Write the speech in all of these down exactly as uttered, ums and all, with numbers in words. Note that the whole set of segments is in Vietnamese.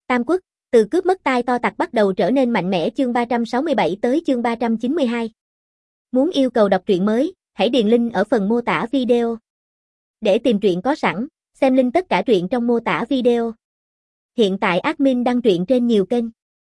Tam Quốc, từ cướp mất tai to tặc bắt đầu trở nên mạnh mẽ chương ba trăm sáu mươi bảy tới chương ba trăm chín mươi hai. Muốn yêu cầu đọc truyện mới, hãy điền link ở phần mô tả video. Để tìm truyện có sẵn, xem link tất cả truyện trong mô tả video. Hiện tại admin đăng truyện trên nhiều kênh.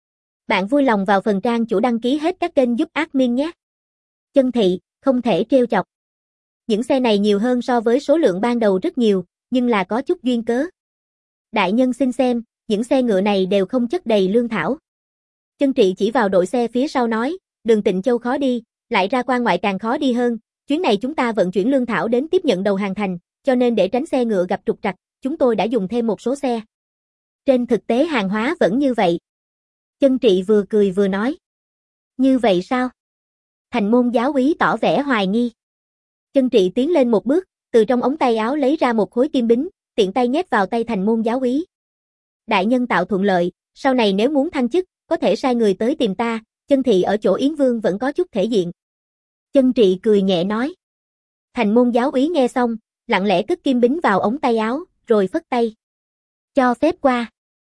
Bạn vui lòng vào phần trang chủ đăng ký hết các kênh giúp admin nhé. Chân thị, không thể trêu chọc. Những xe này nhiều hơn so với số lượng ban đầu rất nhiều, nhưng là có chút duyên cớ. Đại nhân xin xem, những xe ngựa này đều không chất đầy lương thảo. Chân trị chỉ vào đội xe phía sau nói, đường Tịnh Châu khó đi, lại ra quan ngoại càng khó đi hơn, chuyến này chúng ta vận chuyển lương thảo đến tiếp nhận đầu hàng thành, cho nên để tránh xe ngựa gặp trục trặc, chúng tôi đã dùng thêm một số xe. Trên thực tế hàng hóa vẫn như vậy. Chân trị vừa cười vừa nói. Như vậy sao? Thành môn giáo úy tỏ vẻ hoài nghi. Chân trị tiến lên một bước, từ trong ống tay áo lấy ra một khối kim bính, tiện tay nhét vào tay thành môn giáo úy. Đại nhân tạo thuận lợi, sau này nếu muốn thăng chức, có thể sai người tới tìm ta, chân thị ở chỗ Yến Vương vẫn có chút thể diện. Chân trị cười nhẹ nói. Thành môn giáo úy nghe xong, lặng lẽ cất kim bính vào ống tay áo, rồi phất tay. Cho phép qua.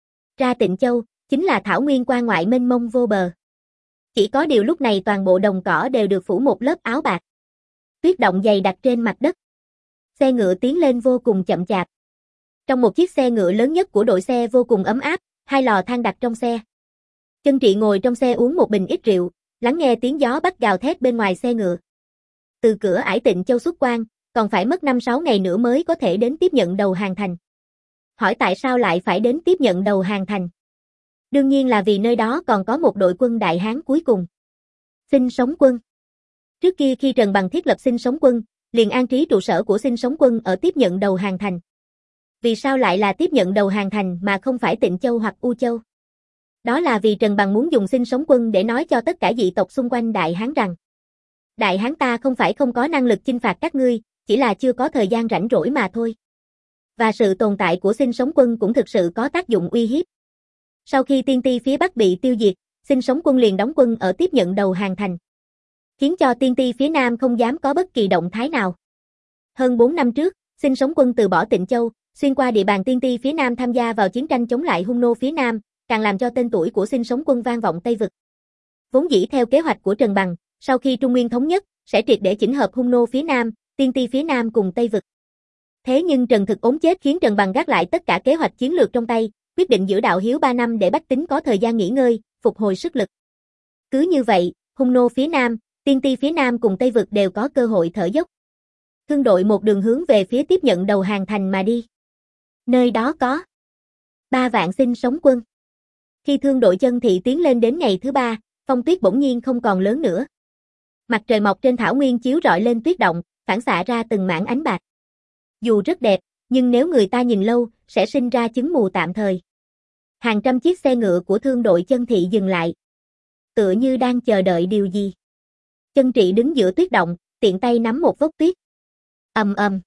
Ra Tịnh Châu, chính là thảo nguyên quan ngoại mênh mông vô bờ. Chỉ có điều lúc này toàn bộ đồng cỏ đều được phủ một lớp áo bạc. Tuyết động dày đặc trên mặt đất. Xe ngựa tiến lên vô cùng chậm chạp. Trong một chiếc xe ngựa lớn nhất của đội xe vô cùng ấm áp, hai lò than đặt trong xe. Chân trị ngồi trong xe uống một bình ít rượu, lắng nghe tiếng gió bắc gào thét bên ngoài xe ngựa. Từ cửa ải Tịnh Châu xuất quan, còn phải mất năm sáu ngày nữa mới có thể đến tiếp nhận đầu hàng thành. Hỏi tại sao lại phải đến tiếp nhận đầu hàng thành? Đương nhiên là vì nơi đó còn có một đội quân Đại Hán cuối cùng. Sinh Sống Quân. Trước kia khi Trần Bằng thiết lập Sinh Sống Quân, liền an trí trụ sở của Sinh Sống Quân ở tiếp nhận đầu hàng thành. Vì sao lại là tiếp nhận đầu hàng thành mà không phải Tịnh Châu hoặc U Châu? Đó là vì Trần Bằng muốn dùng Sinh Sống Quân để nói cho tất cả dị tộc xung quanh Đại Hán rằng Đại Hán ta không phải không có năng lực chinh phạt các ngươi, chỉ là chưa có thời gian rảnh rỗi mà thôi. Và sự tồn tại của Sinh Sống Quân cũng thực sự có tác dụng uy hiếp. Sau khi tiên ti phía Bắc bị tiêu diệt, Sinh Sống Quân liền đóng quân ở tiếp nhận đầu hàng thành, khiến cho tiên ti phía Nam không dám có bất kỳ động thái nào. Hơn bốn năm trước, Sinh Sống Quân từ bỏ Tịnh Châu, xuyên qua địa bàn tiên ti phía Nam tham gia vào chiến tranh chống lại Hung nô phía Nam, càng làm cho tên tuổi của Sinh Sống Quân vang vọng Tây Vực. Vốn dĩ theo kế hoạch của Trần Bằng, sau khi Trung Nguyên thống nhất, sẽ triệt để chỉnh hợp Hung nô phía Nam, tiên ti phía Nam cùng Tây Vực. Thế nhưng Trần Thực ốm chết khiến Trần Bằng gác lại tất cả kế hoạch chiến lược trong tay, quyết định giữ đạo hiếu ba năm để bách tính có thời gian nghỉ ngơi, phục hồi sức lực. Cứ như vậy, Hung nô phía Nam, tiên ti phía Nam cùng Tây Vực đều có cơ hội thở dốc. Thương đội một đường hướng về phía tiếp nhận đầu hàng thành mà đi. Nơi đó có ba vạn Sinh Sống Quân. Khi thương đội chân thị tiến lên đến ngày thứ ba, phong tuyết bỗng nhiên không còn lớn nữa. Mặt trời mọc trên thảo nguyên chiếu rọi lên tuyết động, phản xạ ra từng mảng ánh bạc. Dù rất đẹp, nhưng nếu người ta nhìn lâu, sẽ sinh ra chứng mù tạm thời. Hàng trăm chiếc xe ngựa của thương đội chân thị dừng lại. Tựa như đang chờ đợi điều gì. Chân trị đứng giữa tuyết động, tiện tay nắm một vốc tuyết. Ầm ầm,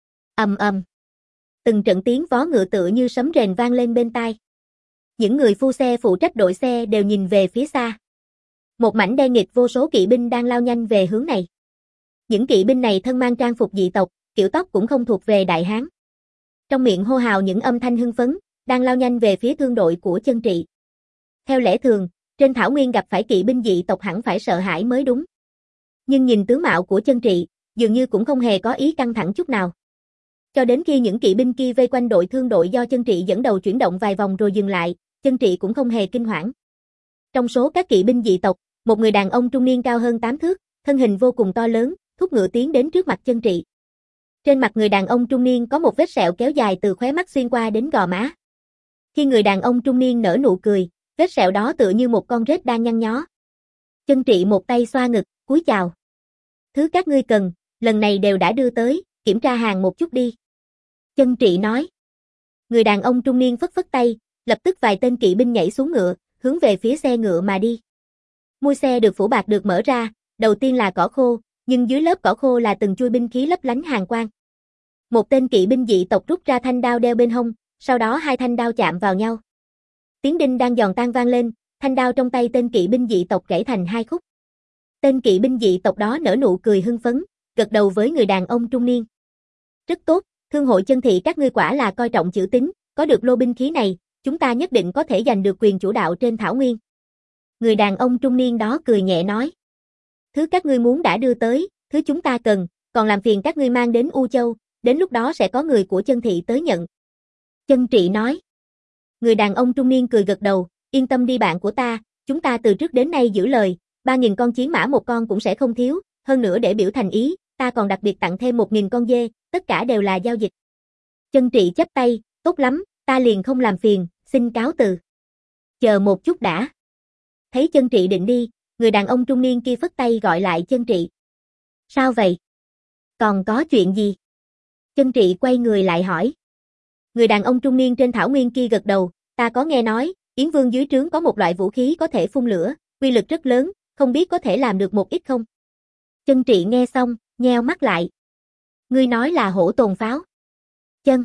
ầm ầm. Từng trận tiếng vó ngựa tựa như sấm rền vang lên bên tai. Những người phu xe phụ trách đội xe đều nhìn về phía xa. Một mảnh đen nghịt vô số kỵ binh đang lao nhanh về hướng này. Những kỵ binh này thân mang trang phục dị tộc, kiểu tóc cũng không thuộc về Đại Hán. Trong miệng hô hào những âm thanh hưng phấn, đang lao nhanh về phía thương đội của chân trị. Theo lẽ thường, trên thảo nguyên gặp phải kỵ binh dị tộc hẳn phải sợ hãi mới đúng. Nhưng nhìn tướng mạo của chân trị, dường như cũng không hề có ý căng thẳng chút nào. Cho đến khi những kỵ binh kia vây quanh đội thương đội do chân trị dẫn đầu chuyển động vài vòng rồi dừng lại, chân trị cũng không hề kinh hoảng. Trong số các kỵ binh dị tộc, một người đàn ông trung niên cao hơn tám thước, thân hình vô cùng to lớn, thúc ngựa tiến đến trước mặt chân trị. Trên mặt người đàn ông trung niên có một vết sẹo kéo dài từ khóe mắt xuyên qua đến gò má. Khi người đàn ông trung niên nở nụ cười, vết sẹo đó tựa như một con rết đang nhăn nhó. Chân trị một tay xoa ngực, cúi chào. Thứ các ngươi cần, lần này đều đã đưa tới, kiểm tra hàng một chút đi. Chân trị nói. Người đàn ông trung niên phất phất tay, lập tức vài tên kỵ binh nhảy xuống ngựa, hướng về phía xe ngựa mà đi. Mui xe được phủ bạc được mở ra, đầu tiên là cỏ khô, nhưng dưới lớp cỏ khô là từng chuôi binh khí lấp lánh hàn quang. Một tên kỵ binh dị tộc rút ra thanh đao đeo bên hông, sau đó hai thanh đao chạm vào nhau. Tiếng đinh đang giòn tan vang lên, thanh đao trong tay tên kỵ binh dị tộc gãy thành hai khúc. Tên kỵ binh dị tộc đó nở nụ cười hưng phấn, gật đầu với người đàn ông trung niên. Rất tốt, thương hội chân thị các ngươi quả là coi trọng chữ tín, có được lô binh khí này, chúng ta nhất định có thể giành được quyền chủ đạo trên thảo nguyên. Người đàn ông trung niên đó cười nhẹ nói. Thứ các ngươi muốn đã đưa tới, thứ chúng ta cần, còn làm phiền các ngươi mang đến U Châu, đến lúc đó sẽ có người của chân thị tới nhận. Chân Trị nói. Người đàn ông trung niên cười gật đầu, yên tâm đi bạn của ta, chúng ta từ trước đến nay giữ lời, ba nghìn con chiến mã một con cũng sẽ không thiếu, hơn nữa để biểu thành ý, ta còn đặc biệt tặng thêm một nghìn con dê, tất cả đều là giao dịch. Chân Trị chắp tay, tốt lắm, ta liền không làm phiền, xin cáo từ. Chờ một chút đã. Thấy Chân Trị định đi, người đàn ông trung niên kia phất tay gọi lại Chân Trị. Sao vậy? Còn có chuyện gì? Chân Trị quay người lại hỏi. Người đàn ông trung niên trên thảo nguyên kia gật đầu, ta có nghe nói, Yến Vương dưới trướng có một loại vũ khí có thể phun lửa, uy lực rất lớn, không biết có thể làm được một ít không? Chân Trị nghe xong, nheo mắt lại. Ngươi nói là hổ tồn pháo. Chân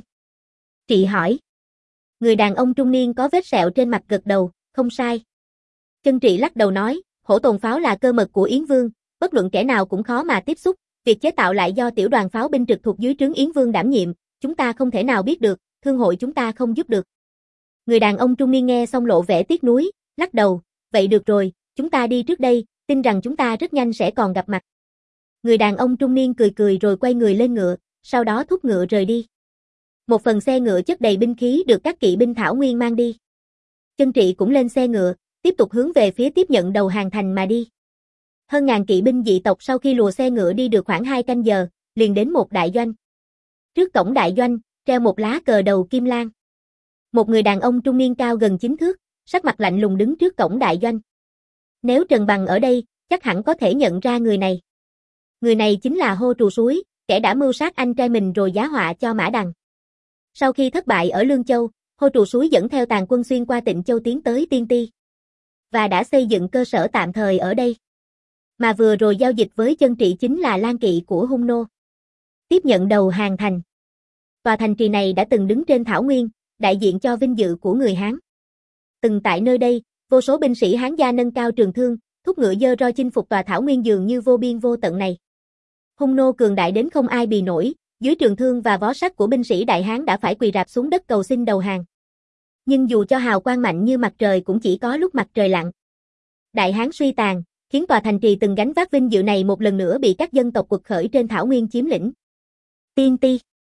Trị hỏi. Người đàn ông trung niên có vết sẹo trên mặt gật đầu, không sai. Chân Trị lắc đầu nói, hổ tồn pháo là cơ mật của Yến Vương, bất luận kẻ nào cũng khó mà tiếp xúc, việc chế tạo lại do tiểu đoàn pháo binh trực thuộc dưới trướng Yến Vương đảm nhiệm, chúng ta không thể nào biết được, thương hội chúng ta không giúp được. Người đàn ông trung niên nghe xong lộ vẻ tiếc nuối, lắc đầu, vậy được rồi, chúng ta đi trước đây, tin rằng chúng ta rất nhanh sẽ còn gặp mặt. Người đàn ông trung niên cười cười rồi quay người lên ngựa, sau đó thúc ngựa rời đi. Một phần xe ngựa chất đầy binh khí được các kỵ binh thảo nguyên mang đi. Chân Trị cũng lên xe ngựa, tiếp tục hướng về phía tiếp nhận đầu hàng thành mà đi. Hơn ngàn kỵ binh dị tộc sau khi lùa xe ngựa đi được khoảng hai canh giờ, liền đến một đại doanh. Trước cổng đại doanh, treo một lá cờ đầu kim lan. Một người đàn ông trung niên cao gần chín thước, sắc mặt lạnh lùng đứng trước cổng đại doanh. Nếu Trần Bằng ở đây, chắc hẳn có thể nhận ra người này. Người này chính là Hô Trù Suối, kẻ đã mưu sát anh trai mình rồi giá họa cho Mã Đằng. Sau khi thất bại ở Lương Châu, Hô Trù Suối dẫn theo tàn quân xuyên qua Tịnh Châu tiến tới Tiên Ti. Và đã xây dựng cơ sở tạm thời ở đây. Mà vừa rồi giao dịch với Chân Trị chính là lang kỵ của Hung Nô. Tiếp nhận đầu hàng thành. Tòa thành trì này đã từng đứng trên thảo nguyên, đại diện cho vinh dự của người Hán. Từng tại nơi đây, vô số binh sĩ Hán gia nâng cao trường thương, thúc ngựa dơ roi chinh phục tòa thảo nguyên dường như vô biên vô tận này. Hung Nô cường đại đến không ai bì nổi, dưới trường thương và vó sắt của binh sĩ Đại Hán đã phải quỳ rạp xuống đất cầu xin đầu hàng. Nhưng dù cho hào quang mạnh như mặt trời cũng chỉ có lúc mặt trời lặn. Đại Hán suy tàn, khiến tòa thành trì từng gánh vác vinh dự này một lần nữa bị các dân tộc quật khởi trên thảo nguyên chiếm lĩnh. Tiên Ti.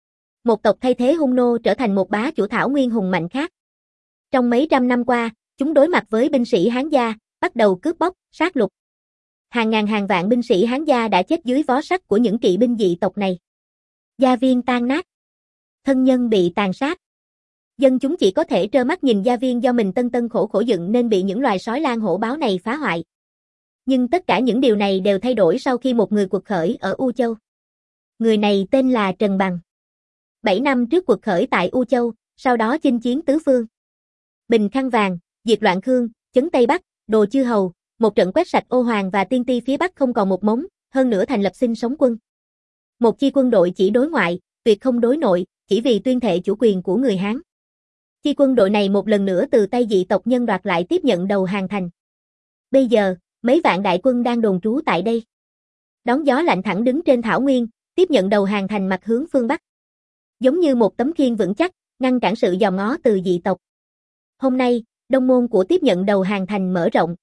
Một tộc thay thế Hung Nô trở thành một bá chủ thảo nguyên hùng mạnh khác. Trong mấy trăm năm qua, chúng đối mặt với binh sĩ Hán gia, bắt đầu cướp bóc, sát lục. Hàng ngàn hàng vạn binh sĩ Hán gia đã chết dưới vó sắt của những kỵ binh dị tộc này. Gia viên tan nát. Thân nhân bị tàn sát. Dân chúng chỉ có thể trơ mắt nhìn gia viên do mình tân tân khổ khổ dựng nên bị những loài sói lang hổ báo này phá hoại. Nhưng tất cả những điều này đều thay đổi sau khi một người quật khởi ở U Châu. Người này tên là Trần Bằng. Bảy năm trước quật khởi tại U Châu, sau đó chinh chiến tứ phương. Bình khăn vàng, diệt loạn Khương, chấn Tây Bắc, đồ chư hầu, một trận quét sạch Ô Hoàng và Tiên Ti phía Bắc không còn một mống, hơn nữa thành lập sinh sống quân. Một chi quân đội chỉ đối ngoại, tuyệt không đối nội, chỉ vì tuyên thệ chủ quyền của người Hán. Chi quân đội này một lần nữa từ tay dị tộc nhân đoạt lại tiếp nhận đầu hàng thành. Bây giờ, mấy vạn đại quân đang đồn trú tại đây. Đón gió lạnh thẳng đứng trên thảo nguyên, tiếp nhận đầu hàng thành mặt hướng phương Bắc. Giống như một tấm khiên vững chắc, ngăn cản sự dòm ngó từ dị tộc. Hôm nay, đông môn của tiếp nhận đầu hàng thành mở rộng.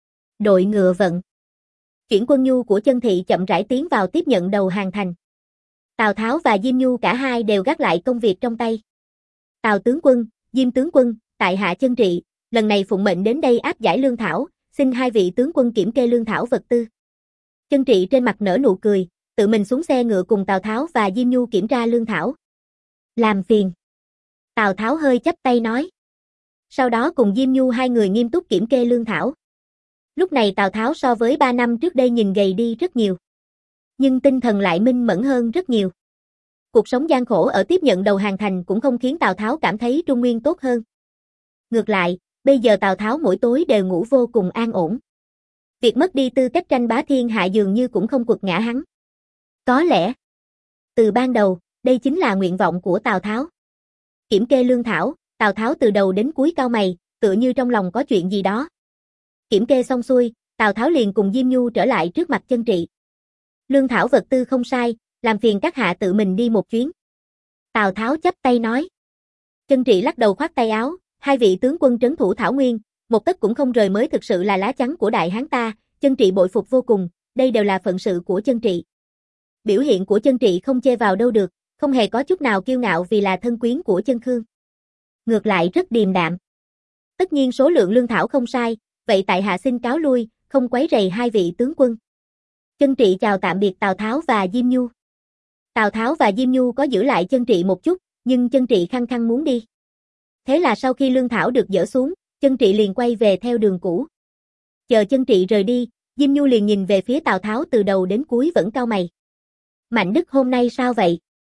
Đội ngựa vận. Chuyển quân nhu của Chân Thị chậm rãi tiến vào tiếp nhận đầu hàng thành. Tào Tháo và Diêm Nhu cả hai đều gác lại công việc trong tay. Tào tướng quân, Diêm tướng quân, tại hạ Chân Trị, lần này phụng mệnh đến đây áp giải lương thảo, xin hai vị tướng quân kiểm kê lương thảo vật tư. Chân Trị trên mặt nở nụ cười, tự mình xuống xe ngựa cùng Tào Tháo và Diêm Nhu kiểm tra lương thảo. Làm phiền. Tào Tháo hơi chắp tay nói. Sau đó cùng Diêm Nhu hai người nghiêm túc kiểm kê lương thảo. Lúc này Tào Tháo so với ba năm trước đây nhìn gầy đi rất nhiều. Nhưng tinh thần lại minh mẫn hơn rất nhiều. Cuộc sống gian khổ ở tiếp nhận đầu hàng thành cũng không khiến Tào Tháo cảm thấy Trung Nguyên tốt hơn. Ngược lại, bây giờ Tào Tháo mỗi tối đều ngủ vô cùng an ổn. Việc mất đi tư cách tranh bá thiên hạ dường như cũng không quật ngã hắn. Có lẽ, từ ban đầu, đây chính là nguyện vọng của Tào Tháo. Kiểm kê lương thảo, Tào Tháo từ đầu đến cuối cau mày, tựa như trong lòng có chuyện gì đó. Kiểm kê xong xuôi, Tào Tháo liền cùng Diêm Nhu trở lại trước mặt Chân Trị. Lương thảo vật tư không sai, làm phiền các hạ tự mình đi một chuyến. Tào Tháo chắp tay nói. Chân Trị lắc đầu khoát tay áo, Hai vị tướng quân trấn thủ Thảo Nguyên, một tấc cũng không rời mới thực sự là lá chắn của đại hán ta, Chân Trị bội phục vô cùng, đây đều là phận sự của Chân Trị. Biểu hiện của Chân Trị không chê vào đâu được, không hề có chút nào kiêu ngạo vì là thân quyến của Chân Khương. Ngược lại rất điềm đạm. Tất nhiên số lượng lương thảo không sai, vậy tại hạ xin cáo lui, không quấy rầy hai vị tướng quân. Chân Trị chào tạm biệt Tào Tháo và Diêm Nhu. Tào Tháo và Diêm Nhu có giữ lại Chân Trị một chút, nhưng Chân Trị khăng khăng muốn đi. Thế là sau khi lương thảo được dỡ xuống, Chân Trị liền quay về theo đường cũ. Chờ Chân Trị rời đi, Diêm Nhu liền nhìn về phía Tào Tháo từ đầu đến cuối vẫn cau mày. Mạnh Đức hôm nay sao vậy?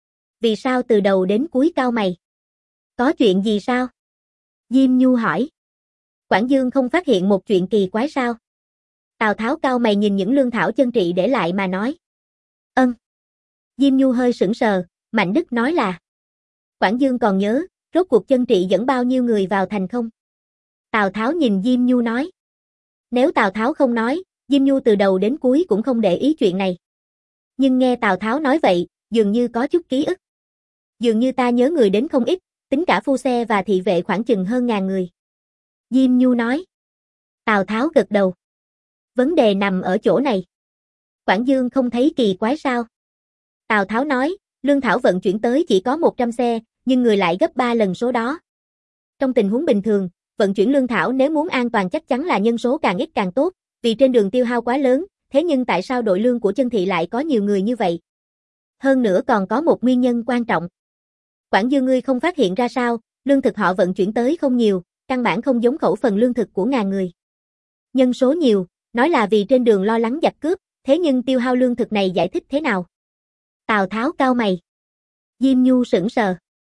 Vì sao từ đầu đến cuối cau mày? Có chuyện gì sao? Diêm Nhu hỏi. Quảng Dương không phát hiện một chuyện kỳ quái sao? Tào Tháo cau mày nhìn những lương thảo Chân Trị để lại mà nói. Ân. Diêm Nhu hơi sững sờ, Mạnh Đức nói là. Quảng Dương còn nhớ, rốt cuộc Chân Trị dẫn bao nhiêu người vào thành không? Tào Tháo nhìn Diêm Nhu nói. Nếu Tào Tháo không nói, Diêm Nhu từ đầu đến cuối cũng không để ý chuyện này. Nhưng nghe Tào Tháo nói vậy, dường như có chút ký ức. Dường như ta nhớ người đến không ít, tính cả phu xe và thị vệ khoảng chừng hơn ngàn người. Diêm Nhu nói. Tào Tháo gật đầu. Vấn đề nằm ở chỗ này. Quảng Dương không thấy kỳ quái sao? Tào Tháo nói, lương thảo vận chuyển tới chỉ có một trăm xe, nhưng người lại gấp ba lần số đó. Trong tình huống bình thường, vận chuyển lương thảo nếu muốn an toàn chắc chắn là nhân số càng ít càng tốt, vì trên đường tiêu hao quá lớn, thế nhưng tại sao đội lương của Chân Thị lại có nhiều người như vậy? Hơn nữa còn có một nguyên nhân quan trọng. Quảng Dương ngươi không phát hiện ra sao, lương thực họ vận chuyển tới không nhiều, căn bản không giống khẩu phần lương thực của ngàn người. Nhân số nhiều, nói là vì trên đường lo lắng giặc cướp, thế nhưng tiêu hao lương thực này giải thích thế nào? Tào Tháo cau mày. Diêm Nhu sững sờ.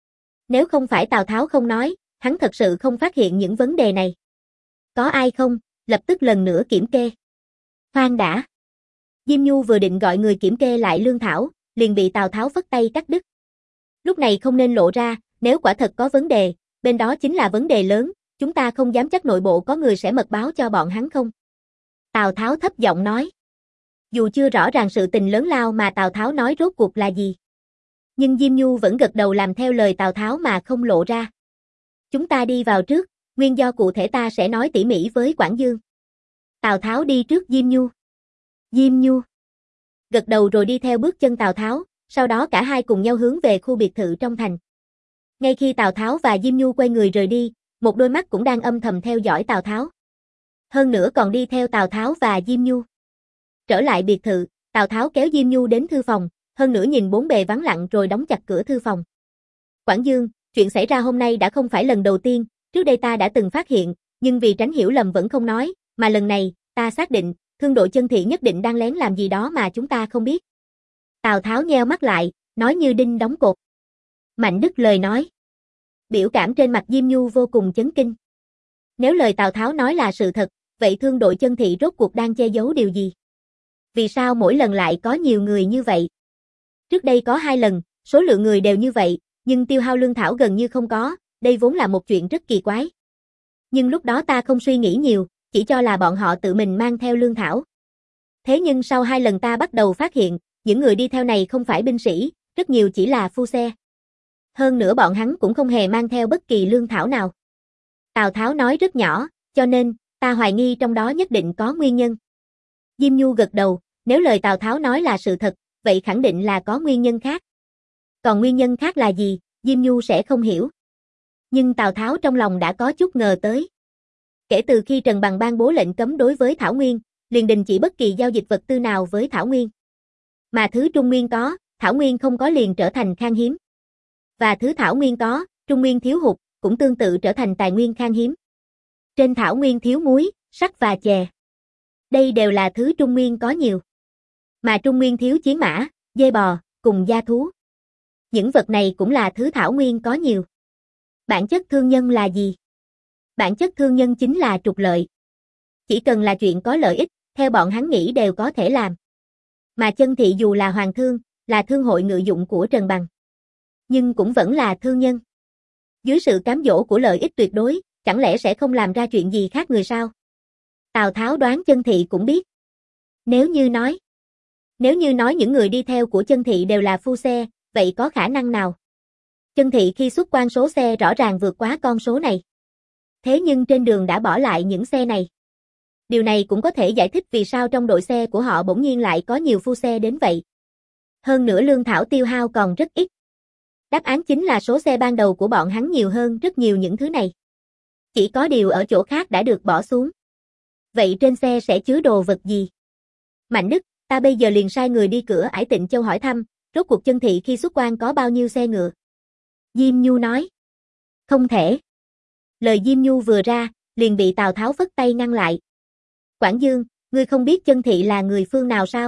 Nếu không phải Tào Tháo không nói, hắn thật sự không phát hiện những vấn đề này. Có ai không? Lập tức lần nữa kiểm kê. Khoan đã. Diêm Nhu vừa định gọi người kiểm kê lại lương thảo, liền bị Tào Tháo phất tay cắt đứt. Lúc này không nên lộ ra, nếu quả thật có vấn đề, bên đó chính là vấn đề lớn, chúng ta không dám chắc nội bộ có người sẽ mật báo cho bọn hắn không. Tào Tháo thấp giọng nói. Dù chưa rõ ràng sự tình lớn lao mà Tào Tháo nói rốt cuộc là gì. Nhưng Diêm Nhu vẫn gật đầu làm theo lời Tào Tháo mà không lộ ra. Chúng ta đi vào trước, nguyên do cụ thể ta sẽ nói tỉ mỉ với Quảng Dương. Tào Tháo đi trước Diêm Nhu. Diêm Nhu gật đầu rồi đi theo bước chân Tào Tháo, sau đó cả hai cùng nhau hướng về khu biệt thự trong thành. Ngay khi Tào Tháo và Diêm Nhu quay người rời đi, một đôi mắt cũng đang âm thầm theo dõi Tào Tháo. Hơn nữa còn đi theo Tào Tháo và Diêm Nhu. Trở lại biệt thự, Tào Tháo kéo Diêm Nhu đến thư phòng, hơn nữa nhìn bốn bề vắng lặng rồi đóng chặt cửa thư phòng. Quảng Dương, chuyện xảy ra hôm nay đã không phải lần đầu tiên, trước đây ta đã từng phát hiện, nhưng vì tránh hiểu lầm vẫn không nói, mà lần này, ta xác định, thương đội Chân Thị nhất định đang lén làm gì đó mà chúng ta không biết. Tào Tháo nheo mắt lại, nói như đinh đóng cột. Mạnh Đức lời nói. Biểu cảm trên mặt Diêm Nhu vô cùng chấn kinh. Nếu lời Tào Tháo nói là sự thật, vậy thương đội Chân Thị rốt cuộc đang che giấu điều gì? Vì sao mỗi lần lại có nhiều người như vậy? Trước đây có hai lần, số lượng người đều như vậy, nhưng tiêu hao lương thảo gần như không có, đây vốn là một chuyện rất kỳ quái. Nhưng lúc đó ta không suy nghĩ nhiều, chỉ cho là bọn họ tự mình mang theo lương thảo. Thế nhưng sau hai lần ta bắt đầu phát hiện, những người đi theo này không phải binh sĩ, rất nhiều chỉ là phu xe. Hơn nữa bọn hắn cũng không hề mang theo bất kỳ lương thảo nào. Tào Tháo nói rất nhỏ, cho nên, ta hoài nghi trong đó nhất định có nguyên nhân. Diêm Nhu gật đầu, nếu lời Tào Tháo nói là sự thật, vậy khẳng định là có nguyên nhân khác. Còn nguyên nhân khác là gì, Diêm Nhu sẽ không hiểu. Nhưng Tào Tháo trong lòng đã có chút ngờ tới. Kể từ khi Trần Bằng ban bố lệnh cấm đối với Thảo Nguyên, liền đình chỉ bất kỳ giao dịch vật tư nào với Thảo Nguyên. Mà thứ Trung Nguyên có, Thảo Nguyên không có liền trở thành khan hiếm. Và thứ Thảo Nguyên có, Trung Nguyên thiếu hụt, cũng tương tự trở thành tài nguyên khan hiếm. Trên Thảo Nguyên thiếu muối, sắt và chè. Đây đều là thứ Trung Nguyên có nhiều. Mà Trung Nguyên thiếu chiến mã, dê bò, cùng gia thú. Những vật này cũng là thứ Thảo Nguyên có nhiều. Bản chất thương nhân là gì? Bản chất thương nhân chính là trục lợi. Chỉ cần là chuyện có lợi ích, theo bọn hắn nghĩ đều có thể làm. Mà Chân Thị dù là hoàng thương, là thương hội ngự dụng của Trần Bằng. Nhưng cũng vẫn là thương nhân. Dưới sự cám dỗ của lợi ích tuyệt đối, chẳng lẽ sẽ không làm ra chuyện gì khác người sao? Tào Tháo đoán Chân Thị cũng biết. Nếu như nói, nếu như nói những người đi theo của Chân Thị đều là phu xe, vậy có khả năng nào? Chân Thị khi xuất quan số xe rõ ràng vượt quá con số này. Thế nhưng trên đường đã bỏ lại những xe này. Điều này cũng có thể giải thích vì sao trong đội xe của họ bỗng nhiên lại có nhiều phu xe đến vậy. Hơn nữa lương thảo tiêu hao còn rất ít. Đáp án chính là số xe ban đầu của bọn hắn nhiều hơn rất nhiều những thứ này. Chỉ có điều ở chỗ khác đã được bỏ xuống. Vậy trên xe sẽ chứa đồ vật gì? Mạnh Đức, ta bây giờ liền sai người đi cửa Ải Tịnh Châu hỏi thăm, rốt cuộc Chân Thị khi xuất quan có bao nhiêu xe ngựa? Diêm Nhu nói. Không thể. Lời Diêm Nhu vừa ra, liền bị Tào Tháo phất tay ngăn lại. Quảng Dương, ngươi không biết Chân Thị là người phương nào sao?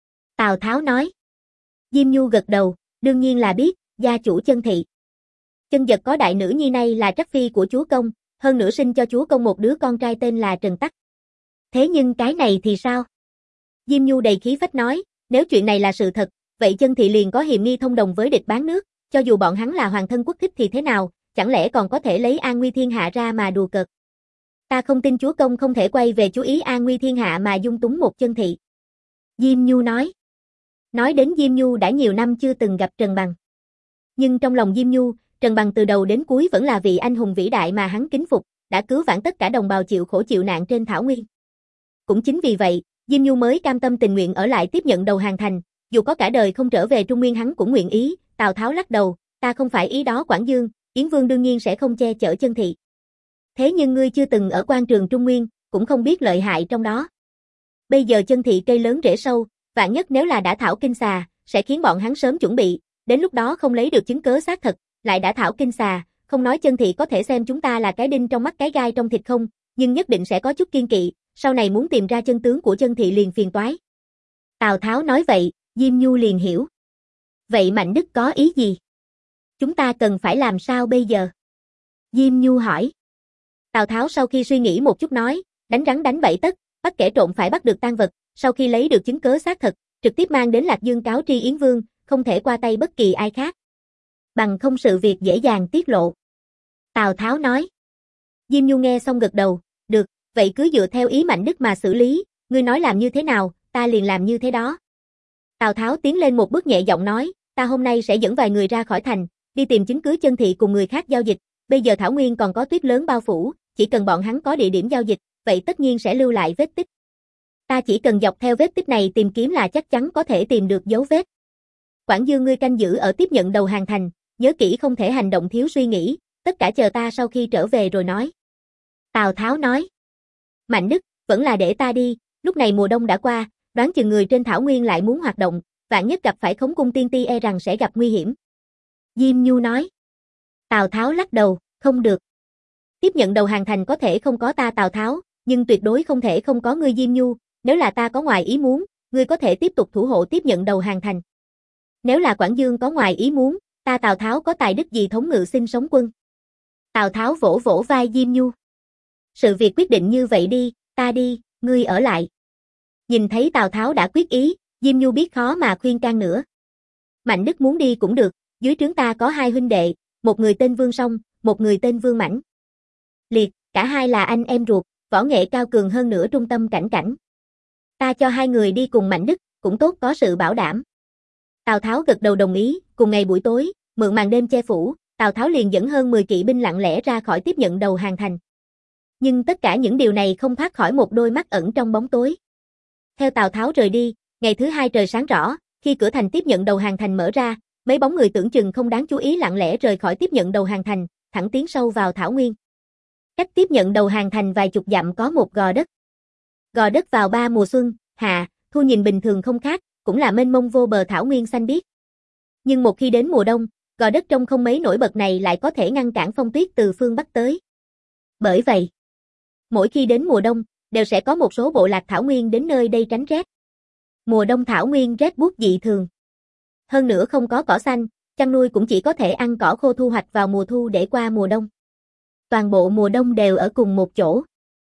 Tào Tháo nói. Diêm Nhu gật đầu, đương nhiên là biết, gia chủ Chân Thị. Chân Dật có đại nữ nhi này là trắc phi của chúa công, hơn nữa sinh cho chúa công một đứa con trai tên là Trần Tắc. Thế nhưng cái này thì sao? Diêm Nhu đầy khí phách nói, nếu chuyện này là sự thật, vậy Chân Thị liền có hiềm nghi thông đồng với địch bán nước, cho dù bọn hắn là hoàng thân quốc thích thì thế nào, chẳng lẽ còn có thể lấy an nguy thiên hạ ra mà đùa cợt. Ta không tin chúa công không thể quay về chú ý an nguy thiên hạ mà dung túng một Chân Thị. Diêm Nhu nói. Nói đến Diêm Nhu đã nhiều năm chưa từng gặp Trần Bằng. Nhưng trong lòng Diêm Nhu, Trần Bằng từ đầu đến cuối vẫn là vị anh hùng vĩ đại mà hắn kính phục, đã cứu vãn tất cả đồng bào chịu khổ chịu nạn trên thảo nguyên. Cũng chính vì vậy, Diêm Nhu mới cam tâm tình nguyện ở lại tiếp nhận đầu hàng thành, dù có cả đời không trở về Trung Nguyên hắn cũng nguyện ý. Tào Tháo lắc đầu, ta không phải ý đó Quảng Dương, Yến Vương đương nhiên sẽ không che chở Chân Thị. Thế nhưng ngươi chưa từng ở quan trường Trung Nguyên, cũng không biết lợi hại trong đó. Bây giờ Chân Thị cây lớn rễ sâu, vạn nhất nếu là đã thảo kinh xà, sẽ khiến bọn hắn sớm chuẩn bị, đến lúc đó không lấy được chứng cớ xác thật, lại đã thảo kinh xà, không nói Chân Thị có thể xem chúng ta là cái đinh trong mắt cái gai trong thịt không, nhưng nhất định sẽ có chút kiên kỵ, sau này muốn tìm ra chân tướng của Chân Thị liền phiền toái. Tào Tháo nói vậy, Diêm Nhu liền hiểu. Vậy Mạnh Đức có ý gì? Chúng ta cần phải làm sao bây giờ? Diêm Nhu hỏi. Tào Tháo sau khi suy nghĩ một chút nói, đánh rắn đánh bẫy tất, bắt kẻ trộm phải bắt được tang vật, sau khi lấy được chứng cớ xác thật, trực tiếp mang đến Lạc Dương cáo tri Yến Vương, không thể qua tay bất kỳ ai khác. Bằng không sự việc dễ dàng tiết lộ. Tào Tháo nói. Diêm Nhu nghe xong gật đầu, được, vậy cứ dựa theo ý Mạnh Đức mà xử lý, ngươi nói làm như thế nào, ta liền làm như thế đó. Tào Tháo tiến lên một bước nhẹ giọng nói, ta hôm nay sẽ dẫn vài người ra khỏi thành, đi tìm chứng cứ Chân Thị cùng người khác giao dịch, bây giờ thảo nguyên còn có tuyết lớn bao phủ, chỉ cần bọn hắn có địa điểm giao dịch, vậy tất nhiên sẽ lưu lại vết tích. Ta chỉ cần dọc theo vết tích này tìm kiếm là chắc chắn có thể tìm được dấu vết. Quảng Dương ngươi canh giữ ở tiếp nhận đầu hàng thành, nhớ kỹ không thể hành động thiếu suy nghĩ, tất cả chờ ta sau khi trở về rồi nói. Tào Tháo nói. Mạnh Đức, vẫn là để ta đi, lúc này mùa đông đã qua, đoán chừng người trên thảo nguyên lại muốn hoạt động, vạn nhất gặp phải Khống Cung tiên ti e rằng sẽ gặp nguy hiểm. Diêm Nhu nói. Tào Tháo lắc đầu, không được. Tiếp nhận đầu hàng thành có thể không có ta Tào Tháo, nhưng tuyệt đối không thể không có ngươi Diêm Nhu, nếu là ta có ngoài ý muốn, ngươi có thể tiếp tục thủ hộ tiếp nhận đầu hàng thành. Nếu là Quảng Dương có ngoài ý muốn, ta Tào Tháo có tài đức gì thống ngự sinh sống quân. Tào Tháo vỗ vỗ vai Diêm Nhu. Sự việc quyết định như vậy đi, ta đi, ngươi ở lại. Nhìn thấy Tào Tháo đã quyết ý, Diêm Nhu biết khó mà khuyên can nữa. Mạnh Đức muốn đi cũng được, dưới trướng ta có hai huynh đệ, một người tên Vương Song, một người tên Vương Mãnh. Liệt, cả hai là anh em ruột, võ nghệ cao cường hơn nữa trung tâm cảnh cảnh. Ta cho hai người đi cùng Mạnh Đức, cũng tốt có sự bảo đảm. Tào Tháo gật đầu đồng ý, cùng ngày buổi tối, mượn màn đêm che phủ, Tào Tháo liền dẫn hơn mười kỵ binh lặng lẽ ra khỏi tiếp nhận đầu hàng thành. Nhưng tất cả những điều này không thoát khỏi một đôi mắt ẩn trong bóng tối. Theo Tào Tháo rời đi, ngày thứ hai trời sáng rõ, khi cửa thành tiếp nhận đầu hàng thành mở ra, mấy bóng người tưởng chừng không đáng chú ý lặng lẽ rời khỏi tiếp nhận đầu hàng thành, thẳng tiến sâu vào thảo nguyên. Cách tiếp nhận đầu hàng thành vài chục dặm có một gò đất. Gò đất vào ba mùa xuân, hạ, thu nhìn bình thường không khác, cũng là mênh mông vô bờ thảo nguyên xanh biếc. Nhưng một khi đến mùa đông, gò đất trông không mấy nổi bật này lại có thể ngăn cản phong tuyết từ phương Bắc tới. Bởi vậy, mỗi khi đến mùa đông, đều sẽ có một số bộ lạc thảo nguyên đến nơi đây tránh rét. Mùa đông thảo nguyên rét buốt dị thường. Hơn nữa không có cỏ xanh, chăn nuôi cũng chỉ có thể ăn cỏ khô thu hoạch vào mùa thu để qua mùa đông. Toàn bộ mùa đông đều ở cùng một chỗ.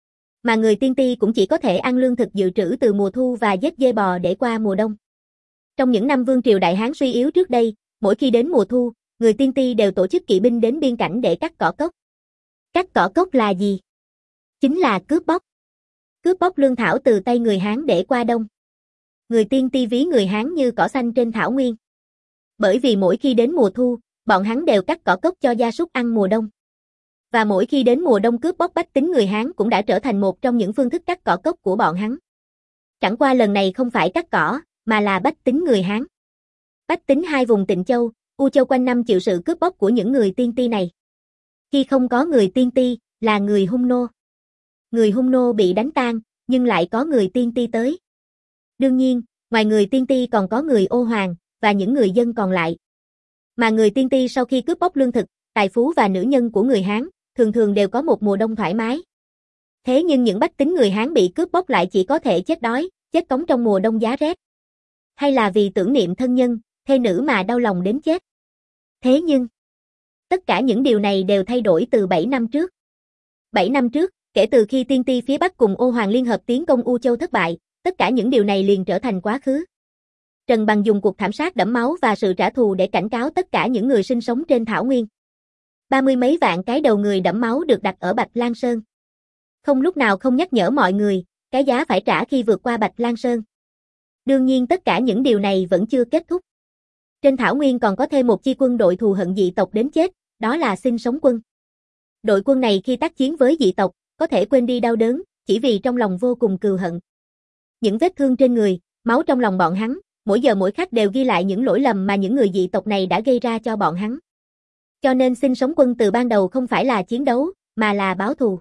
Mà người tiên ti cũng chỉ có thể ăn lương thực dự trữ từ mùa thu và giết dê bò để qua mùa đông. Trong những năm vương triều Đại Hán suy yếu trước đây, mỗi khi đến mùa thu, người tiên ti đều tổ chức kỵ binh đến biên cảnh để cắt cỏ cốc. Cắt cỏ cốc là gì? Chính là cướp bóc. Cướp bóc lương thảo từ tay người Hán để qua đông. Người tiên ti ví người Hán như cỏ xanh trên thảo nguyên. Bởi vì mỗi khi đến mùa thu, bọn hắn đều cắt cỏ cốc cho gia súc ăn mùa đông. Và mỗi khi đến mùa đông cướp bóc bách tính người Hán cũng đã trở thành một trong những phương thức cắt cỏ cốc của bọn hắn. Chẳng qua lần này không phải cắt cỏ, mà là bách tính người Hán. Bách tính hai vùng Tịnh Châu, U Châu quanh năm chịu sự cướp bóc của những người tiên ti này. Khi không có người tiên ti, là người hung nô. Người hung nô bị đánh tan, nhưng lại có người tiên ti tới. Đương nhiên, ngoài người tiên ti còn có người ô hoàng, và những người dân còn lại. Mà người tiên ti sau khi cướp bóc lương thực, tài phú và nữ nhân của người Hán, thường thường đều có một mùa đông thoải mái. Thế nhưng những bách tính người Hán bị cướp bóc lại chỉ có thể chết đói, chết cống trong mùa đông giá rét. Hay là vì tưởng niệm thân nhân, thê nữ mà đau lòng đến chết. Thế nhưng, tất cả những điều này đều thay đổi từ bảy năm trước. bảy năm trước, kể từ khi tiên ti phía Bắc cùng ô hoàng liên hợp tiến công U Châu thất bại, tất cả những điều này liền trở thành quá khứ. Trần Bằng dùng cuộc thảm sát đẫm máu và sự trả thù để cảnh cáo tất cả những người sinh sống trên thảo nguyên. Ba mươi mấy vạn cái đầu người đẫm máu được đặt ở Bạch Lan Sơn. Không lúc nào không nhắc nhở mọi người, cái giá phải trả khi vượt qua Bạch Lan Sơn. Đương nhiên tất cả những điều này vẫn chưa kết thúc. Trên thảo nguyên còn có thêm một chi quân đội thù hận dị tộc đến chết, đó là Sinh Sống Quân. Đội quân này khi tác chiến với dị tộc, có thể quên đi đau đớn, chỉ vì trong lòng vô cùng cừu hận. Những vết thương trên người, máu trong lòng bọn hắn, mỗi giờ mỗi khắc đều ghi lại những lỗi lầm mà những người dị tộc này đã gây ra cho bọn hắn. Cho nên Sinh Sống Quân từ ban đầu không phải là chiến đấu, mà là báo thù.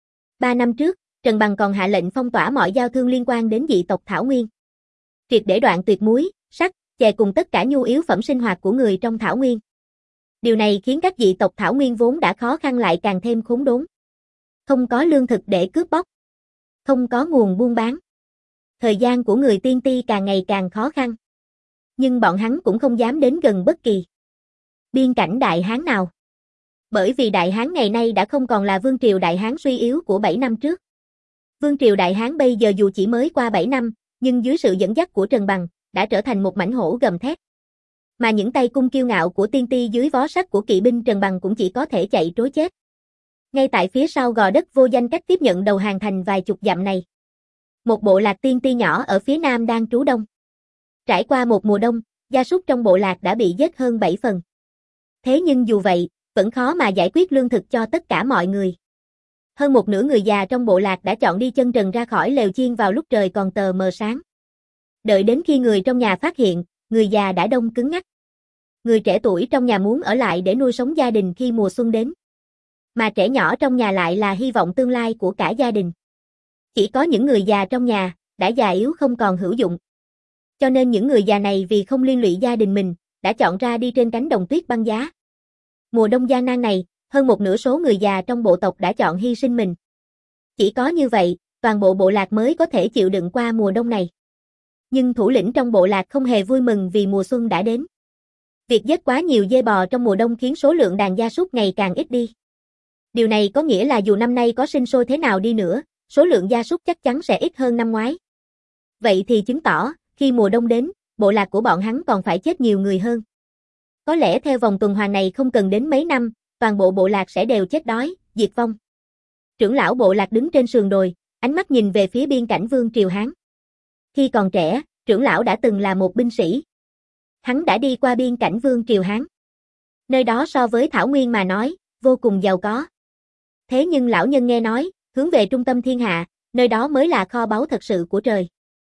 Ba năm trước, Trần Bằng còn hạ lệnh phong tỏa mọi giao thương liên quan đến dị tộc Thảo Nguyên. Triệt để đoạn tuyệt muối, sắt, chè cùng tất cả nhu yếu phẩm sinh hoạt của người trong Thảo Nguyên. Điều này khiến các dị tộc Thảo Nguyên vốn đã khó khăn lại càng thêm khốn đốn. Không có lương thực để cướp bóc. Không có nguồn buôn bán. Thời gian của người tiên ti càng ngày càng khó khăn. Nhưng bọn hắn cũng không dám đến gần bất kỳ biên cảnh Đại Hán nào. Bởi vì Đại Hán ngày nay đã không còn là vương triều Đại Hán suy yếu của bảy năm trước. Vương triều Đại Hán bây giờ dù chỉ mới qua bảy năm, nhưng dưới sự dẫn dắt của Trần Bằng, đã trở thành một mãnh hổ gầm thét. Mà những tay cung kiêu ngạo của tiên ti dưới vó sắt của kỵ binh Trần Bằng cũng chỉ có thể chạy trối chết. Ngay tại phía sau gò đất vô danh cách tiếp nhận đầu hàng thành vài chục dặm này. Một bộ lạc tiên ti nhỏ ở phía nam đang trú đông. Trải qua một mùa đông, gia súc trong bộ lạc đã bị giết hơn bảy phần. Thế nhưng dù vậy, vẫn khó mà giải quyết lương thực cho tất cả mọi người. Hơn một nửa người già trong bộ lạc đã chọn đi chân trần ra khỏi lều chiên vào lúc trời còn tờ mờ sáng. Đợi đến khi người trong nhà phát hiện, người già đã đông cứng ngắc. Người trẻ tuổi trong nhà muốn ở lại để nuôi sống gia đình khi mùa xuân đến. Mà trẻ nhỏ trong nhà lại là hy vọng tương lai của cả gia đình. Chỉ có những người già trong nhà, đã già yếu không còn hữu dụng. Cho nên những người già này vì không liên lụy gia đình mình, đã chọn ra đi trên cánh đồng tuyết băng giá. Mùa đông gian nan này, hơn một nửa số người già trong bộ tộc đã chọn hy sinh mình. Chỉ có như vậy, toàn bộ bộ lạc mới có thể chịu đựng qua mùa đông này. Nhưng thủ lĩnh trong bộ lạc không hề vui mừng vì mùa xuân đã đến. Việc giết quá nhiều dê bò trong mùa đông khiến số lượng đàn gia súc ngày càng ít đi. Điều này có nghĩa là dù năm nay có sinh sôi thế nào đi nữa, số lượng gia súc chắc chắn sẽ ít hơn năm ngoái. Vậy thì chứng tỏ, khi mùa đông đến, bộ lạc của bọn hắn còn phải chết nhiều người hơn. Có lẽ theo vòng tuần hoàn này không cần đến mấy năm, toàn bộ bộ lạc sẽ đều chết đói, diệt vong. Trưởng lão bộ lạc đứng trên sườn đồi, ánh mắt nhìn về phía biên cảnh Vương triều Hán. Khi còn trẻ, trưởng lão đã từng là một binh sĩ. Hắn đã đi qua biên cảnh Vương triều Hán. Nơi đó so với Thảo Nguyên mà nói, vô cùng giàu có. Thế nhưng lão nhân nghe nói, hướng về trung tâm thiên hạ, nơi đó mới là kho báu thật sự của trời.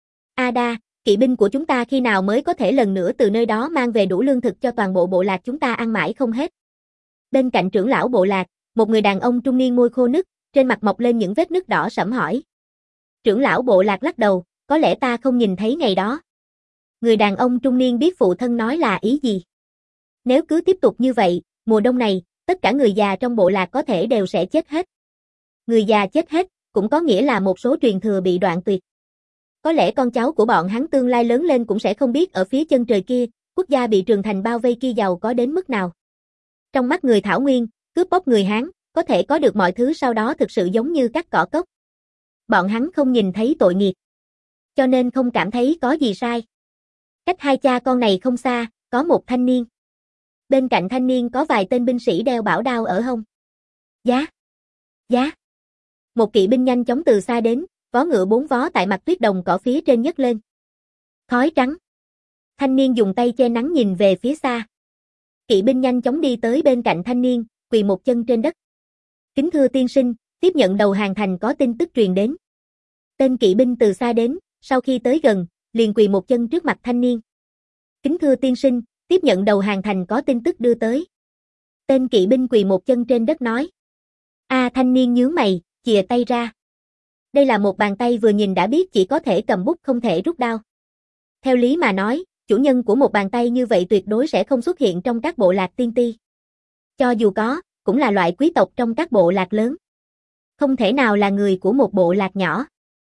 Ada, kỵ binh của chúng ta khi nào mới có thể lần nữa từ nơi đó mang về đủ lương thực cho toàn bộ bộ lạc chúng ta ăn mãi không hết. Bên cạnh trưởng lão bộ lạc, một người đàn ông trung niên môi khô nứt, trên mặt mọc lên những vết nứt đỏ sẫm hỏi. Trưởng lão bộ lạc lắc đầu, có lẽ ta không nhìn thấy ngày đó. Người đàn ông trung niên biết phụ thân nói là ý gì. Nếu cứ tiếp tục như vậy, mùa đông này, tất cả người già trong bộ lạc có thể đều sẽ chết hết. Người già chết hết, cũng có nghĩa là một số truyền thừa bị đoạn tuyệt. Có lẽ con cháu của bọn hắn tương lai lớn lên cũng sẽ không biết ở phía chân trời kia, quốc gia bị Trường Thành bao vây kia giàu có đến mức nào. Trong mắt người Thảo Nguyên, cướp bóc người Hán, có thể có được mọi thứ sau đó thực sự giống như cắt cỏ cốc. Bọn hắn không nhìn thấy tội nghiệp, cho nên không cảm thấy có gì sai. Cách hai cha con này không xa, có một thanh niên. Bên cạnh thanh niên có vài tên binh sĩ đeo bảo đao ở hông. Giá! Giá! Một kỵ binh nhanh chóng từ xa đến, vó ngựa bốn vó tại mặt tuyết đồng cỏ phía trên nhấc lên. Khói trắng. Thanh niên dùng tay che nắng nhìn về phía xa. Kỵ binh nhanh chóng đi tới bên cạnh thanh niên, quỳ một chân trên đất. Kính thưa tiên sinh, tiếp nhận đầu hàng thành có tin tức truyền đến. Tên kỵ binh từ xa đến, sau khi tới gần, liền quỳ một chân trước mặt thanh niên. Kính thưa tiên sinh, tiếp nhận đầu hàng thành có tin tức đưa tới. Tên kỵ binh quỳ một chân trên đất nói. A à, thanh niên nhướng mày, chìa tay ra. Đây là một bàn tay vừa nhìn đã biết chỉ có thể cầm bút không thể rút đao. Theo lý mà nói, chủ nhân của một bàn tay như vậy tuyệt đối sẽ không xuất hiện trong các bộ lạc tiên ti. Cho dù có, cũng là loại quý tộc trong các bộ lạc lớn. Không thể nào là người của một bộ lạc nhỏ.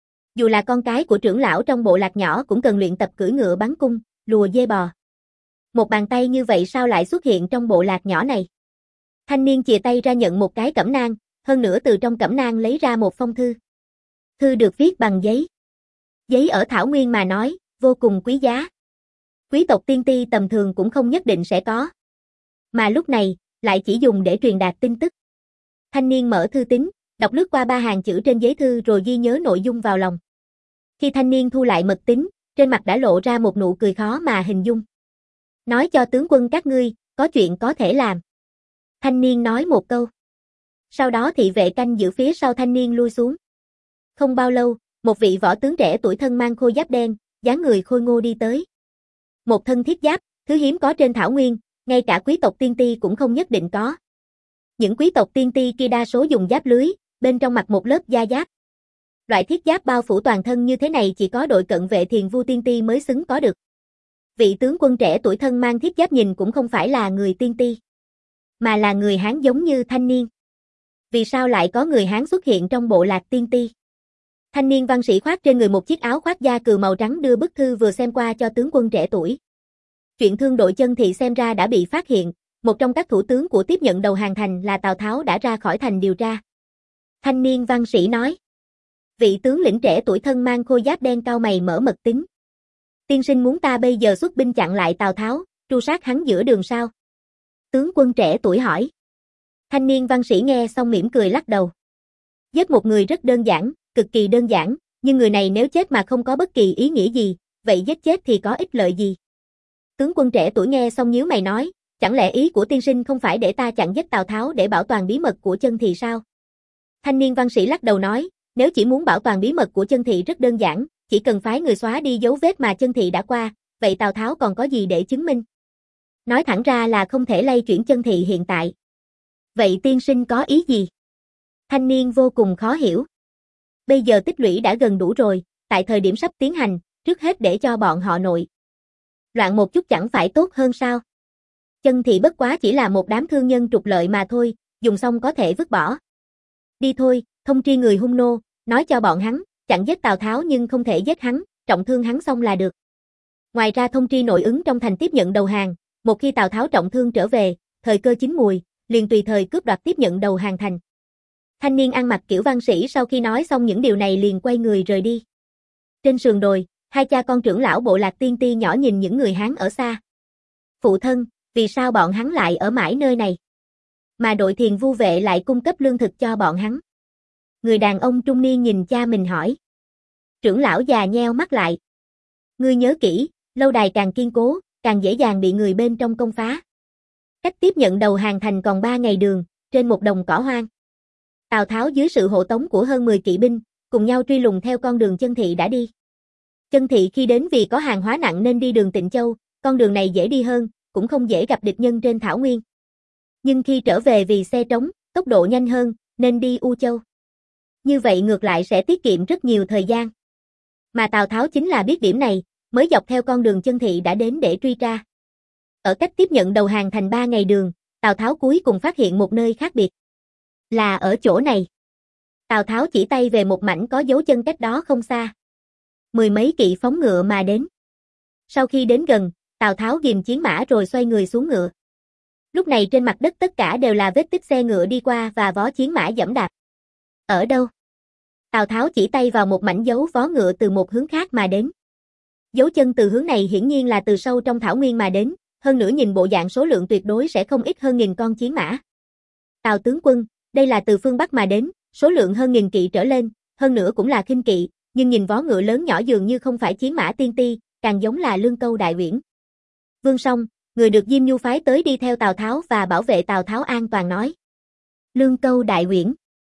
Dù là con cái của trưởng lão trong bộ lạc nhỏ cũng cần luyện tập cưỡi ngựa bắn cung, lùa dê bò. Một bàn tay như vậy sao lại xuất hiện trong bộ lạc nhỏ này? Thanh niên chìa tay ra nhận một cái cẩm nang, hơn nữa từ trong cẩm nang lấy ra một phong thư. Thư được viết bằng giấy. Giấy ở Thảo Nguyên mà nói, vô cùng quý giá. Quý tộc tiên ti tầm thường cũng không nhất định sẽ có. Mà lúc này, lại chỉ dùng để truyền đạt tin tức. Thanh niên mở thư tín, đọc lướt qua ba hàng chữ trên giấy thư rồi ghi nhớ nội dung vào lòng. Khi thanh niên thu lại mật tín, trên mặt đã lộ ra một nụ cười khó mà hình dung. Nói cho tướng quân các ngươi, có chuyện có thể làm. Thanh niên nói một câu. Sau đó thị vệ canh giữ phía sau thanh niên lui xuống. Không bao lâu, một vị võ tướng trẻ tuổi thân mang khôi giáp đen, dáng người khôi ngô đi tới. Một thân thiết giáp, thứ hiếm có trên Thảo Nguyên, ngay cả quý tộc tiên ti cũng không nhất định có. Những quý tộc tiên ti kia đa số dùng giáp lưới, bên trong mặc một lớp da giáp. Loại thiết giáp bao phủ toàn thân như thế này chỉ có đội cận vệ Thiền Vu tiên ti mới xứng có được. Vị tướng quân trẻ tuổi thân mang thiết giáp nhìn cũng không phải là người tiên ti, mà là người Hán giống như thanh niên. Vì sao lại có người Hán xuất hiện trong bộ lạc tiên ti? Thanh niên văn sĩ khoác trên người một chiếc áo khoác da cừu màu trắng đưa bức thư vừa xem qua cho tướng quân trẻ tuổi. Chuyện thương đội Chân Thị xem ra đã bị phát hiện, một trong các thủ tướng của tiếp nhận đầu hàng thành là Tào Tháo đã ra khỏi thành điều tra. Thanh niên văn sĩ nói. Vị tướng lĩnh trẻ tuổi thân mang khôi giáp đen cao mày mở mật tín. Tiên sinh muốn ta bây giờ xuất binh chặn lại Tào Tháo, tru sát hắn giữa đường sao? Tướng quân trẻ tuổi hỏi. Thanh niên văn sĩ nghe xong mỉm cười lắc đầu. Giết một người rất đơn giản, cực kỳ đơn giản, nhưng người này nếu chết mà không có bất kỳ ý nghĩa gì, vậy giết chết thì có ích lợi gì? Tướng quân trẻ tuổi nghe xong nhíu mày nói, chẳng lẽ ý của tiên sinh không phải để ta chặn giết Tào Tháo để bảo toàn bí mật của Chân Thị sao? Thanh niên văn sĩ lắc đầu nói, nếu chỉ muốn bảo toàn bí mật của Chân Thị rất đơn giản, chỉ cần phái người xóa đi dấu vết mà Chân Thị đã qua, vậy Tào Tháo còn có gì để chứng minh? Nói thẳng ra là không thể lay chuyển Chân Thị hiện tại. Vậy tiên sinh có ý gì? Thanh niên vô cùng khó hiểu. Bây giờ tích lũy đã gần đủ rồi, tại thời điểm sắp tiến hành, trước hết để cho bọn họ nội loạn một chút chẳng phải tốt hơn sao? Chân Thị bất quá chỉ là một đám thương nhân trục lợi mà thôi, dùng xong có thể vứt bỏ. Đi thôi, thông tri người hung nô, nói cho bọn hắn, chặn giết Tào Tháo nhưng không thể giết hắn, trọng thương hắn xong là được. Ngoài ra thông tri nội ứng trong thành tiếp nhận đầu hàng, một khi Tào Tháo trọng thương trở về, thời cơ chín mùi, liền tùy thời cướp đoạt tiếp nhận đầu hàng thành. Thanh niên ăn mặc kiểu văn sĩ sau khi nói xong những điều này liền quay người rời đi. Trên sườn đồi, hai cha con trưởng lão bộ lạc tiên ti nhỏ nhìn những người Hán ở xa. Phụ thân, vì sao bọn hắn lại ở mãi nơi này? Mà đội Thiền Vu vệ lại cung cấp lương thực cho bọn hắn. Người đàn ông trung niên nhìn cha mình hỏi. Trưởng lão già nheo mắt lại. Ngươi nhớ kỹ, lâu đài càng kiên cố, càng dễ dàng bị người bên trong công phá. Cách tiếp nhận đầu hàng thành còn ba ngày đường, trên một đồng cỏ hoang. Tào Tháo dưới sự hộ tống của hơn mười kỵ binh, cùng nhau truy lùng theo con đường Chân Thị đã đi. Chân Thị khi đến vì có hàng hóa nặng nên đi đường Tịnh Châu, con đường này dễ đi hơn, cũng không dễ gặp địch nhân trên Thảo Nguyên. Nhưng khi trở về vì xe trống, tốc độ nhanh hơn, nên đi U Châu. Như vậy ngược lại sẽ tiết kiệm rất nhiều thời gian. Mà Tào Tháo chính là biết điểm này, mới dọc theo con đường Chân Thị đã đến để truy tra. Ở cách tiếp nhận đầu hàng thành ba ngày đường, Tào Tháo cuối cùng phát hiện một nơi khác biệt. Là ở chỗ này. Tào Tháo chỉ tay về một mảnh có dấu chân cách đó không xa. Mười mấy kỵ phóng ngựa mà đến. Sau khi đến gần, Tào Tháo ghìm chiến mã rồi xoay người xuống ngựa. Lúc này trên mặt đất tất cả đều là vết tích xe ngựa đi qua và vó chiến mã giẫm đạp. Ở đâu? Tào Tháo chỉ tay vào một mảnh dấu vó ngựa từ một hướng khác mà đến. Dấu chân từ hướng này hiển nhiên là từ sâu trong Thảo Nguyên mà đến, hơn nữa nhìn bộ dạng số lượng tuyệt đối sẽ không ít hơn nghìn con chiến mã. Tào tướng quân, đây là từ phương Bắc mà đến, số lượng hơn nghìn kỵ trở lên, hơn nữa cũng là khinh kỵ, nhưng nhìn vó ngựa lớn nhỏ dường như không phải chiến mã tiên ti, càng giống là lương câu đại uyển. Vương Song, người được Diêm Nhu phái tới đi theo Tào Tháo và bảo vệ Tào Tháo an toàn nói. Lương Câu Đại Uyển.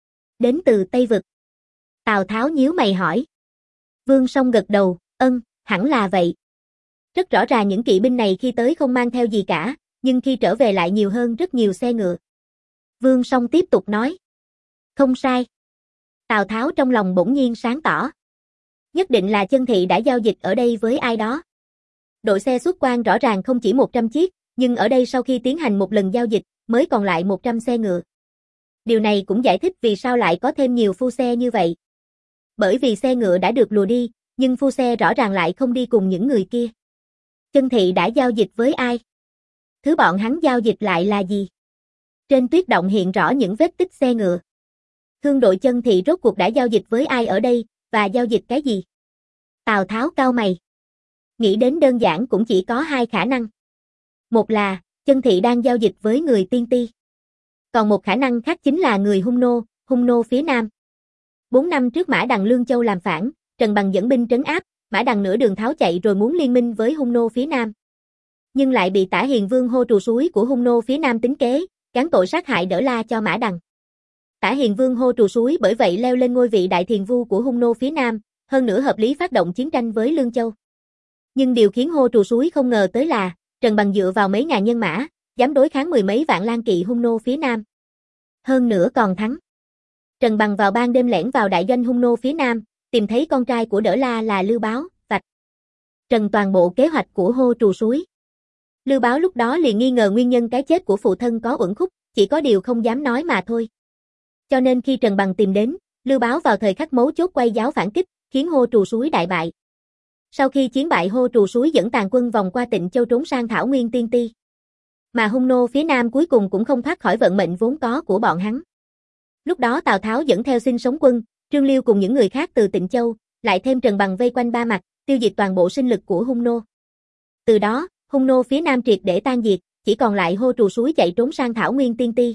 Đến từ Tây Vực. Tào Tháo nhíu mày hỏi. Vương Song gật đầu, ân, hẳn là vậy. Rất rõ ràng những kỵ binh này khi tới không mang theo gì cả, nhưng khi trở về lại nhiều hơn rất nhiều xe ngựa. Vương Song tiếp tục nói. Không sai. Tào Tháo trong lòng bỗng nhiên sáng tỏ. Nhất định là Chân Thị đã giao dịch ở đây với ai đó. Đội xe xuất quan rõ ràng không chỉ một trăm chiếc, nhưng ở đây sau khi tiến hành một lần giao dịch, mới còn lại một trăm xe ngựa. Điều này cũng giải thích vì sao lại có thêm nhiều phu xe như vậy. Bởi vì xe ngựa đã được lùa đi, nhưng phu xe rõ ràng lại không đi cùng những người kia. Chân Thị đã giao dịch với ai? Thứ bọn hắn giao dịch lại là gì? Trên tuyết động hiện rõ những vết tích xe ngựa. Thương đội Chân Thị rốt cuộc đã giao dịch với ai ở đây, và giao dịch cái gì? Tào Tháo cau mày. Nghĩ đến đơn giản cũng chỉ có hai khả năng. Một là, Chân Thị đang giao dịch với người Tiên Ti. Còn một khả năng khác chính là người Hung Nô, Hung Nô phía Nam. Bốn năm trước Mã Đằng Lương Châu làm phản, Trần Bằng dẫn binh trấn áp, Mã Đằng nửa đường tháo chạy rồi muốn liên minh với Hung Nô phía Nam. Nhưng lại bị Tả Hiền Vương Hô Trù Suối của Hung Nô phía Nam tính kế, gán tội sát hại Đỡ La cho Mã Đằng. Tả Hiền Vương Hô Trù Suối bởi vậy leo lên ngôi vị đại thiền vu của Hung Nô phía Nam, hơn nữa hợp lý phát động chiến tranh với Lương Châu. Nhưng điều khiến Hô Trù Suối không ngờ tới là, Trần Bằng dựa vào mấy ngàn nhân mã, dám đối kháng mười mấy vạn lang kỵ Hung Nô phía Nam. Hơn nữa còn thắng. Trần Bằng vào ban đêm lẻn vào đại doanh Hung Nô phía Nam, tìm thấy con trai của Đỡ La là Lưu Báo, vạch trần toàn bộ kế hoạch của Hô Trù Suối. Lưu Báo lúc đó liền nghi ngờ nguyên nhân cái chết của phụ thân có uẩn khúc, chỉ có điều không dám nói mà thôi. Cho nên khi Trần Bằng tìm đến, Lưu Báo vào thời khắc mấu chốt quay giáo phản kích, khiến Hô Trù Suối đại bại. Sau khi chiến bại, Hô Trù Suối dẫn tàn quân vòng qua Tịnh Châu trốn sang Thảo Nguyên Tiên Ti. Mà Hung Nô phía Nam cuối cùng cũng không thoát khỏi vận mệnh vốn có của bọn hắn. Lúc đó Tào Tháo dẫn theo Sinh Sống Quân, Trương Liêu cùng những người khác từ Tịnh Châu, lại thêm Trần Bằng vây quanh Ba Mặt, tiêu diệt toàn bộ sinh lực của Hung Nô. Từ đó, Hung Nô phía Nam triệt để tan diệt, chỉ còn lại Hô Trù Suối chạy trốn sang Thảo Nguyên Tiên Ti.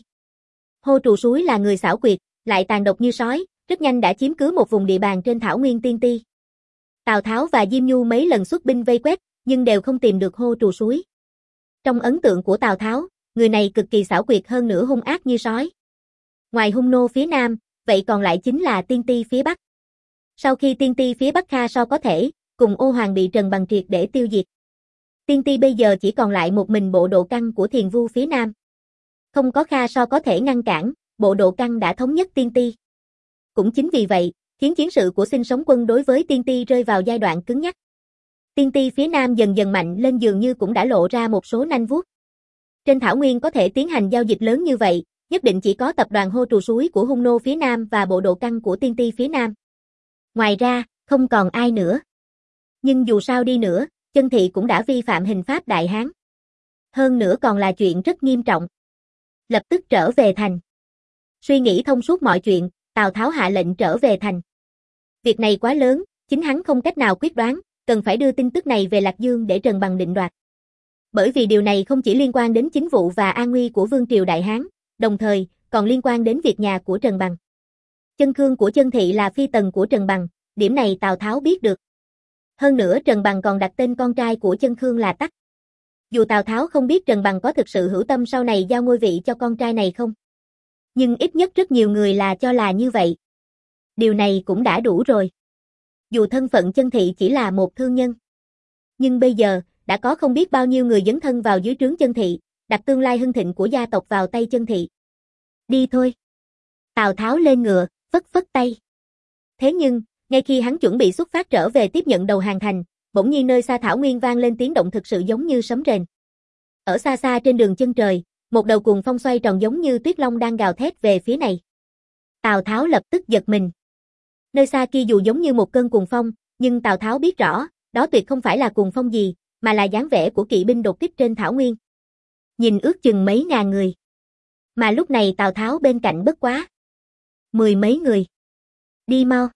Hô Trù Suối là người xảo quyệt, lại tàn độc như sói, rất nhanh đã chiếm cứ một vùng địa bàn trên Thảo Nguyên Tiên Ti. Tào Tháo và Diêm Nhu mấy lần xuất binh vây quét, nhưng đều không tìm được Hô Trù Suối. Trong ấn tượng của Tào Tháo, người này cực kỳ xảo quyệt hơn nữa hung ác như sói. Ngoài Hung Nô phía Nam, vậy còn lại chính là Tiên Ti phía Bắc. Sau khi Tiên Ti phía Bắc Kha So có thể, cùng Ô Hoàng bị Trần Bằng triệt để tiêu diệt. Tiên Ti bây giờ chỉ còn lại một mình bộ độ căn của Thiền Vu phía Nam. Không có Kha So có thể ngăn cản, bộ độ căn đã thống nhất Tiên Ti. Cũng chính vì vậy, khiến chiến sự của Sinh Sống Quân đối với Tiên Ti rơi vào giai đoạn cứng nhắc. Tiên Ti phía Nam dần dần mạnh lên dường như cũng đã lộ ra một số nanh vuốt. Trên Thảo Nguyên có thể tiến hành giao dịch lớn như vậy, nhất định chỉ có tập đoàn Hô Trù Suối của Hung Nô phía Nam và bộ độ căn của Tiên Ti phía Nam. Ngoài ra, không còn ai nữa. Nhưng dù sao đi nữa, Chân Thị cũng đã vi phạm hình pháp Đại Hán. Hơn nữa còn là chuyện rất nghiêm trọng. Lập tức trở về thành. Suy nghĩ thông suốt mọi chuyện, Tào Tháo hạ lệnh trở về thành. Việc này quá lớn, chính hắn không cách nào quyết đoán, cần phải đưa tin tức này về Lạc Dương để Trần Bằng định đoạt. Bởi vì điều này không chỉ liên quan đến chính vụ và an nguy của Vương triều Đại Hán, đồng thời còn liên quan đến việc nhà của Trần Bằng. Chân Khương của Chân Thị là phi tần của Trần Bằng, điểm này Tào Tháo biết được. Hơn nữa Trần Bằng còn đặt tên con trai của Chân Khương là Tắc. Dù Tào Tháo không biết Trần Bằng có thực sự hữu tâm sau này giao ngôi vị cho con trai này không, nhưng ít nhất rất nhiều người là cho là như vậy. Điều này cũng đã đủ rồi. Dù thân phận Chân Thị chỉ là một thương nhân, nhưng bây giờ, đã có không biết bao nhiêu người dấn thân vào dưới trướng Chân Thị, đặt tương lai hưng thịnh của gia tộc vào tay Chân Thị. Đi thôi. Tào Tháo lên ngựa, phất phất tay. Thế nhưng, ngay khi hắn chuẩn bị xuất phát trở về tiếp nhận đầu hàng thành, bỗng nhiên nơi xa Thảo Nguyên vang lên tiếng động thực sự giống như sấm rền. Ở xa xa trên đường chân trời, một đầu cuồng phong xoay tròn giống như tuyết long đang gào thét về phía này. Tào Tháo lập tức giật mình. Nơi xa kia dù giống như một cơn cuồng phong, nhưng Tào Tháo biết rõ, đó tuyệt không phải là cuồng phong gì, mà là dáng vẻ của kỵ binh đột kích trên Thảo Nguyên. Nhìn ước chừng mấy ngàn người. Mà lúc này Tào Tháo bên cạnh bất quá mười mấy người. Đi mau.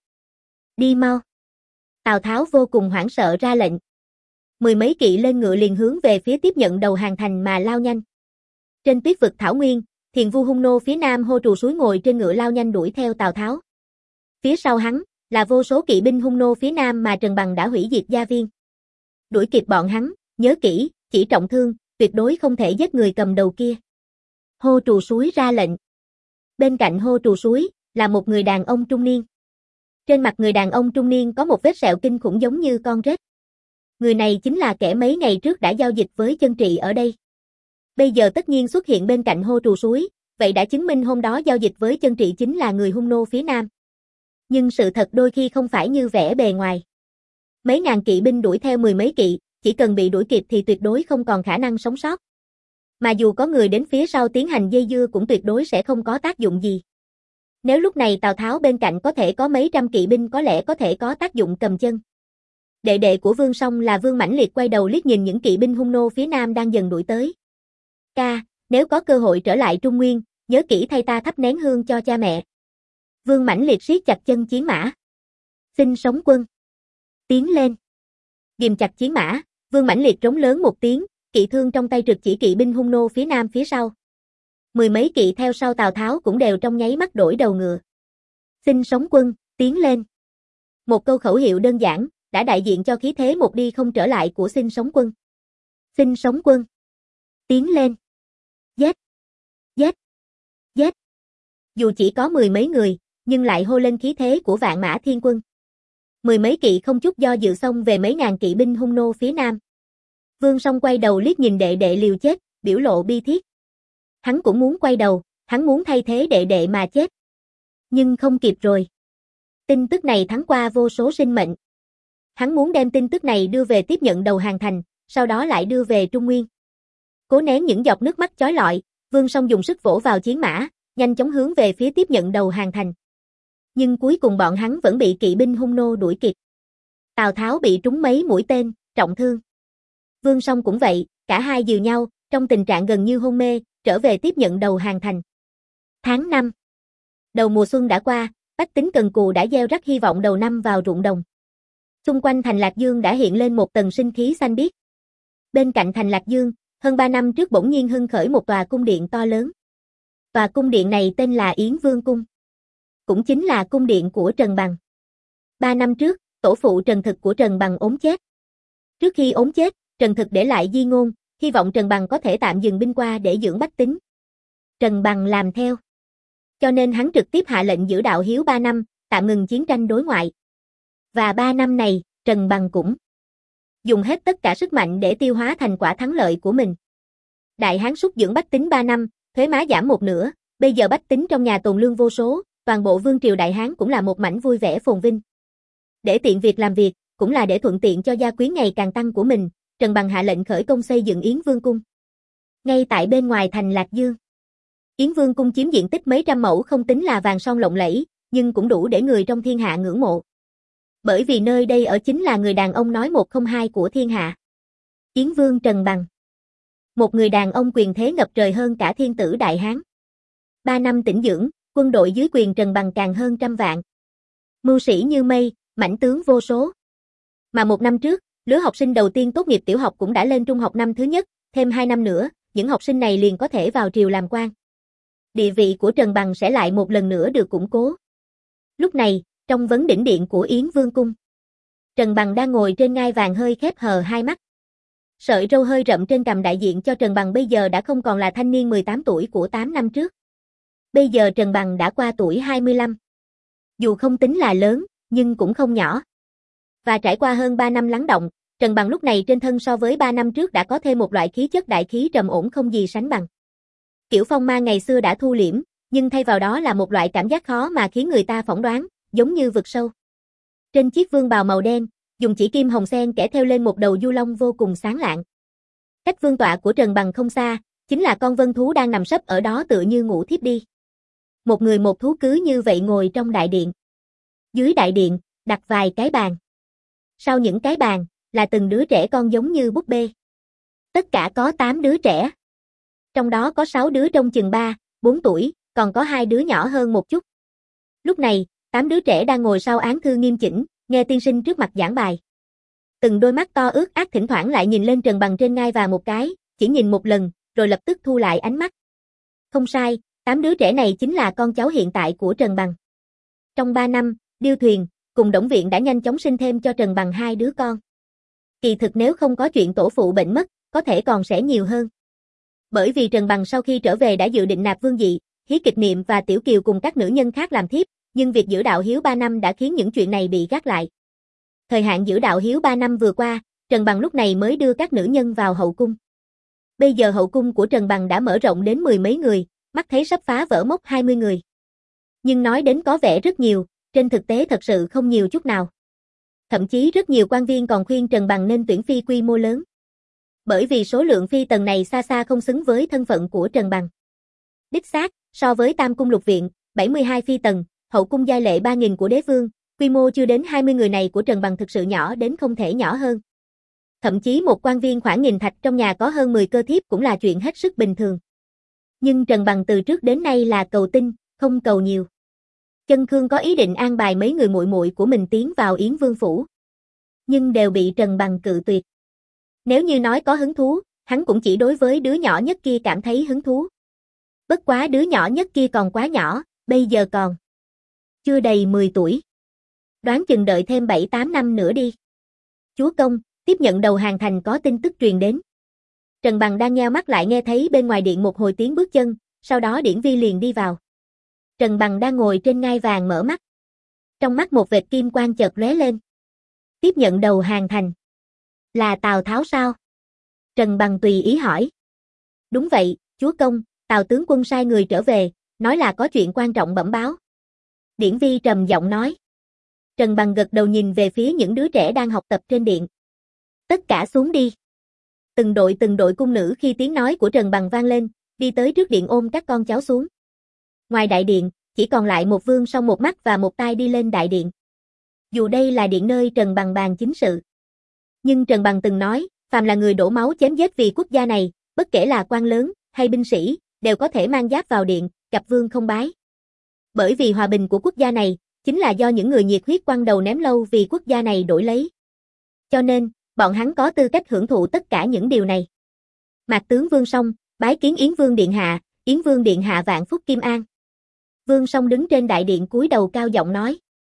Đi mau. Tào Tháo vô cùng hoảng sợ ra lệnh. Mười mấy kỵ lên ngựa liền hướng về phía tiếp nhận đầu hàng thành mà lao nhanh. Trên tuyết vực Thảo Nguyên, Thiền Vu Hung Nô phía Nam Hô Trù Suối ngồi trên ngựa lao nhanh đuổi theo Tào Tháo. Phía sau hắn, là vô số kỵ binh Hung Nô phía Nam mà Trần Bằng đã hủy diệt gia viên. Đuổi kịp bọn hắn, nhớ kỹ, chỉ trọng thương, tuyệt đối không thể giết người cầm đầu kia. Hô Trù Suối ra lệnh. Bên cạnh hô trù suối, là một người đàn ông trung niên. Trên mặt người đàn ông trung niên có một vết sẹo kinh khủng giống như con rết. Người này chính là kẻ mấy ngày trước đã giao dịch với chân trị ở đây. Bây giờ tất nhiên xuất hiện bên cạnh hô trù suối, vậy đã chứng minh hôm đó giao dịch với chân trị chính là người hung nô phía nam. Nhưng sự thật đôi khi không phải như vẻ bề ngoài. Mấy ngàn kỵ binh đuổi theo mười mấy kỵ, chỉ cần bị đuổi kịp thì tuyệt đối không còn khả năng sống sót. Mà dù có người đến phía sau tiến hành dây dưa cũng tuyệt đối sẽ không có tác dụng gì. Nếu lúc này Tào Tháo bên cạnh có thể có mấy trăm kỵ binh có lẽ có thể có tác dụng cầm chân. Đệ đệ của Vương Song là Vương Mãnh Liệt quay đầu liếc nhìn những kỵ binh hung nô phía nam đang dần đuổi tới. Ca, nếu có cơ hội trở lại Trung Nguyên, nhớ kỹ thay ta thắp nén hương cho cha mẹ. Vương Mãnh Liệt siết chặt chân chiến mã. Xin sống quân. Tiến lên. Ghìm chặt chiến mã, Vương Mãnh Liệt trống lớn một tiếng, kỵ thương trong tay trực chỉ kỵ binh hung nô phía nam phía sau. Mười mấy kỵ theo sau Tào Tháo cũng đều trong nháy mắt đổi đầu ngựa. Xin sống quân, tiến lên. Một câu khẩu hiệu đơn giản, đã đại diện cho khí thế một đi không trở lại của xin sống quân. Xin sống quân. Tiến lên. Giết. Giết. Giết. Dù chỉ có mười mấy người, nhưng lại hô lên khí thế của vạn mã thiên quân. Mười mấy kỵ không chút do dự xông về mấy ngàn kỵ binh hung nô phía nam. Vương Song quay đầu liếc nhìn đệ đệ liều chết, biểu lộ bi thiết. Hắn cũng muốn quay đầu, hắn muốn thay thế đệ đệ mà chết. Nhưng không kịp rồi. Tin tức này thắng qua vô số sinh mệnh. Hắn muốn đem tin tức này đưa về tiếp nhận đầu hàng thành, sau đó lại đưa về Trung Nguyên. Cố nén những giọt nước mắt chói lọi, Vương Song dùng sức vỗ vào chiến mã, nhanh chóng hướng về phía tiếp nhận đầu hàng thành. Nhưng cuối cùng bọn hắn vẫn bị kỵ binh hung nô đuổi kịp. Tào Tháo bị trúng mấy mũi tên, trọng thương. Vương Song cũng vậy, cả hai dìu nhau, trong tình trạng gần như hôn mê, trở về tiếp nhận đầu hàng thành. Tháng năm. Đầu mùa xuân đã qua, bách tính cần cù đã gieo rắc hy vọng đầu năm vào ruộng đồng. Xung quanh thành Lạc Dương đã hiện lên một tầng sinh khí xanh biếc. Bên cạnh thành Lạc Dương, hơn ba năm trước bỗng nhiên hưng khởi một tòa cung điện to lớn. Tòa cung điện này tên là Yến Vương Cung. Cũng chính là cung điện của Trần Bằng. Ba năm trước, tổ phụ Trần Thực của Trần Bằng ốm chết. Trước khi ốm chết, Trần Thực để lại di ngôn, hy vọng Trần Bằng có thể tạm dừng binh qua để dưỡng bách tính. Trần Bằng làm theo. Cho nên hắn trực tiếp hạ lệnh giữ đạo hiếu ba năm, tạm ngừng chiến tranh đối ngoại. Và ba năm này, Trần Bằng cũng dùng hết tất cả sức mạnh để tiêu hóa thành quả thắng lợi của mình. Đại Hán súc dưỡng bách tính ba năm, thuế má giảm một nửa, bây giờ bách tính trong nhà tồn lương vô số, toàn bộ vương triều Đại Hán cũng là một mảnh vui vẻ phồn vinh. Để tiện việc làm việc, cũng là để thuận tiện cho gia quyến ngày càng tăng của mình, Trần Bằng hạ lệnh khởi công xây dựng Yến Vương Cung. Ngay tại bên ngoài thành Lạc Dương. Yến Vương Cung chiếm diện tích mấy trăm mẫu không tính là vàng son lộng lẫy, nhưng cũng đủ để người trong thiên hạ ngưỡng mộ. Bởi vì nơi đây ở chính là người đàn ông nói một không hai của thiên hạ. Yến Vương Trần Bằng. Một người đàn ông quyền thế ngập trời hơn cả thiên tử Đại Hán. Ba năm tĩnh dưỡng, quân đội dưới quyền Trần Bằng càng hơn trăm vạn. Mưu sĩ như mây, mãnh tướng vô số. Mà một năm trước, lứa học sinh đầu tiên tốt nghiệp tiểu học cũng đã lên trung học năm thứ nhất, thêm hai năm nữa, những học sinh này liền có thể vào triều làm quan. Địa vị của Trần Bằng sẽ lại một lần nữa được củng cố. Lúc này, trong vấn đỉnh điện của Yến Vương Cung, Trần Bằng đang ngồi trên ngai vàng hơi khép hờ hai mắt. Sợi râu hơi rậm trên cằm đại diện cho Trần Bằng bây giờ đã không còn là thanh niên mười tám tuổi của tám năm trước. Bây giờ Trần Bằng đã qua tuổi hai mươi lăm. Dù không tính là lớn, nhưng cũng không nhỏ. Và trải qua hơn ba năm lắng động, Trần Bằng lúc này trên thân so với ba năm trước đã có thêm một loại khí chất đại khí trầm ổn không gì sánh bằng. Kiểu phong ma ngày xưa đã thu liễm, nhưng thay vào đó là một loại cảm giác khó mà khiến người ta phỏng đoán, giống như vực sâu. Trên chiếc vương bào màu đen, dùng chỉ kim hồng sen kẻ theo lên một đầu du long vô cùng sáng lạng. Cách vương tọa của Trần Bằng không xa, chính là con vân thú đang nằm sấp ở đó tựa như ngủ thiếp đi. Một người một thú cứ như vậy ngồi trong đại điện. Dưới đại điện, đặt vài cái bàn. Sau những cái bàn, là từng đứa trẻ con giống như búp bê. Tất cả có tám đứa trẻ. Trong đó có sáu đứa trông chừng ba, bốn tuổi, còn có hai đứa nhỏ hơn một chút. Lúc này, tám đứa trẻ đang ngồi sau án thư nghiêm chỉnh, nghe tiên sinh trước mặt giảng bài. Từng đôi mắt to ướt át thỉnh thoảng lại nhìn lên Trần Bằng trên ngai vàng một cái, chỉ nhìn một lần, rồi lập tức thu lại ánh mắt. Không sai, tám đứa trẻ này chính là con cháu hiện tại của Trần Bằng. Trong ba năm, Điêu Thuyền, cùng Đổng Viện đã nhanh chóng sinh thêm cho Trần Bằng hai đứa con. Kỳ thực nếu không có chuyện tổ phụ bệnh mất, có thể còn sẽ nhiều hơn. Bởi vì Trần Bằng sau khi trở về đã dự định nạp vương vị, Hí Kịch Niệm và Tiểu Kiều cùng các nữ nhân khác làm thiếp, nhưng việc giữ đạo hiếu ba năm đã khiến những chuyện này bị gác lại. Thời hạn giữ đạo hiếu ba năm vừa qua, Trần Bằng lúc này mới đưa các nữ nhân vào hậu cung. Bây giờ hậu cung của Trần Bằng đã mở rộng đến mười mấy người, mắt thấy sắp phá vỡ mốc hai mươi người. Nhưng nói đến có vẻ rất nhiều, trên thực tế thật sự không nhiều chút nào. Thậm chí rất nhiều quan viên còn khuyên Trần Bằng nên tuyển phi quy mô lớn. Bởi vì số lượng phi tần này xa xa không xứng với thân phận của Trần Bằng. Đích xác, so với Tam cung lục viện, bảy mươi hai phi tần, hậu cung giai lệ ba nghìn của đế vương, quy mô chưa đến hai mươi người này của Trần Bằng thực sự nhỏ đến không thể nhỏ hơn. Thậm chí một quan viên khoảng nghìn thạch trong nhà có hơn mười cơ thiếp cũng là chuyện hết sức bình thường. Nhưng Trần Bằng từ trước đến nay là cầu tinh, không cầu nhiều. Chân Khương có ý định an bài mấy người muội muội của mình tiến vào Yến Vương phủ, nhưng đều bị Trần Bằng cự tuyệt. Nếu như nói có hứng thú, hắn cũng chỉ đối với đứa nhỏ nhất kia cảm thấy hứng thú. Bất quá đứa nhỏ nhất kia còn quá nhỏ, bây giờ còn chưa đầy mười tuổi. Đoán chừng đợi thêm bảy tám năm nữa đi. Chúa công, tiếp nhận đầu hàng thành có tin tức truyền đến. Trần Bằng đang nheo mắt lại nghe thấy bên ngoài điện một hồi tiếng bước chân, sau đó Điển Vi liền đi vào. Trần Bằng đang ngồi trên ngai vàng mở mắt. Trong mắt một vệt kim quang chợt lóe lên. Tiếp nhận đầu hàng thành. Là Tào Tháo sao? Trần Bằng tùy ý hỏi. Đúng vậy, chúa công, Tào tướng quân sai người trở về, nói là có chuyện quan trọng bẩm báo. Điển Vi trầm giọng nói. Trần Bằng gật đầu nhìn về phía những đứa trẻ đang học tập trên điện. Tất cả xuống đi. Từng đội từng đội cung nữ khi tiếng nói của Trần Bằng vang lên, đi tới trước điện ôm các con cháu xuống. Ngoài đại điện, chỉ còn lại một Vương Song một mắt và một tai đi lên đại điện. Dù đây là điện nơi Trần Bằng bàn chính sự. Nhưng Trần Bằng từng nói, phàm là người đổ máu chém giết vì quốc gia này, bất kể là quan lớn hay binh sĩ, đều có thể mang giáp vào điện, gặp vương không bái. Bởi vì hòa bình của quốc gia này, chính là do những người nhiệt huyết quăng đầu ném lâu vì quốc gia này đổi lấy. Cho nên, bọn hắn có tư cách hưởng thụ tất cả những điều này. Mạc tướng Vương Song, bái kiến Yến Vương Điện Hạ, Yến Vương Điện Hạ vạn phúc kim an. Vương Song đứng trên đại điện cúi đầu cao giọng nói.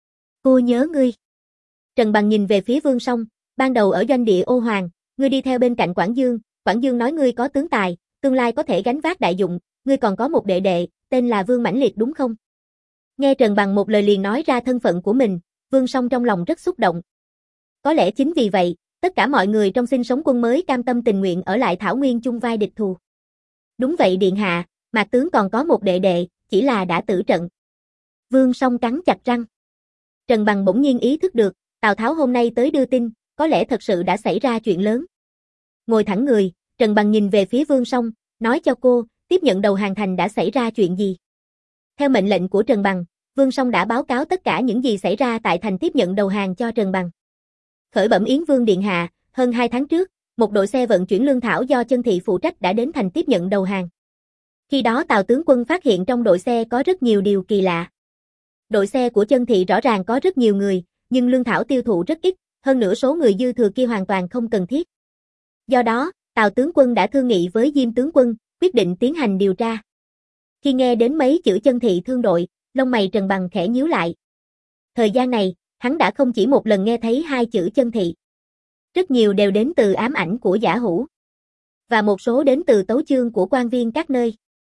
Cô nhớ ngươi. Trần Bằng nhìn về phía Vương Song, ban đầu ở doanh địa Ô Hoàng, ngươi đi theo bên cạnh Quảng Dương, Quảng Dương nói ngươi có tướng tài, tương lai có thể gánh vác đại dụng, ngươi còn có một đệ đệ, tên là Vương Mãnh Liệt đúng không? Nghe Trần Bằng một lời liền nói ra thân phận của mình, Vương Song trong lòng rất xúc động. Có lẽ chính vì vậy, tất cả mọi người trong sinh sống quân mới cam tâm tình nguyện ở lại Thảo Nguyên chung vai địch thù. Đúng vậy điện hạ, Mạc tướng còn có một đệ đệ, chỉ là đã tử trận. Vương Song cắn chặt răng. Trần Bằng bỗng nhiên ý thức được, Tào Tháo hôm nay tới đưa tin, có lẽ thật sự đã xảy ra chuyện lớn. Ngồi thẳng người, Trần Bằng nhìn về phía Vương Song, nói cho cô, tiếp nhận đầu hàng thành đã xảy ra chuyện gì. Theo mệnh lệnh của Trần Bằng, Vương Song đã báo cáo tất cả những gì xảy ra tại thành tiếp nhận đầu hàng cho Trần Bằng. Khởi bẩm Yến Vương Điện Hạ, hơn hai tháng trước, một đội xe vận chuyển lương thảo do Chân Thị phụ trách đã đến thành tiếp nhận đầu hàng. Khi đó Tào tướng quân phát hiện trong đội xe có rất nhiều điều kỳ lạ. Đội xe của Chân Thị rõ ràng có rất nhiều người, nhưng lương thảo tiêu thụ rất ít, hơn nữa số người dư thừa kia hoàn toàn không cần thiết. Do đó, Tào tướng quân đã thương nghị với Diêm tướng quân, quyết định tiến hành điều tra. Khi nghe đến mấy chữ Chân Thị thương đội, lông mày Trần Bằng khẽ nhíu lại. Thời gian này, hắn đã không chỉ một lần nghe thấy hai chữ Chân Thị. Rất nhiều đều đến từ ám ảnh của giả hủ. Và một số đến từ tấu chương của quan viên các nơi.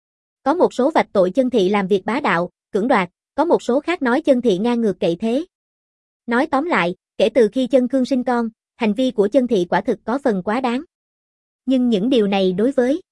Có một số vạch tội Chân Thị làm việc bá đạo, cưỡng đoạt, có một số khác nói Chân Thị ngang ngược cậy thế. Nói tóm lại, kể từ khi Chân Khương sinh con, hành vi của Chân Thị quả thực có phần quá đáng. Nhưng những điều này đối với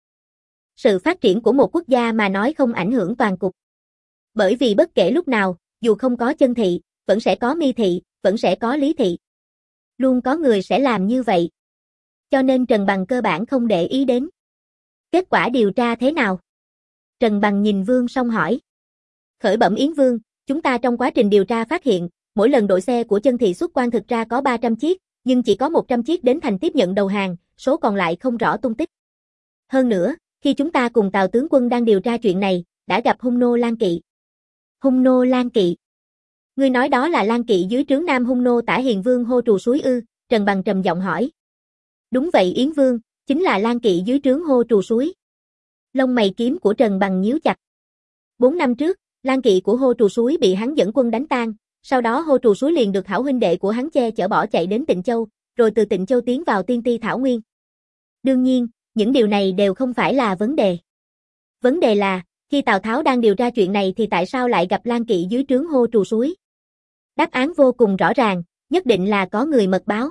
sự phát triển của một quốc gia mà nói không ảnh hưởng toàn cục. Bởi vì bất kể lúc nào, dù không có Chân Thị, vẫn sẽ có Mi Thị, vẫn sẽ có Lý Thị. Luôn có người sẽ làm như vậy. Cho nên Trần Bằng cơ bản không để ý đến. Kết quả điều tra thế nào? Trần Bằng nhìn Vương Song hỏi. Khởi bẩm Yến Vương, chúng ta trong quá trình điều tra phát hiện, mỗi lần đội xe của Chân Thị xuất quan thực ra có ba trăm chiếc, nhưng chỉ có một trăm chiếc đến thành tiếp nhận đầu hàng, số còn lại không rõ tung tích. Hơn nữa, khi chúng ta cùng Tào tướng quân đang điều tra chuyện này, đã gặp Hung nô Lan Kỵ. Hung nô Lan Kỵ? Ngươi nói đó là Lan Kỵ dưới trướng Nam Hung nô Tả Hiền Vương hô trù suối ư? Trần Bằng trầm giọng hỏi. Đúng vậy Yến Vương, chính là Lan Kỵ dưới trướng hô trù suối. Lông mày kiếm của Trần Bằng nhíu chặt. Bốn năm trước, Lan Kỵ của hô trù suối bị hắn dẫn quân đánh tan, sau đó hô trù suối liền được hảo huynh đệ của hắn che chở bỏ chạy đến Tịnh Châu, rồi từ Tịnh Châu tiến vào Tiên Ti Thảo Nguyên. Đương nhiên, những điều này đều không phải là vấn đề. Vấn đề là, Khi Tào Tháo đang điều tra chuyện này thì tại sao lại gặp Lang Kỵ dưới trướng hô trù suối? Đáp án vô cùng rõ ràng, nhất định là có người mật báo.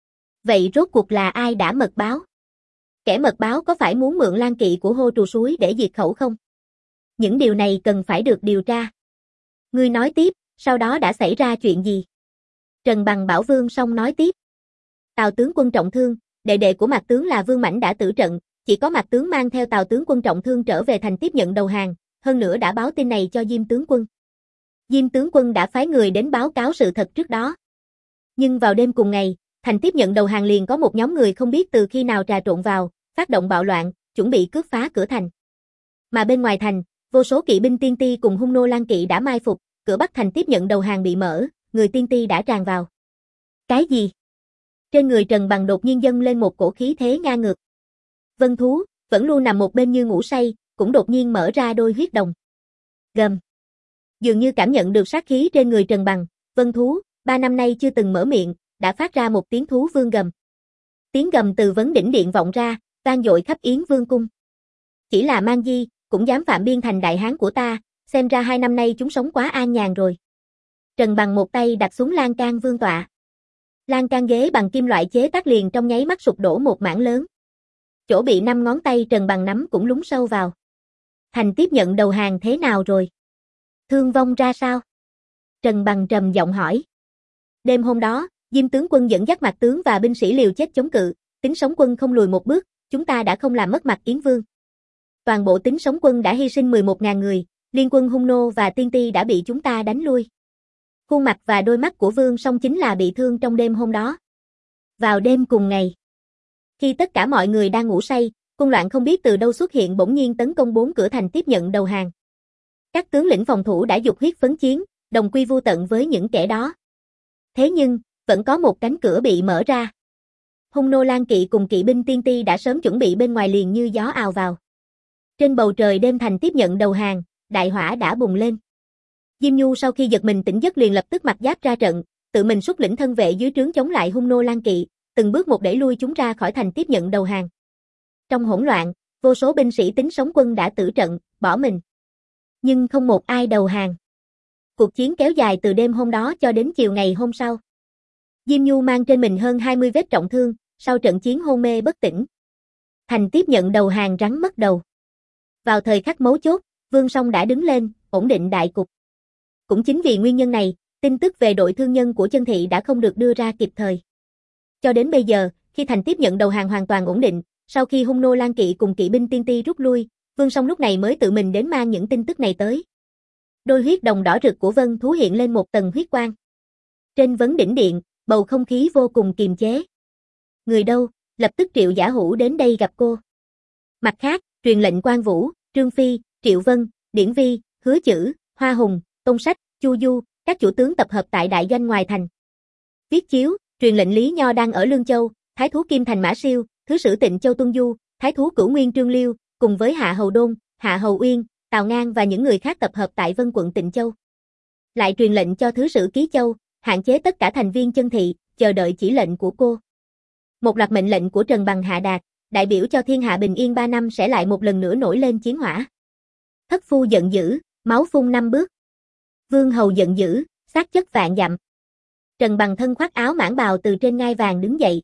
Vậy rốt cuộc là ai đã mật báo? Kẻ mật báo có phải muốn mượn Lang Kỵ của hô trù suối để diệt khẩu không? Những điều này cần phải được điều tra. Ngươi nói tiếp, sau đó đã xảy ra chuyện gì? Trần Bằng bảo Vương Song nói tiếp. Tào tướng quân trọng thương, đệ đệ của Mạc tướng là Vương Mãnh đã tử trận, chỉ có Mạc tướng mang theo Tào tướng quân trọng thương trở về thành tiếp nhận đầu hàng, hơn nữa đã báo tin này cho Diêm tướng quân. Diêm tướng quân đã phái người đến báo cáo sự thật trước đó. Nhưng vào đêm cùng ngày, thành tiếp nhận đầu hàng liền có một nhóm người không biết từ khi nào trà trộn vào, phát động bạo loạn, chuẩn bị cướp phá cửa thành. Mà bên ngoài thành, vô số kỵ binh tiên ti cùng hung nô Lang Kỵ đã mai phục, cửa bắc thành tiếp nhận đầu hàng bị mở, người tiên ti đã tràn vào. Cái gì? Trên người Trần Bằng đột nhiên dâng lên một cổ khí thế ngang ngược. Vân thú, vẫn luôn nằm một bên như ngủ say, cũng đột nhiên mở ra đôi huyết đồng. Gầm. Dường như cảm nhận được sát khí trên người Trần Bằng, Vân thú, ba năm nay chưa từng mở miệng, đã phát ra một tiếng thú vương gầm. Tiếng gầm từ vấn đỉnh điện vọng ra, vang dội khắp Yến Vương cung. Chỉ là Mang Di, cũng dám phạm biên thành đại hán của ta, xem ra hai năm nay chúng sống quá an nhàn rồi. Trần Bằng một tay đặt xuống lan can vương tọa. Lan can ghế bằng kim loại chế tác liền trong nháy mắt sụp đổ một mảng lớn. Chỗ bị năm ngón tay Trần Bằng nắm cũng lún sâu vào. Thành tiếp nhận đầu hàng thế nào rồi? Thương vong ra sao? Trần Bằng trầm giọng hỏi. Đêm hôm đó, Diêm tướng quân dẫn dắt Mạc tướng và binh sĩ liều chết chống cự, Tính Sống quân không lùi một bước, chúng ta đã không làm mất mặt Yến Vương. Toàn bộ Tính Sống quân đã hy sinh mười một nghìn người, liên quân hung nô và tiên ti đã bị chúng ta đánh lui. Khuôn mặt và đôi mắt của Vương Song chính là bị thương trong đêm hôm đó. Vào đêm cùng ngày, khi tất cả mọi người đang ngủ say, quân loạn không biết từ đâu xuất hiện bỗng nhiên tấn công bốn cửa thành tiếp nhận đầu hàng. Các tướng lĩnh phòng thủ đã dục huyết phấn chiến, đồng quy vu tận với những kẻ đó. Thế nhưng, vẫn có một cánh cửa bị mở ra. Hung nô Lang Kỵ cùng kỵ binh tiên ti đã sớm chuẩn bị bên ngoài liền như gió ào vào. Trên bầu trời đêm thành tiếp nhận đầu hàng, đại hỏa đã bùng lên. Diêm Nhu sau khi giật mình tỉnh giấc liền lập tức mặc giáp ra trận, tự mình xuất lĩnh thân vệ dưới trướng chống lại hung nô Lang Kỵ, từng bước một đẩy lui chúng ra khỏi thành tiếp nhận đầu hàng. Trong hỗn loạn, vô số binh sĩ Tính Sống quân đã tử trận, bỏ mình. Nhưng không một ai đầu hàng. Cuộc chiến kéo dài từ đêm hôm đó cho đến chiều ngày hôm sau. Diêm Nhu mang trên mình hơn hai mươi vết trọng thương, sau trận chiến hôn mê bất tỉnh. Thành tiếp nhận đầu hàng rắn mất đầu. Vào thời khắc mấu chốt, Vương Song đã đứng lên, ổn định đại cục. Cũng chính vì nguyên nhân này, tin tức về đội thương nhân của Chân Thị đã không được đưa ra kịp thời. Cho đến bây giờ, khi thành tiếp nhận đầu hàng hoàn toàn ổn định, sau khi hung nô Lang Kỵ cùng kỵ binh tiên ti rút lui, Vương Song lúc này mới tự mình đến mang những tin tức này tới. Đôi huyết đồng đỏ rực của Vân thú hiện lên một tầng huyết quang. Trên vấn đỉnh điện, bầu không khí vô cùng kiềm chế. Người đâu, lập tức Triệu Giả Hữu đến đây gặp cô. Mặt khác, truyền lệnh Quan Vũ, Trương Phi, Triệu Vân, Điển Vi, Hứa Chữ, Hoa Hùng, Tôn Sách, Chu Du, các chủ tướng tập hợp tại đại doanh ngoài thành. Viết chiếu, truyền lệnh Lý Nho đang ở Lương Châu, Thái thú Kim Thành Mã Siêu, Thứ sử Tịnh Châu Tuân Du, Thái thú Cửu Nguyên Trương Liêu, cùng với Hạ Hầu Đôn, Hạ Hầu Uyên, Tào Ngang và những người khác tập hợp tại Vân quận Tịnh Châu. Lại truyền lệnh cho Thứ sử Ký Châu, hạn chế tất cả thành viên Chân Thị, chờ đợi chỉ lệnh của cô. Một loạt mệnh lệnh của Trần Bằng hạ đạt, đại biểu cho thiên hạ bình yên ba năm sẽ lại một lần nữa nổi lên chiến hỏa. Thất phu giận dữ, máu phun năm bước. Vương hầu giận dữ, xác chất vạn dặm. Trần Bằng thân khoác áo mãng bào từ trên ngai vàng đứng dậy.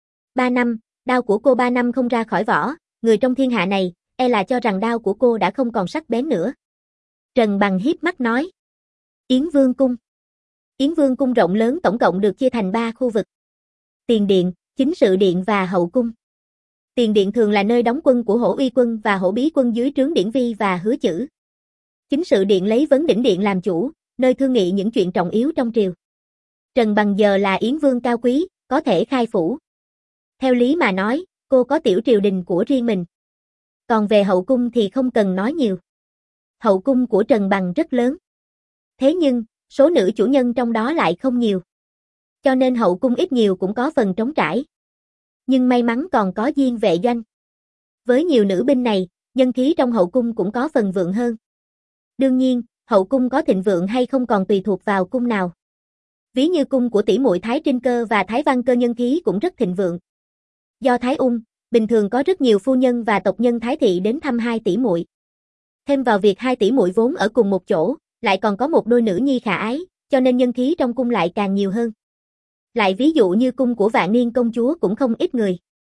Ba năm, đao của cô ba năm không ra khỏi vỏ, người trong thiên hạ này, e là cho rằng đao của cô đã không còn sắc bén nữa. Trần Bằng hiếp mắt nói. Yến Vương cung. Yến Vương cung rộng lớn tổng cộng được chia thành ba khu vực. Tiền điện, chính sự điện và hậu cung. Tiền điện thường là nơi đóng quân của Hổ Uy quân và Hổ Bí quân dưới trướng Điển Vi và Hứa Chữ. Chính sự điện lấy vấn đỉnh điện làm chủ, nơi thương nghị những chuyện trọng yếu trong triều. Trần Bằng giờ là Yến Vương cao quý, có thể khai phủ. Theo lý mà nói, cô có tiểu triều đình của riêng mình. Còn về hậu cung thì không cần nói nhiều. Hậu cung của Trần Bằng rất lớn. Thế nhưng, số nữ chủ nhân trong đó lại không nhiều. Cho nên hậu cung ít nhiều cũng có phần trống trải. Nhưng may mắn còn có Diên Vệ Doanh. Với nhiều nữ binh này, nhân khí trong hậu cung cũng có phần vượng hơn. Đương nhiên, hậu cung có thịnh vượng hay không còn tùy thuộc vào cung nào. Ví như cung của tỷ muội Thái Trinh Cơ và Thái Văn Cơ nhân khí cũng rất thịnh vượng. Do Thái Ung, bình thường có rất nhiều phu nhân và tộc nhân Thái thị đến thăm hai tỷ muội. Thêm vào việc hai tỷ muội vốn ở cùng một chỗ, lại còn có một đôi nữ nhi khả ái, cho nên nhân khí trong cung lại càng nhiều hơn. Lại ví dụ như cung của Vạn Niên công chúa cũng không ít người.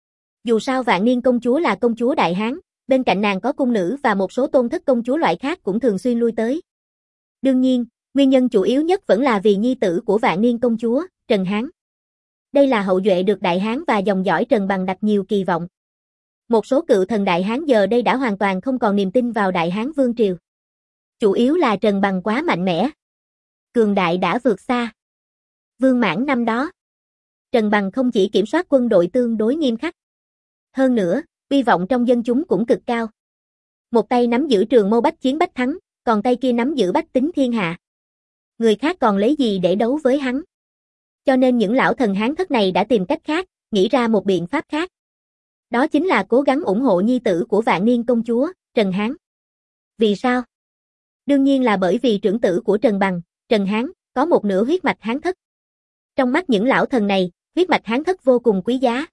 Dù sao Vạn Niên công chúa là công chúa Đại Hán, bên cạnh nàng có cung nữ và một số tôn thất công chúa loại khác cũng thường xuyên lui tới. Đương nhiên, nguyên nhân chủ yếu nhất vẫn là vì nhi tử của Vạn Niên công chúa, Trần Hán. Đây là hậu duệ được Đại Hán và dòng dõi Trần Bằng đặt nhiều kỳ vọng. Một số cựu thần Đại Hán giờ đây đã hoàn toàn không còn niềm tin vào Đại Hán Vương Triều. Chủ yếu là Trần Bằng quá mạnh mẽ. Cường đại đã vượt xa Vương Mãn năm đó. Trần Bằng không chỉ kiểm soát quân đội tương đối nghiêm khắc. Hơn nữa, uy vọng trong dân chúng cũng cực cao. Một tay nắm giữ Trường Mâu bách chiến bách thắng, còn tay kia nắm giữ bách tính thiên hạ. Người khác còn lấy gì để đấu với hắn? Cho nên những lão thần Hán thất này đã tìm cách khác, nghĩ ra một biện pháp khác. Đó chính là cố gắng ủng hộ nhi tử của Vạn Niên công chúa, Trần Hán. Vì sao? Đương nhiên là bởi vì trưởng tử của Trần Bằng, Trần Hán, có một nửa huyết mạch Hán thất. Trong mắt những lão thần này, huyết mạch Hán thất vô cùng quý giá.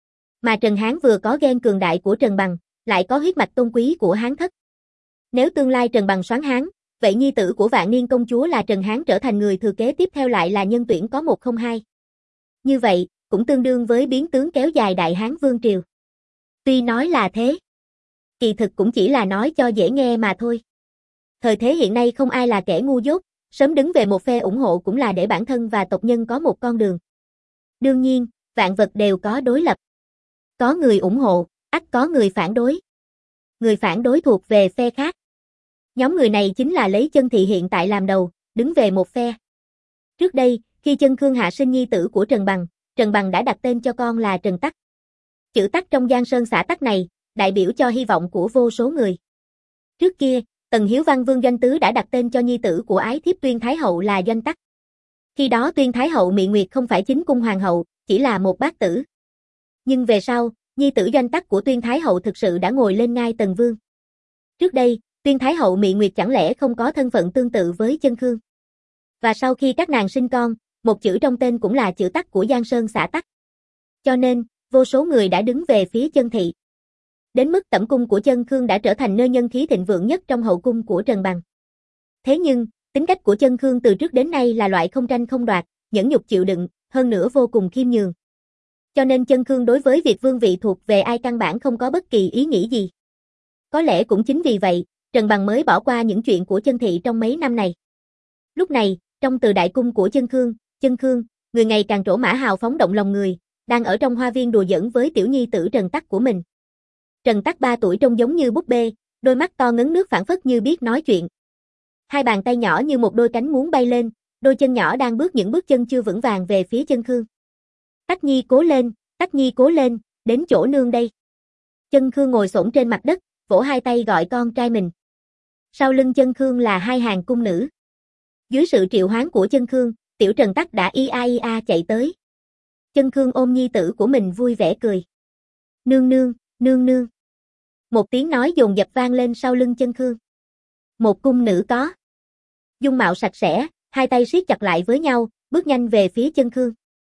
Mà Trần Hán vừa có gen cường đại của Trần Bằng, lại có huyết mạch tôn quý của Hán thất. Nếu tương lai Trần Bằng soán Hán, vậy nhi tử của Vạn Niên công chúa là Trần Hán trở thành người thừa kế tiếp theo lại là nhân tuyển có một không hai. Như vậy, cũng tương đương với biến tướng kéo dài Đại Hán Vương Triều. Tuy nói là thế, kỳ thực cũng chỉ là nói cho dễ nghe mà thôi. Thời thế hiện nay không ai là kẻ ngu dốt, sớm đứng về một phe ủng hộ cũng là để bản thân và tộc nhân có một con đường. Đương nhiên, vạn vật đều có đối lập. Có người ủng hộ, ắt có người phản đối. Người phản đối thuộc về phe khác. Nhóm người này chính là lấy Chân Thị hiện tại làm đầu, đứng về một phe. Trước đây, khi Chân Khương hạ sinh nhi tử của Trần Bằng, Trần Bằng đã đặt tên cho con là Trần Tắc. Chữ Tắc trong Giang Sơn xã Tắc này, đại biểu cho hy vọng của vô số người. Trước kia, Tần Hiếu Văn Vương Doanh Tứ đã đặt tên cho nhi tử của ái thiếp Tuyên Thái Hậu là Doanh Tắc. Khi đó Tuyên Thái Hậu Mị Nguyệt không phải chính cung hoàng hậu, chỉ là một bát tử. Nhưng về sau, nhi tử Doanh Tắc của Tuyên Thái Hậu thực sự đã ngồi lên ngai Tần Vương. Trước đây, Tuyên Thái Hậu Mị Nguyệt chẳng lẽ không có thân phận tương tự với Chân Khương. Và sau khi các nàng sinh con, một chữ trong tên cũng là chữ Tắc của Giang Sơn xã Tắc. Cho nên, vô số người đã đứng về phía Chân Thị. Đến mức tẩm cung của Chân Khương đã trở thành nơi nhân khí thịnh vượng nhất trong hậu cung của Trần Bằng. Thế nhưng, tính cách của Chân Khương từ trước đến nay là loại không tranh không đoạt, nhẫn nhục chịu đựng, hơn nữa vô cùng khiêm nhường. Cho nên Chân Khương đối với việc vương vị thuộc về ai căn bản không có bất kỳ ý nghĩ gì. Có lẽ cũng chính vì vậy, Trần Bằng mới bỏ qua những chuyện của Chân Thị trong mấy năm này. Lúc này, trong từ đại cung của Chân Khương, Chân Khương, người ngày càng trổ mã hào phóng động lòng người, đang ở trong hoa viên đùa giỡn với tiểu nhi tử Trần Tắc của mình. Trần Tắc ba tuổi trông giống như búp bê, đôi mắt to ngấn nước phảng phất như biết nói chuyện. Hai bàn tay nhỏ như một đôi cánh muốn bay lên, đôi chân nhỏ đang bước những bước chân chưa vững vàng về phía Chân Khương. Tắc Nhi cố lên, Tắc Nhi cố lên, đến chỗ nương đây. Chân Khương ngồi xổm trên mặt đất, vỗ hai tay gọi con trai mình. Sau lưng Chân Khương là hai hàng cung nữ. Dưới sự triệu hoán của Chân Khương, tiểu Trần Tắc đã ia ia chạy tới. Chân Khương ôm nhi tử của mình vui vẻ cười. Nương nương, nương nương. Một tiếng nói dồn dập vang lên sau lưng Chân Khương. Một cung nữ có dung mạo sạch sẽ, hai tay siết chặt lại với nhau, bước nhanh về phía Chân Khương.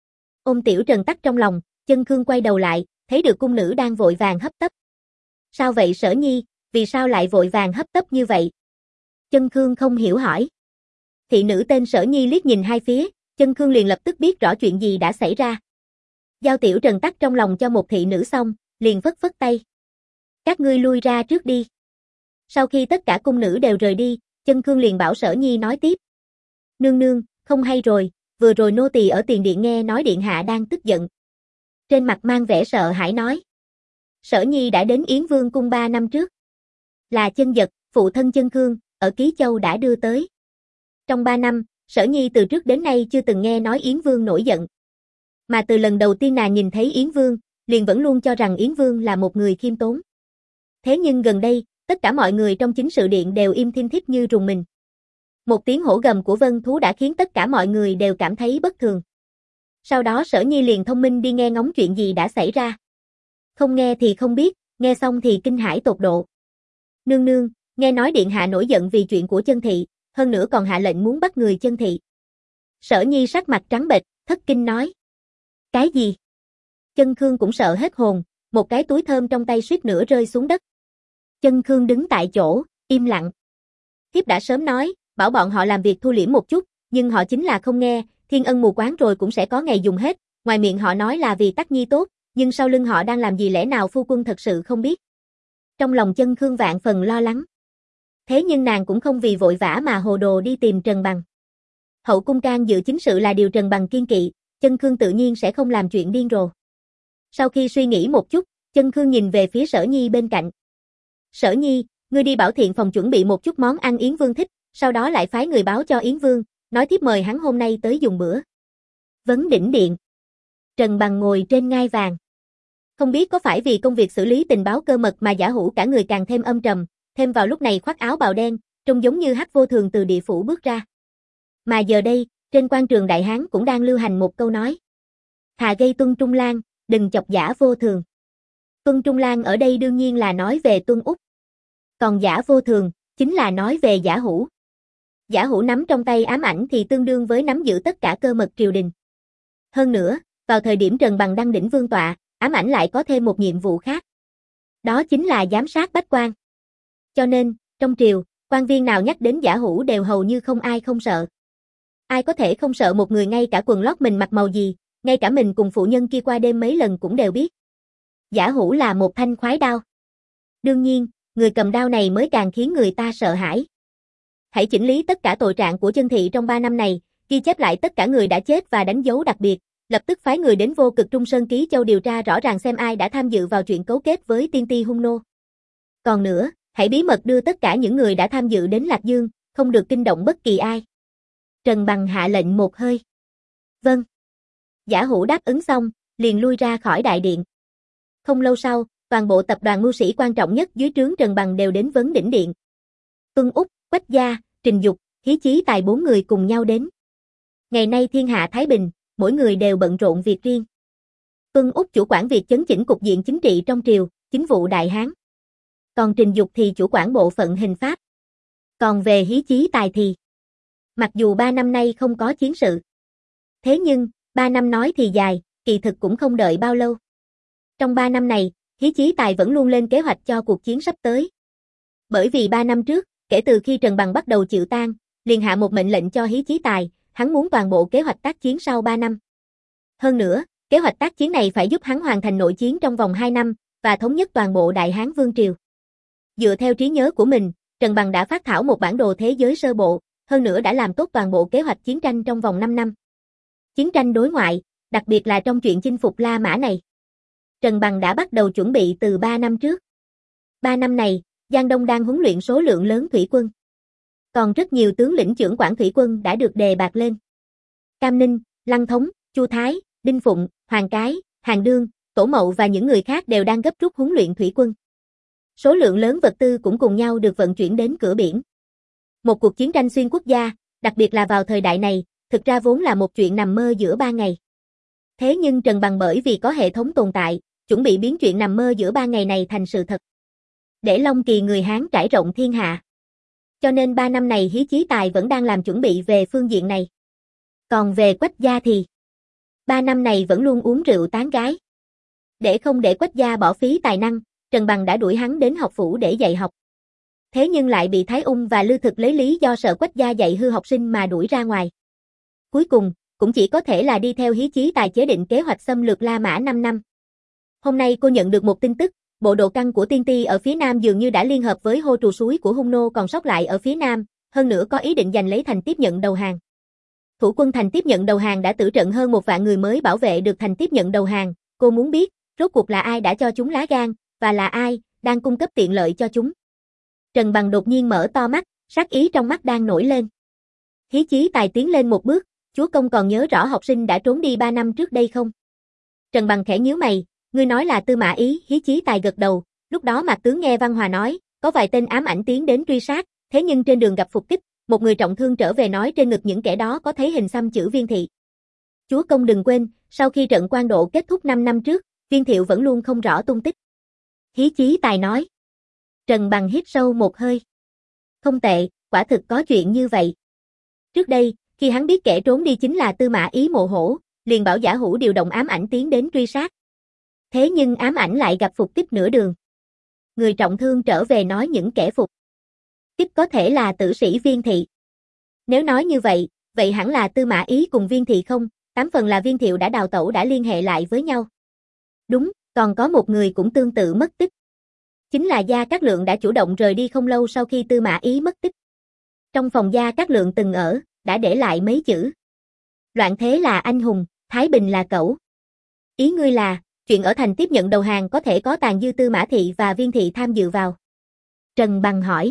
Ôm tiểu Trần Tắc trong lòng, Chân Khương quay đầu lại, thấy được cung nữ đang vội vàng hấp tấp. Sao vậy Sở Nhi, vì sao lại vội vàng hấp tấp như vậy? Chân Khương không hiểu hỏi. Thị nữ tên Sở Nhi liếc nhìn hai phía, Chân Khương liền lập tức biết rõ chuyện gì đã xảy ra. Giao tiểu Trần Tắc trong lòng cho một thị nữ xong, liền phất phất tay. Các ngươi lui ra trước đi. Sau khi tất cả cung nữ đều rời đi, Chân Khương liền bảo Sở Nhi nói tiếp. Nương nương, không hay rồi, vừa rồi nô tỳ ở tiền điện nghe nói điện hạ đang tức giận. Trên mặt mang vẻ sợ hãi nói. Sở Nhi đã đến Yến Vương cung ba năm trước. Là Chân Dật, phụ thân Chân Khương, ở Ký Châu đã đưa tới. Trong ba năm, Sở Nhi từ trước đến nay chưa từng nghe nói Yến Vương nổi giận. Mà từ lần đầu tiên nàng nhìn thấy Yến Vương, liền vẫn luôn cho rằng Yến Vương là một người khiêm tốn. Thế nhưng gần đây, tất cả mọi người trong chính sự điện đều im thiên thít như rùng mình. Một tiếng hổ gầm của vân thú đã khiến tất cả mọi người đều cảm thấy bất thường. Sau đó Sở Nhi liền thông minh đi nghe ngóng chuyện gì đã xảy ra. Không nghe thì không biết, nghe xong thì kinh hãi tột độ. Nương nương, nghe nói điện hạ nổi giận vì chuyện của Chân Thị, hơn nữa còn hạ lệnh muốn bắt người Chân Thị. Sở Nhi sắc mặt trắng bệch, thất kinh nói. Cái gì? Chân Khương cũng sợ hết hồn, một cái túi thơm trong tay suýt nữa rơi xuống đất. Chân Khương đứng tại chỗ, Im lặng. Thiếp đã sớm nói, bảo bọn họ làm việc thu liễm một chút, nhưng họ chính là không nghe, thiên ân mù quáng rồi cũng sẽ có ngày dùng hết, ngoài miệng họ nói là vì Tắc Nhi tốt, nhưng sau lưng họ đang làm gì lẽ nào phu quân thật sự không biết. Trong lòng Chân Khương vạn phần lo lắng. Thế nhưng nàng cũng không vì vội vã mà hồ đồ đi tìm Trần Bằng. Hậu cung can dự chính sự là điều Trần Bằng kiên kỵ, Chân Khương tự nhiên sẽ không làm chuyện điên rồ. Sau khi suy nghĩ một chút, Chân Khương nhìn về phía Sở Nhi bên cạnh. Sở Nhi, ngươi đi bảo thiện phòng chuẩn bị một chút món ăn Yến Vương thích, sau đó lại phái người báo cho Yến Vương, nói thiếp mời hắn hôm nay tới dùng bữa. Vấn đỉnh điện. Trần Bằng ngồi trên ngai vàng. Không biết có phải vì công việc xử lý tình báo cơ mật mà giả hủ cả người càng thêm âm trầm, thêm vào lúc này khoác áo bào đen, trông giống như Hắc Vô Thường từ địa phủ bước ra. Mà giờ đây, trên quan trường Đại Hán cũng đang lưu hành một câu nói. Thà gây Tuân Trung Lan, đừng chọc giả Vô Thường. Tuân Trung Lan ở đây đương nhiên là nói về Tuân Úc. Còn giả Vô Thường, chính là nói về giả hủ. Giả hủ nắm trong tay ám ảnh thì tương đương với nắm giữ tất cả cơ mật triều đình. Hơn nữa, vào thời điểm Trần Bằng đăng đỉnh vương tọa, ám ảnh lại có thêm một nhiệm vụ khác. Đó chính là giám sát bách quan. Cho nên, trong triều, quan viên nào nhắc đến giả hủ đều hầu như không ai không sợ. Ai có thể không sợ một người ngay cả quần lót mình mặc màu gì, ngay cả mình cùng phụ nhân kia qua đêm mấy lần cũng đều biết. Giả hủ là một thanh khoái đao. Đương nhiên, người cầm đao này mới càng khiến người ta sợ hãi. Hãy chỉnh lý tất cả tội trạng của Chân Thị trong ba năm này, ghi chép lại tất cả người đã chết và đánh dấu đặc biệt, lập tức phái người đến Vô Cực Trung Sơn Ký Châu điều tra rõ ràng xem ai đã tham dự vào chuyện cấu kết với tiên ti hung nô. Còn nữa, hãy bí mật đưa tất cả những người đã tham dự đến Lạc Dương, không được kinh động bất kỳ ai. Trần Bằng hạ lệnh một hơi. Vâng. Giả hủ đáp ứng xong, liền lui ra khỏi đại điện. Không lâu sau, toàn bộ tập đoàn mưu sĩ quan trọng nhất dưới trướng Trần Bằng đều đến Vấn Đỉnh Điện. Tuân Úc, Quách Gia, Trình Dục, Hí Chí Tài bốn người cùng nhau đến. Ngày nay thiên hạ thái bình, mỗi người đều bận rộn việc riêng. Tuân Úc chủ quản việc chấn chỉnh cục diện chính trị trong triều, chính vụ Đại Hán. Còn Trình Dục thì chủ quản bộ phận hình pháp. Còn về Hí Chí Tài thì, mặc dù ba năm nay không có chiến sự. Thế nhưng, ba năm nói thì dài, kỳ thực cũng không đợi bao lâu. Trong ba năm này, Hí Chí Tài vẫn luôn lên kế hoạch cho cuộc chiến sắp tới. Bởi vì ba năm trước, kể từ khi Trần Bằng bắt đầu chịu tang, liền hạ một mệnh lệnh cho Hí Chí Tài, hắn muốn toàn bộ kế hoạch tác chiến sau ba năm. Hơn nữa, kế hoạch tác chiến này phải giúp hắn hoàn thành nội chiến trong vòng hai năm, và thống nhất toàn bộ Đại Hán Vương Triều. Dựa theo trí nhớ của mình, Trần Bằng đã phát thảo một bản đồ thế giới sơ bộ, hơn nữa đã làm tốt toàn bộ kế hoạch chiến tranh trong vòng năm năm. Chiến tranh đối ngoại, đặc biệt là trong chuyện chinh phục La Mã này. Trần Bằng đã bắt đầu chuẩn bị từ ba năm trước. ba năm này, Giang Đông đang huấn luyện số lượng lớn thủy quân. Còn rất nhiều tướng lĩnh trưởng quản thủy quân đã được đề bạt lên. Cam Ninh, Lăng Thống, Chu Thái, Đinh Phụng, Hoàng Cái, Hàng Đương, Tổ Mậu và những người khác đều đang gấp rút huấn luyện thủy quân. Số lượng lớn vật tư cũng cùng nhau được vận chuyển đến cửa biển. Một cuộc chiến tranh xuyên quốc gia, đặc biệt là vào thời đại này, thực ra vốn là một chuyện nằm mơ giữa ba ngày. Thế nhưng Trần Bằng bởi vì có hệ thống tồn tại, chuẩn bị biến chuyện nằm mơ giữa ba ngày này thành sự thật. Để Long Kỳ người Hán trải rộng thiên hạ. Cho nên ba năm này Hí Chí Tài vẫn đang làm chuẩn bị về phương diện này. Còn về Quách Gia thì, ba năm này vẫn luôn uống rượu tán gái. Để không để Quách Gia bỏ phí tài năng, Trần Bằng đã đuổi hắn đến học phủ để dạy học. Thế nhưng lại bị Thái Ung và Lư Thực lấy lý do sợ Quách Gia dạy hư học sinh mà đuổi ra ngoài. Cuối cùng, cũng chỉ có thể là đi theo Hí Chí Tài chế định kế hoạch xâm lược La Mã năm năm. Hôm nay cô nhận được một tin tức, bộ độ căn của tiên ti ở phía nam dường như đã liên hợp với hô trù suối của hung nô còn sót lại ở phía nam, hơn nữa có ý định giành lấy thành tiếp nhận đầu hàng. Thủ quân thành tiếp nhận đầu hàng đã tử trận hơn một vạn người mới bảo vệ được thành tiếp nhận đầu hàng, cô muốn biết, rốt cuộc là ai đã cho chúng lá gan, và là ai đang cung cấp tiện lợi cho chúng. Trần Bằng đột nhiên mở to mắt, sát ý trong mắt đang nổi lên. Hí Chí Tài tiến lên một bước, chúa công còn nhớ rõ học sinh đã trốn đi ba năm trước đây không? Trần Bằng khẽ nhíu mày, ngươi nói là Tư Mã Ý. Hí Chí Tài gật đầu, lúc đó Mạc tướng nghe Văn Hòa nói, có vài tên ám ảnh tiến đến truy sát, thế nhưng trên đường gặp phục kích, một người trọng thương trở về nói trên ngực những kẻ đó có thấy hình xăm chữ Viên Thị. Chúa công đừng quên, sau khi trận Quan Độ kết thúc năm năm trước, Viên Thiệu vẫn luôn không rõ tung tích. Hí Chí Tài nói. Trần Bằng hít sâu một hơi. Không tệ, quả thực có chuyện như vậy. Trước đây, khi hắn biết kẻ trốn đi chính là Tư Mã Ý Mộ Hổ, liền bảo giả hủ điều động ám ảnh tiến đến truy sát. Thế nhưng ám ảnh lại gặp phục kích nửa đường. Người trọng thương trở về nói những kẻ phục Tiếp có thể là tử sĩ Viên Thị. Nếu nói như vậy, vậy hẳn là Tư Mã Ý cùng Viên Thị không, tám phần là Viên Thiệu đã đào tẩu đã liên hệ lại với nhau. Đúng, còn có một người cũng tương tự mất tích. Chính là Gia Cát Lượng đã chủ động rời đi không lâu sau khi Tư Mã Ý mất tích. Trong phòng Gia Cát Lượng từng ở, đã để lại mấy chữ. Loạn thế là anh hùng, thái bình là cẩu. Ý ngươi là, chuyện ở thành tiếp nhận đầu hàng có thể có tàn dư Tư Mã Thị và Viên Thị tham dự vào. Trần Bằng hỏi.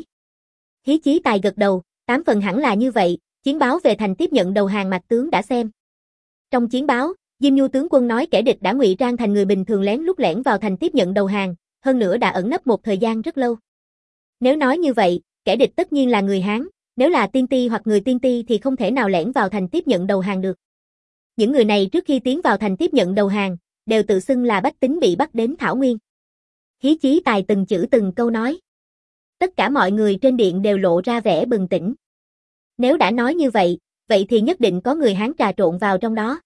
Hí Chí Tài gật đầu, tám phần hẳn là như vậy, chiến báo về thành tiếp nhận đầu hàng Mạc tướng đã xem. Trong chiến báo, Diêm Nhu tướng quân nói kẻ địch đã ngụy trang thành người bình thường lén lút lẻn vào thành tiếp nhận đầu hàng, hơn nữa đã ẩn nấp một thời gian rất lâu. Nếu nói như vậy, kẻ địch tất nhiên là người Hán, nếu là tiên ti hoặc người tiên ti thì không thể nào lẻn vào thành tiếp nhận đầu hàng được. Những người này trước khi tiến vào thành tiếp nhận đầu hàng, đều tự xưng là bách tính bị bắt đến Thảo Nguyên. Hí Chí Tài từng chữ từng câu nói. Tất cả mọi người trên điện đều lộ ra vẻ bừng tỉnh. Nếu đã nói như vậy, vậy thì nhất định có người Hán trà trộn vào trong đó.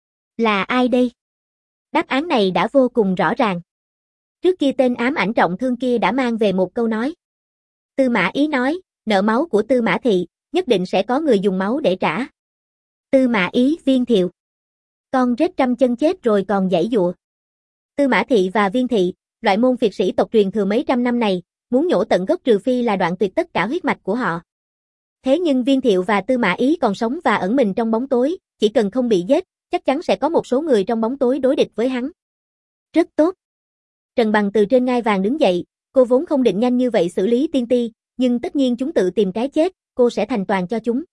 Là ai đây? Đáp án này đã vô cùng rõ ràng. Trước kia tên ám ảnh trọng thương kia đã mang về một câu nói. Tư Mã Ý nói, nợ máu của Tư Mã Thị, nhất định sẽ có người dùng máu để trả. Tư Mã Ý, Viên Thiệu. Con rết trăm chân chết rồi còn giãy giụa. Tư Mã Thị và Viên Thị, loại môn phiệt sĩ tộc truyền thừa mấy trăm năm này, muốn nhổ tận gốc trừ phi là đoạn tuyệt tất cả huyết mạch của họ. Thế nhưng Viên Thiệu và Tư Mã Ý còn sống và ẩn mình trong bóng tối, chỉ cần không bị giết, chắc chắn sẽ có một số người trong bóng tối đối địch với hắn. Rất tốt. Trần Bằng từ trên ngai vàng đứng dậy, cô vốn không định nhanh như vậy xử lý tiên ti, nhưng tất nhiên chúng tự tìm cái chết, cô sẽ thành toàn cho chúng.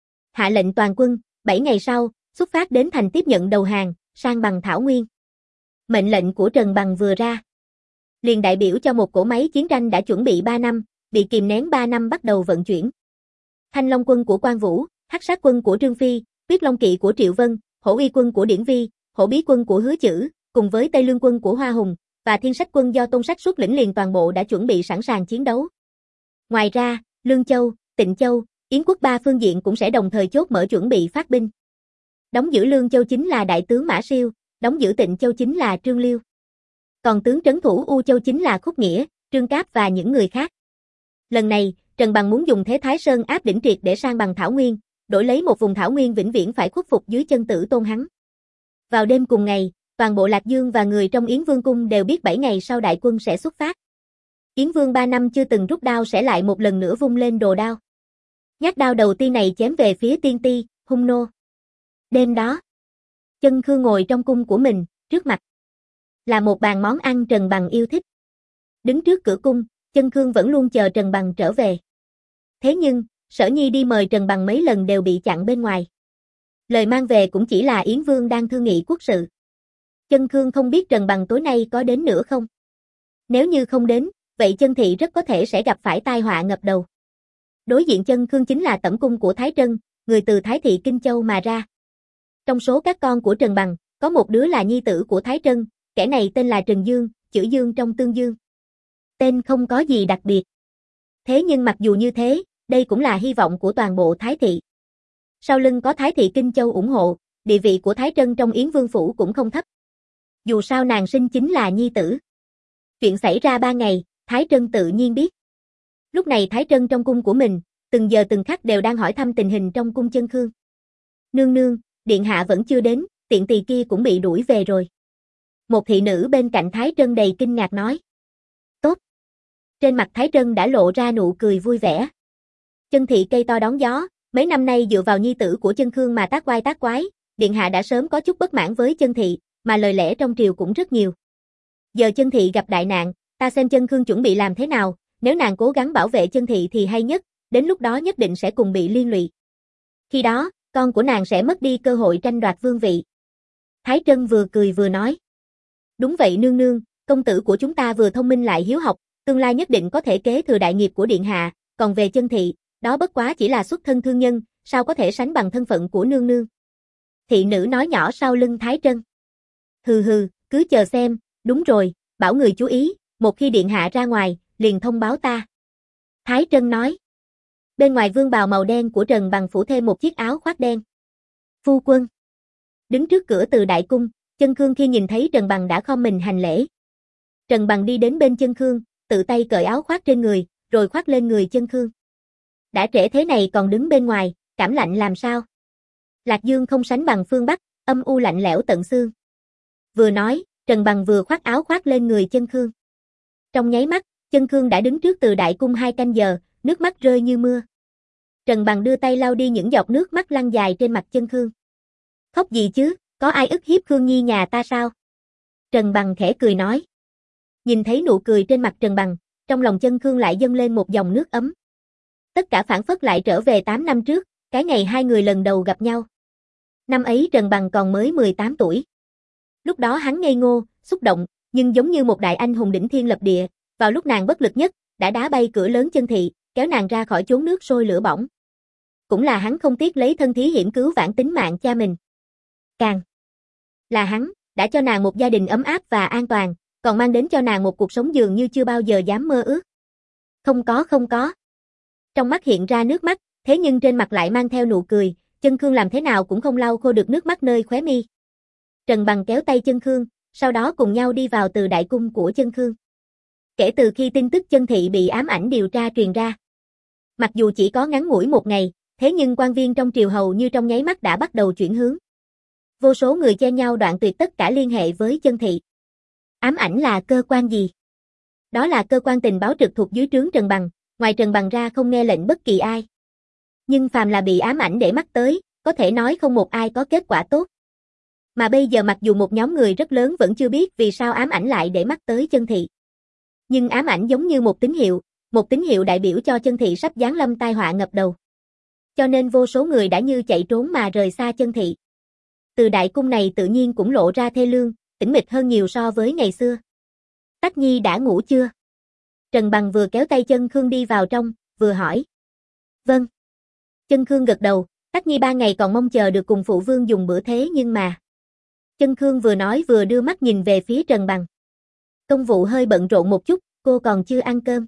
Hạ lệnh toàn quân, bảy ngày sau, xuất phát đến thành tiếp nhận đầu hàng, sang bằng Thảo Nguyên. Mệnh lệnh của Trần Bằng vừa ra, liền đại biểu cho một cỗ máy chiến tranh đã chuẩn bị ba năm, bị kìm nén ba năm bắt đầu vận chuyển. Thanh Long quân của Quan Vũ, Hắc Sát quân của Trương Phi, Tuyết Long kỵ của Triệu Vân, Hổ Uy quân của Điển Vi, Hổ Bí quân của Hứa Chữ, cùng với Tây Lương quân của Hoa Hùng và Thiên Sách quân do Tôn Sách xuất lĩnh liền toàn bộ đã chuẩn bị sẵn sàng chiến đấu. Ngoài ra, Lương Châu, Tịnh Châu, Yến quốc ba phương diện cũng sẽ đồng thời chốt mở chuẩn bị phát binh. Đóng giữ Lương Châu chính là đại tướng Mã Siêu, đóng giữ Tịnh Châu chính là Trương Liêu. Còn tướng trấn thủ U Châu chính là Khúc Nghĩa, Trương Cáp và những người khác. Lần này, Trần Bằng muốn dùng thế Thái Sơn áp đỉnh triệt để sang bằng Thảo Nguyên, đổi lấy một vùng Thảo Nguyên vĩnh viễn phải khuất phục dưới chân Tử Tôn hắn. Vào đêm cùng ngày, toàn bộ Lạc Dương và người trong Yến Vương cung đều biết bảy ngày sau đại quân sẽ xuất phát. Yến Vương ba năm chưa từng rút đao sẽ lại một lần nữa vung lên đồ đao. Nhát đao đầu tiên này chém về phía Tiên Ti, Hung Nô. Đêm đó, Chân Khương ngồi trong cung của mình, trước mặt là một bàn món ăn Trần Bằng yêu thích. Đứng trước cửa cung, Chân Khương vẫn luôn chờ Trần Bằng trở về. Thế nhưng, Sở Nhi đi mời Trần Bằng mấy lần đều bị chặn bên ngoài. Lời mang về cũng chỉ là Yến Vương đang thương nghị quốc sự. Chân Khương không biết Trần Bằng tối nay có đến nữa không. Nếu như không đến, vậy Chân Thị rất có thể sẽ gặp phải tai họa ngập đầu. Đối diện Chân Khương chính là tẩm cung của Thái Trân, người từ Thái Thị Kinh Châu mà ra. Trong số các con của Trần Bằng, có một đứa là nhi tử của Thái Trân, kẻ này tên là Trần Dương, chữ Dương trong tương dương. Tên không có gì đặc biệt. Thế nhưng mặc dù như thế, đây cũng là hy vọng của toàn bộ Thái Thị. Sau lưng có Thái Thị Kinh Châu ủng hộ, địa vị của Thái Trân trong Yến Vương Phủ cũng không thấp. Dù sao nàng sinh chính là nhi tử. Chuyện xảy ra ba ngày, Thái Trân tự nhiên biết. Lúc này Thái Trân trong cung của mình, từng giờ từng khắc đều đang hỏi thăm tình hình trong cung Chân Khương. Nương nương, điện hạ vẫn chưa đến, tiện tỳ kia cũng bị đuổi về rồi. Một thị nữ bên cạnh Thái Trân đầy kinh ngạc nói. Tốt. Trên mặt Thái Trân đã lộ ra nụ cười vui vẻ. Chân thị cây to đón gió, mấy năm nay dựa vào nhi tử của Chân Khương mà tác quái tác quái, điện hạ đã sớm có chút bất mãn với Chân thị, mà lời lẽ trong triều cũng rất nhiều. Giờ Chân thị gặp đại nạn, ta xem Chân Khương chuẩn bị làm thế nào, nếu nàng cố gắng bảo vệ Chân thị thì hay nhất, đến lúc đó nhất định sẽ cùng bị liên lụy. Khi đó, con của nàng sẽ mất đi cơ hội tranh đoạt vương vị. Thái Trân vừa cười vừa nói. Đúng vậy nương nương, công tử của chúng ta vừa thông minh lại hiếu học, tương lai nhất định có thể kế thừa đại nghiệp của điện hạ, còn về Chân thị, đó bất quá chỉ là xuất thân thương nhân, sao có thể sánh bằng thân phận của nương nương. Thị nữ nói nhỏ sau lưng Thái Trân. Hừ hừ, cứ chờ xem, đúng rồi, bảo người chú ý, một khi điện hạ ra ngoài, liền thông báo ta. Thái Trân nói. Bên ngoài vương bào màu đen của Trần Bằng phủ thêm một chiếc áo khoác đen. Phu quân. Đứng trước cửa từ đại cung, Chân Khương khi nhìn thấy Trần Bằng đã khom mình hành lễ. Trần Bằng đi đến bên Chân Khương, tự tay cởi áo khoác trên người, rồi khoác lên người Chân Khương. Đã trễ thế này còn đứng bên ngoài, cảm lạnh làm sao? Lạc Dương không sánh bằng phương Bắc, âm u lạnh lẽo tận xương. Vừa nói, Trần Bằng vừa khoác áo khoác lên người Chân Khương. Trong nháy mắt, Chân Khương đã đứng trước Từ Đại Cung hai canh giờ, nước mắt rơi như mưa. Trần Bằng đưa tay lau đi những giọt nước mắt lăn dài trên mặt Chân Khương. Khóc gì chứ, có ai ức hiếp Khương Nhi nhà ta sao? Trần Bằng khẽ cười nói. Nhìn thấy nụ cười trên mặt Trần Bằng, trong lòng Chân Khương lại dâng lên một dòng nước ấm. Tất cả phảng phất lại trở về tám năm trước, cái ngày hai người lần đầu gặp nhau. Năm ấy Trần Bằng còn mới mười tám tuổi. Lúc đó hắn ngây ngô, xúc động, nhưng giống như một đại anh hùng đỉnh thiên lập địa, vào lúc nàng bất lực nhất, đã đá bay cửa lớn Chân thị, kéo nàng ra khỏi chốn nước sôi lửa bỏng. Cũng là hắn không tiếc lấy thân thí hiểm cứu vãn tính mạng cha mình. Càng là hắn, đã cho nàng một gia đình ấm áp và an toàn, còn mang đến cho nàng một cuộc sống dường như chưa bao giờ dám mơ ước. Không có không có. Trong mắt hiện ra nước mắt, thế nhưng trên mặt lại mang theo nụ cười, Chân Khương làm thế nào cũng không lau khô được nước mắt nơi khóe mi. Trần Bằng kéo tay Chân Khương, sau đó cùng nhau đi vào Từ Đại Cung của Chân Khương. Kể từ khi tin tức Chân thị bị ám ảnh điều tra truyền ra, mặc dù chỉ có ngắn ngủi một ngày, thế nhưng quan viên trong triều hầu như trong nháy mắt đã bắt đầu chuyển hướng. Vô số người chen nhau đoạn tuyệt tất cả liên hệ với Chân thị. Ám ảnh là cơ quan gì? Đó là cơ quan tình báo trực thuộc dưới trướng Trần Bằng, ngoài Trần Bằng ra không nghe lệnh bất kỳ ai. Nhưng phàm là bị ám ảnh để mắt tới, có thể nói không một ai có kết quả tốt. Mà bây giờ mặc dù một nhóm người rất lớn vẫn chưa biết vì sao ám ảnh lại để mắt tới Chân thị. Nhưng ám ảnh giống như một tín hiệu, một tín hiệu đại biểu cho Chân thị sắp giáng lâm tai họa ngập đầu. Cho nên vô số người đã như chạy trốn mà rời xa Chân thị. Từ Đại Cung này tự nhiên cũng lộ ra thê lương, tĩnh mịch hơn nhiều so với ngày xưa. Tắc Nhi đã ngủ chưa? Trần Bằng vừa kéo tay Chân Khương đi vào trong, vừa hỏi. Vâng. Chân Khương gật đầu, Tắc Nhi ba ngày còn mong chờ được cùng phụ vương dùng bữa thế nhưng mà. Chân Khương vừa nói vừa đưa mắt nhìn về phía Trần Bằng. Công vụ hơi bận rộn một chút, cô còn chưa ăn cơm.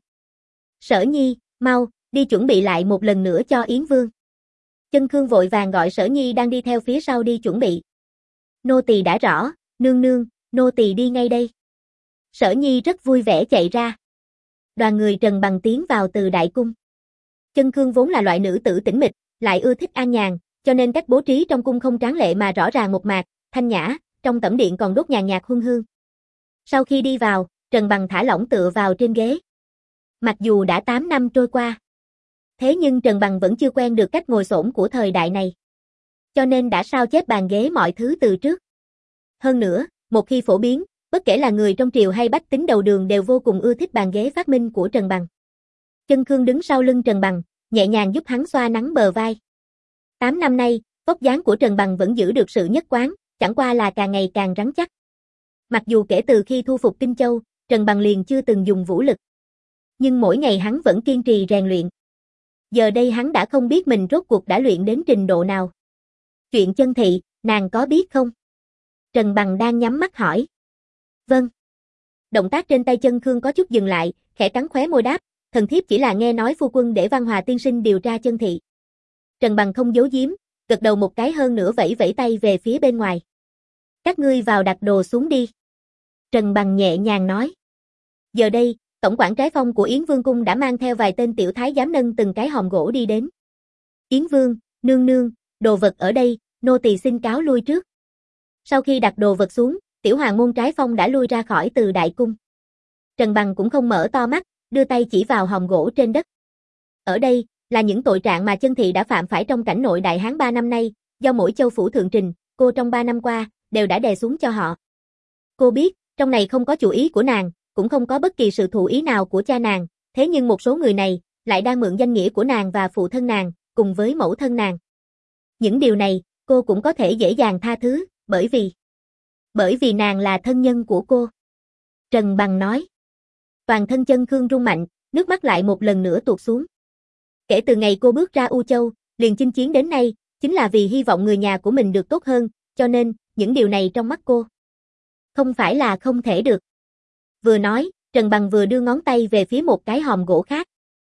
Sở Nhi, mau, đi chuẩn bị lại một lần nữa cho Yến Vương. Chân Khương vội vàng gọi Sở Nhi đang đi theo phía sau đi chuẩn bị. Nô tỳ đã rõ, nương nương, nô tỳ đi ngay đây. Sở Nhi rất vui vẻ chạy ra. Đoàn người Trần Bằng tiến vào Từ Đại Cung. Chân Khương vốn là loại nữ tử tĩnh mịch, lại ưa thích an nhàn, cho nên cách bố trí trong cung không tráng lệ mà rõ ràng một mạc, thanh nhã, trong tẩm điện còn đốt nhàn nhạt hương hương. Sau khi đi vào, Trần Bằng thả lỏng tựa vào trên ghế. Mặc dù đã tám năm trôi qua, thế nhưng Trần Bằng vẫn chưa quen được cách ngồi xổm của thời đại này. Cho nên đã sao chép bàn ghế mọi thứ từ trước. Hơn nữa, một khi phổ biến, bất kể là người trong triều hay bách tính đầu đường đều vô cùng ưa thích bàn ghế phát minh của Trần Bằng. Chân Khương đứng sau lưng Trần Bằng, nhẹ nhàng giúp hắn xoa nắng bờ vai. Tám năm nay, vóc dáng của Trần Bằng vẫn giữ được sự nhất quán, chẳng qua là càng ngày càng rắn chắc. Mặc dù kể từ khi thu phục Kinh Châu, Trần Bằng liền chưa từng dùng vũ lực. Nhưng mỗi ngày hắn vẫn kiên trì rèn luyện. Giờ đây hắn đã không biết mình rốt cuộc đã luyện đến trình độ nào. Chuyện Chân thị, nàng có biết không? Trần Bằng đang nhắm mắt hỏi. Vâng. Động tác trên tay Chân Khương có chút dừng lại, khẽ cắn khóe môi đáp, thần thiếp chỉ là nghe nói phu quân để Văn Hòa tiên sinh điều tra Chân thị. Trần Bằng không giấu giếm, gật đầu một cái hơn nữa vẫy vẫy tay về phía bên ngoài. Các ngươi vào đặt đồ xuống đi. Trần Bằng nhẹ nhàng nói. Giờ đây, tổng quản Trái Phong của Yến Vương cung đã mang theo vài tên tiểu thái giám nâng từng cái hòm gỗ đi đến. Yến Vương, nương nương, đồ vật ở đây, nô tỳ xin cáo lui trước. Sau khi đặt đồ vật xuống, tiểu hoàng môn Trái Phong đã lui ra khỏi Từ Đại Cung. Trần Bằng cũng không mở to mắt, đưa tay chỉ vào hòm gỗ trên đất. Ở đây, là những tội trạng mà Chân thị đã phạm phải trong cảnh nội Đại Hán ba năm nay, do mỗi châu phủ thượng trình, cô trong ba năm qua, đều đã đè xuống cho họ. Cô biết, trong này không có chủ ý của nàng, cũng không có bất kỳ sự thụ ý nào của cha nàng, thế nhưng một số người này, lại đang mượn danh nghĩa của nàng và phụ thân nàng, cùng với mẫu thân nàng. Những điều này, cô cũng có thể dễ dàng tha thứ, bởi vì... Bởi vì nàng là thân nhân của cô. Trần Bằng nói. Toàn thân Chân Khương rung mạnh, nước mắt lại một lần nữa tuột xuống. Kể từ ngày cô bước ra U Châu, liền chinh chiến đến nay, chính là vì hy vọng người nhà của mình được tốt hơn, cho nên, những điều này trong mắt cô không phải là không thể được. Vừa nói, Trần Bằng vừa đưa ngón tay về phía một cái hòm gỗ khác.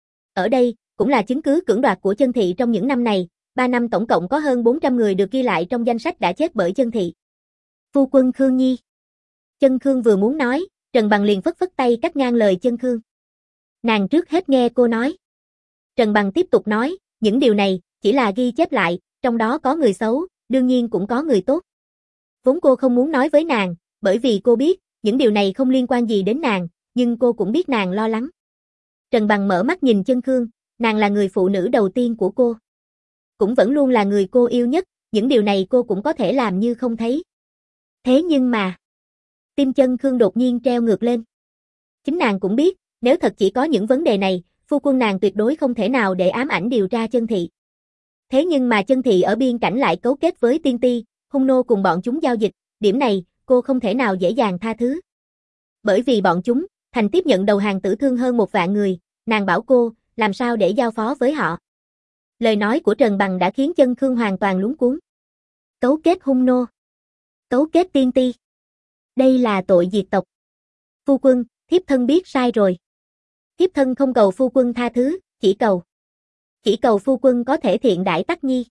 Ở đây, cũng là chứng cứ cưỡng đoạt của Chân thị trong những năm này, ba năm tổng cộng có hơn bốn trăm người được ghi lại trong danh sách đã chết bởi Chân thị. Phu quân Khương Nhi. Chân Khương vừa muốn nói, Trần Bằng liền phất phất tay cắt ngang lời Chân Khương. Nàng trước hết nghe cô nói. Trần Bằng tiếp tục nói, những điều này chỉ là ghi chép lại, trong đó có người xấu, đương nhiên cũng có người tốt. Vốn cô không muốn nói với nàng, bởi vì cô biết, những điều này không liên quan gì đến nàng, nhưng cô cũng biết nàng lo lắng. Trần Bằng mở mắt nhìn Chân Khương, nàng là người phụ nữ đầu tiên của cô. Cũng vẫn luôn là người cô yêu nhất, những điều này cô cũng có thể làm như không thấy. Thế nhưng mà, tim Chân Khương đột nhiên treo ngược lên. Chính nàng cũng biết, nếu thật chỉ có những vấn đề này, phu quân nàng tuyệt đối không thể nào để ám ảnh điều tra Chân Thị. Thế nhưng mà Chân Thị ở biên cảnh lại cấu kết với Tiên Ti, hung nô cùng bọn chúng giao dịch, điểm này, cô không thể nào dễ dàng tha thứ. Bởi vì bọn chúng, thành tiếp nhận đầu hàng tử thương hơn một vạn người, nàng bảo cô, làm sao để giao phó với họ. Lời nói của Trần Bằng đã khiến Chân Khương hoàn toàn luống cuống. Cấu kết hung nô. Cấu kết Tiên Ti. Đây là tội diệt tộc. Phu quân, thiếp thân biết sai rồi. Thiếp thân không cầu phu quân tha thứ, chỉ cầu. Chỉ cầu phu quân có thể thiện đãi Tắc Nhi.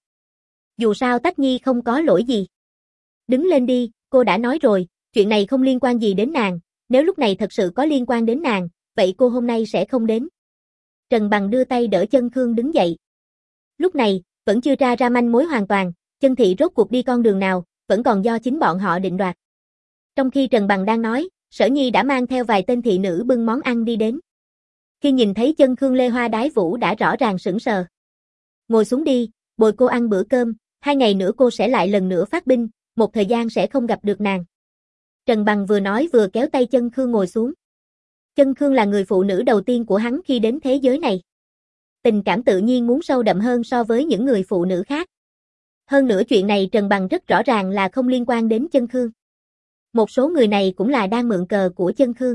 Dù sao Tắc Nhi không có lỗi gì. Đứng lên đi, cô đã nói rồi, chuyện này không liên quan gì đến nàng, nếu lúc này thật sự có liên quan đến nàng, vậy cô hôm nay sẽ không đến. Trần Bằng đưa tay đỡ Chân Khương đứng dậy. Lúc này, vẫn chưa tra ra manh mối hoàn toàn, Chân Thị rốt cuộc đi con đường nào, vẫn còn do chính bọn họ định đoạt. Trong khi Trần Bằng đang nói, Sở Nhi đã mang theo vài tên thị nữ bưng món ăn đi đến. Khi nhìn thấy Chân Khương Lê Hoa Đái Vũ đã rõ ràng sững sờ. Ngồi xuống đi, bồi cô ăn bữa cơm, hai ngày nữa cô sẽ lại lần nữa phát binh, một thời gian sẽ không gặp được nàng. Trần Bằng vừa nói vừa kéo tay Chân Khương ngồi xuống. Chân Khương là người phụ nữ đầu tiên của hắn khi đến thế giới này. Tình cảm tự nhiên muốn sâu đậm hơn so với những người phụ nữ khác. Hơn nữa chuyện này Trần Bằng rất rõ ràng là không liên quan đến Chân Khương. Một số người này cũng là đang mượn cờ của Chân Khương.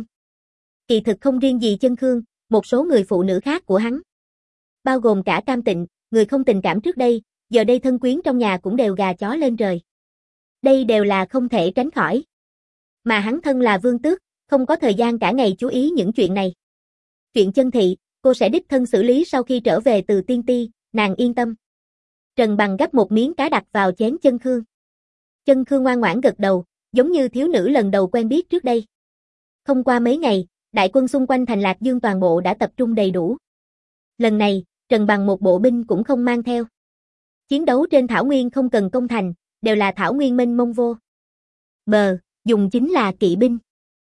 Kỳ thực không riêng gì Chân Khương, một số người phụ nữ khác của hắn. Bao gồm cả Cam Tịnh, người không tình cảm trước đây, giờ đây thân quyến trong nhà cũng đều gà chó lên trời. Đây đều là không thể tránh khỏi. Mà hắn thân là vương tước, không có thời gian cả ngày chú ý những chuyện này. Chuyện Chân Thị, cô sẽ đích thân xử lý sau khi trở về từ Tiên Ti, nàng yên tâm. Trần Bằng gắp một miếng cá đặt vào chén Chân Khương. Chân Khương ngoan ngoãn gật đầu, giống như thiếu nữ lần đầu quen biết trước đây. Không qua mấy ngày, đại quân xung quanh thành Lạc Dương toàn bộ đã tập trung đầy đủ. Lần này, Trần Bằng một bộ binh cũng không mang theo. Chiến đấu trên thảo nguyên không cần công thành, đều là thảo nguyên mênh mông vô bờ, dùng chính là kỵ binh.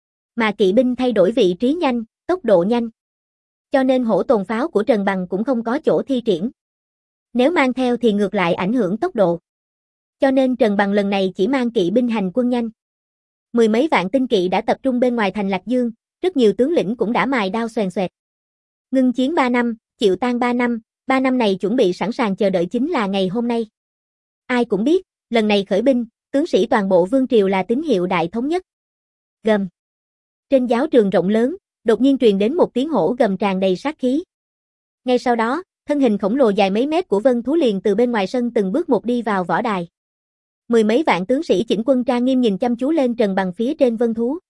Mà kỵ binh thay đổi vị trí nhanh, tốc độ nhanh. Cho nên hổ tồn pháo của Trần Bằng cũng không có chỗ thi triển. Nếu mang theo thì ngược lại ảnh hưởng tốc độ. Cho nên Trần Bằng lần này chỉ mang kỵ binh hành quân nhanh. Mười mấy vạn tinh kỵ đã tập trung bên ngoài thành Lạc Dương, rất nhiều tướng lĩnh cũng đã mài đao xoèn xoẹt. Ngưng chiến ba năm, chịu tan ba năm, ba năm này chuẩn bị sẵn sàng chờ đợi chính là ngày hôm nay. Ai cũng biết, lần này khởi binh, tướng sĩ toàn bộ vương triều là tín hiệu đại thống nhất. Gầm. Trên giáo trường rộng lớn, đột nhiên truyền đến một tiếng hổ gầm tràn đầy sát khí. Ngay sau đó, thân hình khổng lồ dài mấy mét của Vân Thú liền từ bên ngoài sân từng bước một đi vào võ đài. Mười mấy vạn tướng sĩ chỉnh quân trang nghiêm nhìn chăm chú lên Trần Bằng phía trên Vân Thú.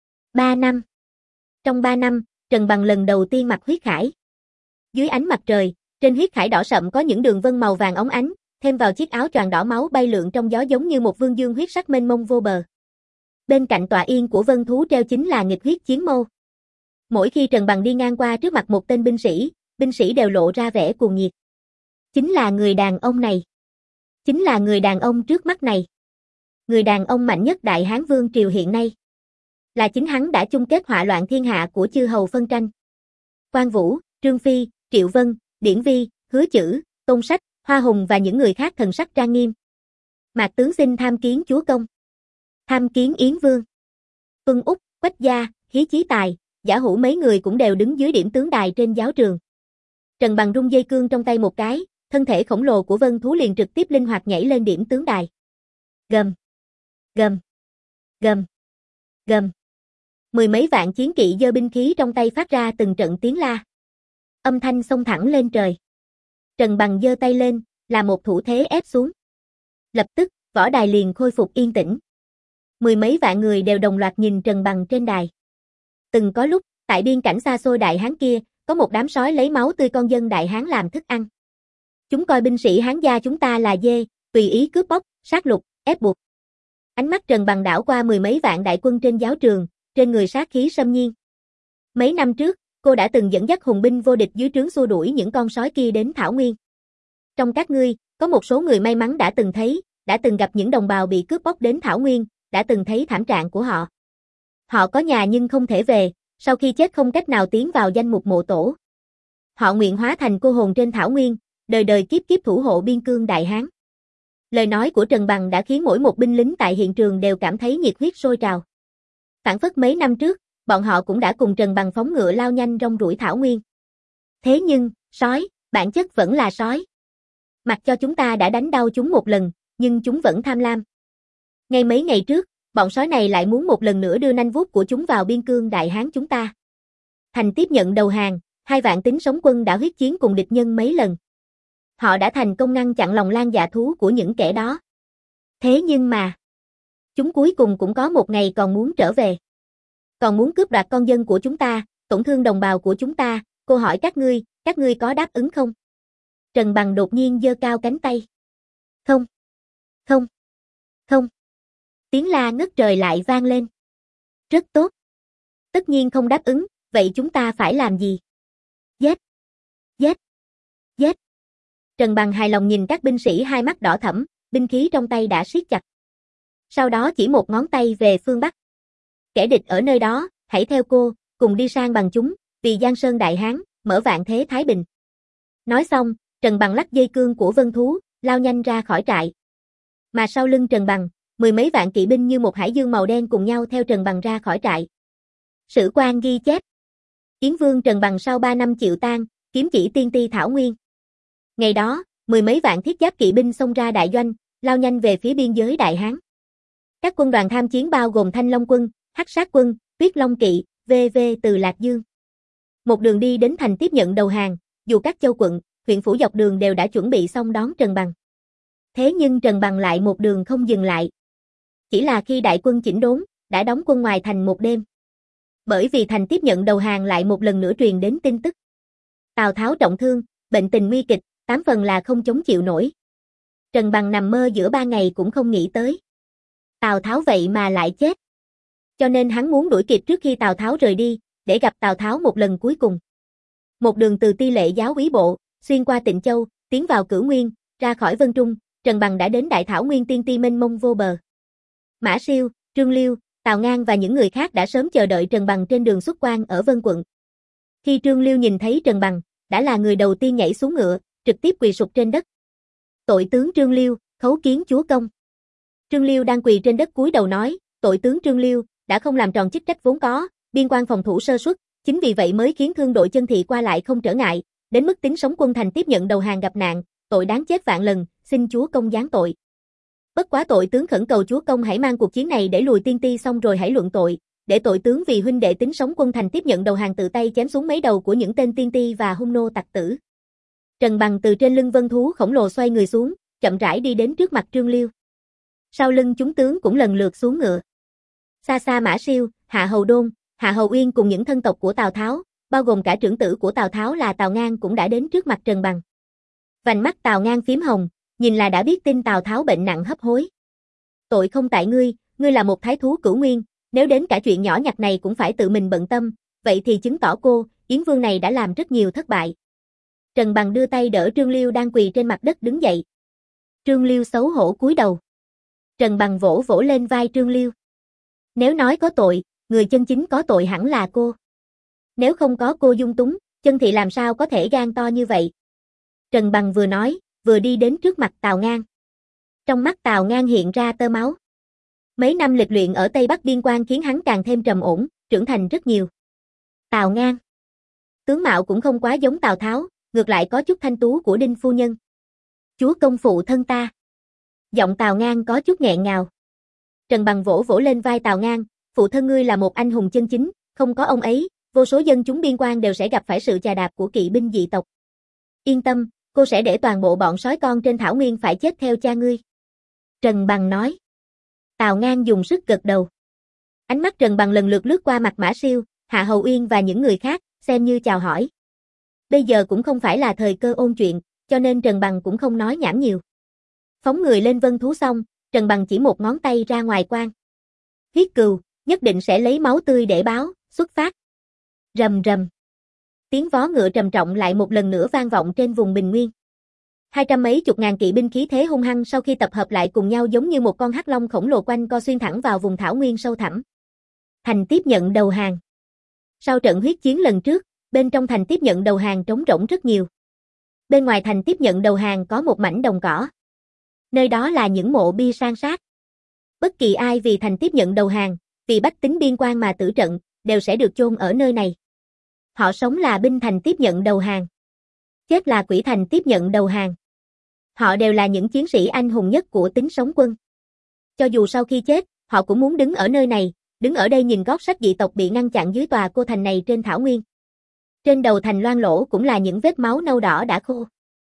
Ba năm. Trong ba năm, Trần Bằng lần đầu tiên mặc huyết khải. Dưới ánh mặt trời, trên huyết khải đỏ sậm có những đường vân màu vàng óng ánh, thêm vào chiếc áo choàng đỏ máu bay lượn trong gió giống như một vương dương huyết sắc mênh mông vô bờ. Bên cạnh tọa yên của Vân Thú treo chính là nghịch huyết chiến mâu. Mỗi khi Trần Bằng đi ngang qua trước mặt một tên binh sĩ, binh sĩ đều lộ ra vẻ cuồng nhiệt. Chính là người đàn ông này. Chính là người đàn ông trước mắt này. Người đàn ông mạnh nhất Đại Hán Vương triều hiện nay. Là chính hắn đã chung kết họa loạn thiên hạ của chư hầu phân tranh. Quan Vũ, Trương Phi, Triệu Vân, Điển Vi, Hứa Chữ, Tôn Sách, Hoa Hùng và những người khác thần sắc trang nghiêm. Mạc tướng xin tham kiến chúa công. Tham kiến Yến Vương. Tuân Úc, Quách Gia, Hí Chí Tài, Giả Hữu mấy người cũng đều đứng dưới điểm tướng đài trên giáo trường. Trần Bằng rung dây cương trong tay một cái, thân thể khổng lồ của Vân Thú liền trực tiếp linh hoạt nhảy lên điểm tướng đài. Gầm, gầm, gầm, gầm. Mười mấy vạn chiến kỵ giơ binh khí trong tay phát ra từng trận tiếng la. Âm thanh xông thẳng lên trời. Trần Bằng giơ tay lên, là một thủ thế ép xuống. Lập tức, võ đài liền khôi phục yên tĩnh. Mười mấy vạn người đều đồng loạt nhìn Trần Bằng trên đài. Từng có lúc, tại biên cảnh xa xôi Đại Hán kia, có một đám sói lấy máu tươi con dân Đại Hán làm thức ăn. Chúng coi binh sĩ Hán gia chúng ta là dê, tùy ý cướp bóc, sát lục, ép buộc. Ánh mắt Trần Bằng đảo qua mười mấy vạn đại quân trên giáo trường, trên người sát khí xâm nhiên. Mấy năm trước, cô đã từng dẫn dắt hùng binh vô địch dưới trướng xua đuổi những con sói kia đến Thảo Nguyên. Trong các ngươi, có một số người may mắn đã từng thấy, đã từng gặp những đồng bào bị cướp bóc đến Thảo Nguyên, đã từng thấy thảm trạng của họ. Họ có nhà nhưng không thể về, sau khi chết không cách nào tiến vào danh mục mộ tổ. Họ nguyện hóa thành cô hồn trên Thảo Nguyên, đời đời kiếp kiếp thủ hộ biên cương Đại Hán. Lời nói của Trần Bằng đã khiến mỗi một binh lính tại hiện trường đều cảm thấy nhiệt huyết sôi trào. Phản phất mấy năm trước, bọn họ cũng đã cùng Trần Bằng phóng ngựa lao nhanh rong ruổi Thảo Nguyên. Thế nhưng, sói, bản chất vẫn là sói. Mặc cho chúng ta đã đánh đau chúng một lần, nhưng chúng vẫn tham lam. Ngay mấy ngày trước, bọn sói này lại muốn một lần nữa đưa nanh vuốt của chúng vào biên cương Đại Hán chúng ta. Thành tiếp nhận đầu hàng, hai vạn tính sống quân đã huyết chiến cùng địch nhân mấy lần. Họ đã thành công ngăn chặn lòng lan dạ thú của những kẻ đó. Thế nhưng mà, chúng cuối cùng cũng có một ngày còn muốn trở về. Còn muốn cướp đoạt con dân của chúng ta, tổn thương đồng bào của chúng ta, cô hỏi các ngươi, các ngươi có đáp ứng không? Trần Bằng đột nhiên giơ cao cánh tay. Không, không, không. Tiếng la ngất trời lại vang lên. Rất tốt. Tất nhiên không đáp ứng, vậy chúng ta phải làm gì? Giết, giết, giết. Trần Bằng hài lòng nhìn các binh sĩ hai mắt đỏ thẫm, binh khí trong tay đã siết chặt. Sau đó chỉ một ngón tay về phương Bắc. Kẻ địch ở nơi đó, hãy theo cô, cùng đi sang bằng chúng, vì Giang Sơn Đại Hán, mở vạn thế Thái Bình. Nói xong, Trần Bằng lắc dây cương của vân thú, lao nhanh ra khỏi trại. Mà sau lưng Trần Bằng, mười mấy vạn kỵ binh như một hải dương màu đen cùng nhau theo Trần Bằng ra khỏi trại. Sử quan ghi chép. Yến Vương Trần Bằng sau ba năm chịu tang, kiếm chỉ tiên ti Thảo Nguyên. Ngày đó, mười mấy vạn thiết giáp kỵ binh xông ra đại doanh, lao nhanh về phía biên giới Đại Hán. Các quân đoàn tham chiến bao gồm Thanh Long quân, Hắc Sát quân, Tuyết Long kỵ, vân vân từ Lạc Dương. Một đường đi đến thành tiếp nhận đầu hàng, dù các châu quận, huyện phủ dọc đường đều đã chuẩn bị xong đón Trần Bằng. Thế nhưng Trần Bằng lại một đường không dừng lại. Chỉ là khi đại quân chỉnh đốn, đã đóng quân ngoài thành một đêm. Bởi vì thành tiếp nhận đầu hàng lại một lần nữa truyền đến tin tức. Tào Tháo trọng thương, bệnh tình nguy kịch, tám phần là không chống chịu nổi. Trần Bằng nằm mơ giữa ba ngày cũng không nghĩ tới. Tào Tháo vậy mà lại chết. Cho nên hắn muốn đuổi kịp trước khi Tào Tháo rời đi, để gặp Tào Tháo một lần cuối cùng. Một đường từ Ti Lệ giáo úy bộ, xuyên qua Tịnh Châu, tiến vào Cửu Nguyên, ra khỏi Vân Trung, Trần Bằng đã đến Đại Thảo Nguyên tiên ti mênh mông vô bờ. Mã Siêu, Trương Liêu, Tào Ngang và những người khác đã sớm chờ đợi Trần Bằng trên đường xuất quan ở Vân Quận. Khi Trương Liêu nhìn thấy Trần Bằng, đã là người đầu tiên nhảy xuống ngựa, trực tiếp quỳ sụp trên đất. Tội tướng Trương Liêu, khấu kiến chúa công. Trương Liêu đang quỳ trên đất cúi đầu nói, tội tướng Trương Liêu đã không làm tròn chức trách vốn có, biên quan phòng thủ sơ suất, chính vì vậy mới khiến thương đội chân thị qua lại không trở ngại, đến mức tính sống quân thành tiếp nhận đầu hàng gặp nạn, tội đáng chết vạn lần, xin chúa công giáng tội. Bất quá tội tướng khẩn cầu chúa công hãy mang cuộc chiến này để lùi tiên ti xong rồi hãy luận tội, để tội tướng vì huynh đệ tính sống quân thành tiếp nhận đầu hàng tự tay chém xuống mấy đầu của những tên tiên ti và hung nô tặc tử. Trần Bằng từ trên lưng vân thú khổng lồ xoay người xuống, chậm rãi đi đến trước mặt Trương Liêu. Sau lưng chúng tướng cũng lần lượt xuống ngựa. Xa xa Mã Siêu, Hạ Hầu Đôn, Hạ Hầu Uyên cùng những thân tộc của Tào Tháo, bao gồm cả trưởng tử của Tào Tháo là Tào Ngang cũng đã đến trước mặt Trần Bằng. Vành mắt Tào Ngang phím hồng, nhìn là đã biết tin Tào Tháo bệnh nặng hấp hối. Tội không tại ngươi, ngươi là một thái thú Cửu Nguyên, nếu đến cả chuyện nhỏ nhặt này cũng phải tự mình bận tâm, vậy thì chứng tỏ cô, Yến Vương này đã làm rất nhiều thất bại. Trần Bằng đưa tay đỡ Trương Liêu đang quỳ trên mặt đất đứng dậy. Trương Liêu xấu hổ cúi đầu. Trần Bằng vỗ vỗ lên vai Trương Liêu. Nếu nói có tội, người chân chính có tội hẳn là cô. Nếu không có cô dung túng, chân thị làm sao có thể gan to như vậy? Trần Bằng vừa nói, vừa đi đến trước mặt Tào Ngang. Trong mắt Tào Ngang hiện ra tơ máu. Mấy năm lịch luyện ở Tây Bắc biên quan khiến hắn càng thêm trầm ổn, trưởng thành rất nhiều. Tào Ngang. Tướng mạo cũng không quá giống Tào Tháo, ngược lại có chút thanh tú của Đinh phu nhân. Chúa công phụ thân ta. Giọng Tào Ngang có chút nghẹn ngào. Trần Bằng vỗ vỗ lên vai Tào Ngang, phụ thân ngươi là một anh hùng chân chính, không có ông ấy, vô số dân chúng biên quan đều sẽ gặp phải sự chà đạp của kỵ binh dị tộc. Yên tâm, cô sẽ để toàn bộ bọn sói con trên Thảo Nguyên phải chết theo cha ngươi. Trần Bằng nói. Tào Ngang dùng sức gật đầu. Ánh mắt Trần Bằng lần lượt lướt qua mặt Mã Siêu, Hạ Hầu Uyên và những người khác, xem như chào hỏi. Bây giờ cũng không phải là thời cơ ôn chuyện, cho nên Trần Bằng cũng không nói nhảm nhiều. Phóng người lên vân thú xong, Trần Bằng chỉ một ngón tay ra ngoài quan. Huyết cừu, nhất định sẽ lấy máu tươi để báo, xuất phát. Rầm rầm. tiếng vó ngựa trầm trọng lại một lần nữa vang vọng trên vùng bình nguyên. Hai trăm mấy chục ngàn kỵ binh khí thế hung hăng sau khi tập hợp lại cùng nhau giống như một con hắc long khổng lồ quanh co xuyên thẳng vào vùng thảo nguyên sâu thẳm. Thành tiếp nhận đầu hàng. Sau trận huyết chiến lần trước, bên trong thành tiếp nhận đầu hàng trống rỗng rất nhiều. Bên ngoài thành tiếp nhận đầu hàng có một mảnh đồng cỏ. Nơi đó là những mộ bia san sát. Bất kỳ ai vì thành tiếp nhận đầu hàng, vì bách tính biên quan mà tử trận, đều sẽ được chôn ở nơi này. Họ sống là binh thành tiếp nhận đầu hàng. Chết là quỷ thành tiếp nhận đầu hàng. Họ đều là những chiến sĩ anh hùng nhất của Tính Sống Quân. Cho dù sau khi chết, họ cũng muốn đứng ở nơi này, đứng ở đây nhìn gót sắt dị tộc bị ngăn chặn dưới tòa cô thành này trên thảo nguyên. Trên đầu thành loang lỗ cũng là những vết máu nâu đỏ đã khô.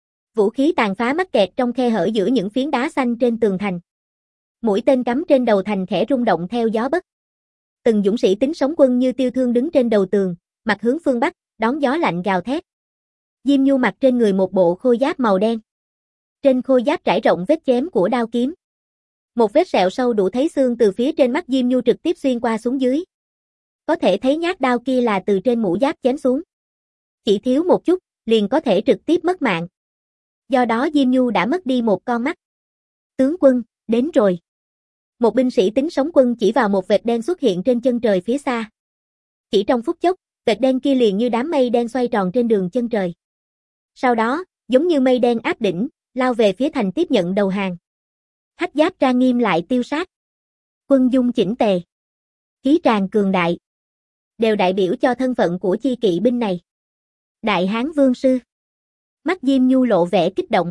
Vũ khí tàn phá mắc kẹt trong khe hở giữa những phiến đá xanh trên tường thành. Mũi tên cắm trên đầu thành khẽ rung động theo gió bất. Từng dũng sĩ Tính Sống Quân như tiêu thương đứng trên đầu tường, mặt hướng phương bắc, đón gió lạnh gào thét. Diêm Nhu mặc trên người một bộ khôi giáp màu đen. Trên khôi giáp trải rộng vết chém của đao kiếm. Một vết sẹo sâu đủ thấy xương từ phía trên mắt Diêm Nhu trực tiếp xuyên qua xuống dưới. Có thể thấy nhát đao kia là từ trên mũ giáp chém xuống. Chỉ thiếu một chút, liền có thể trực tiếp mất mạng. Do đó Diêm Nhu đã mất đi một con mắt. Tướng quân, đến rồi. Một binh sĩ Tính Sống Quân chỉ vào một vệt đen xuất hiện trên chân trời phía xa. Chỉ trong phút chốc, vệt đen kia liền như đám mây đen xoay tròn trên đường chân trời. Sau đó, giống như mây đen áp đỉnh, lao về phía thành tiếp nhận đầu hàng. Hắc giáp trang nghiêm lại tiêu sát. Quân dung chỉnh tề. Khí tràng cường đại. Đều đại biểu cho thân phận của chi kỵ binh này. Đại Hán Vương Sư. Mắt Diêm Nhu lộ vẻ kích động.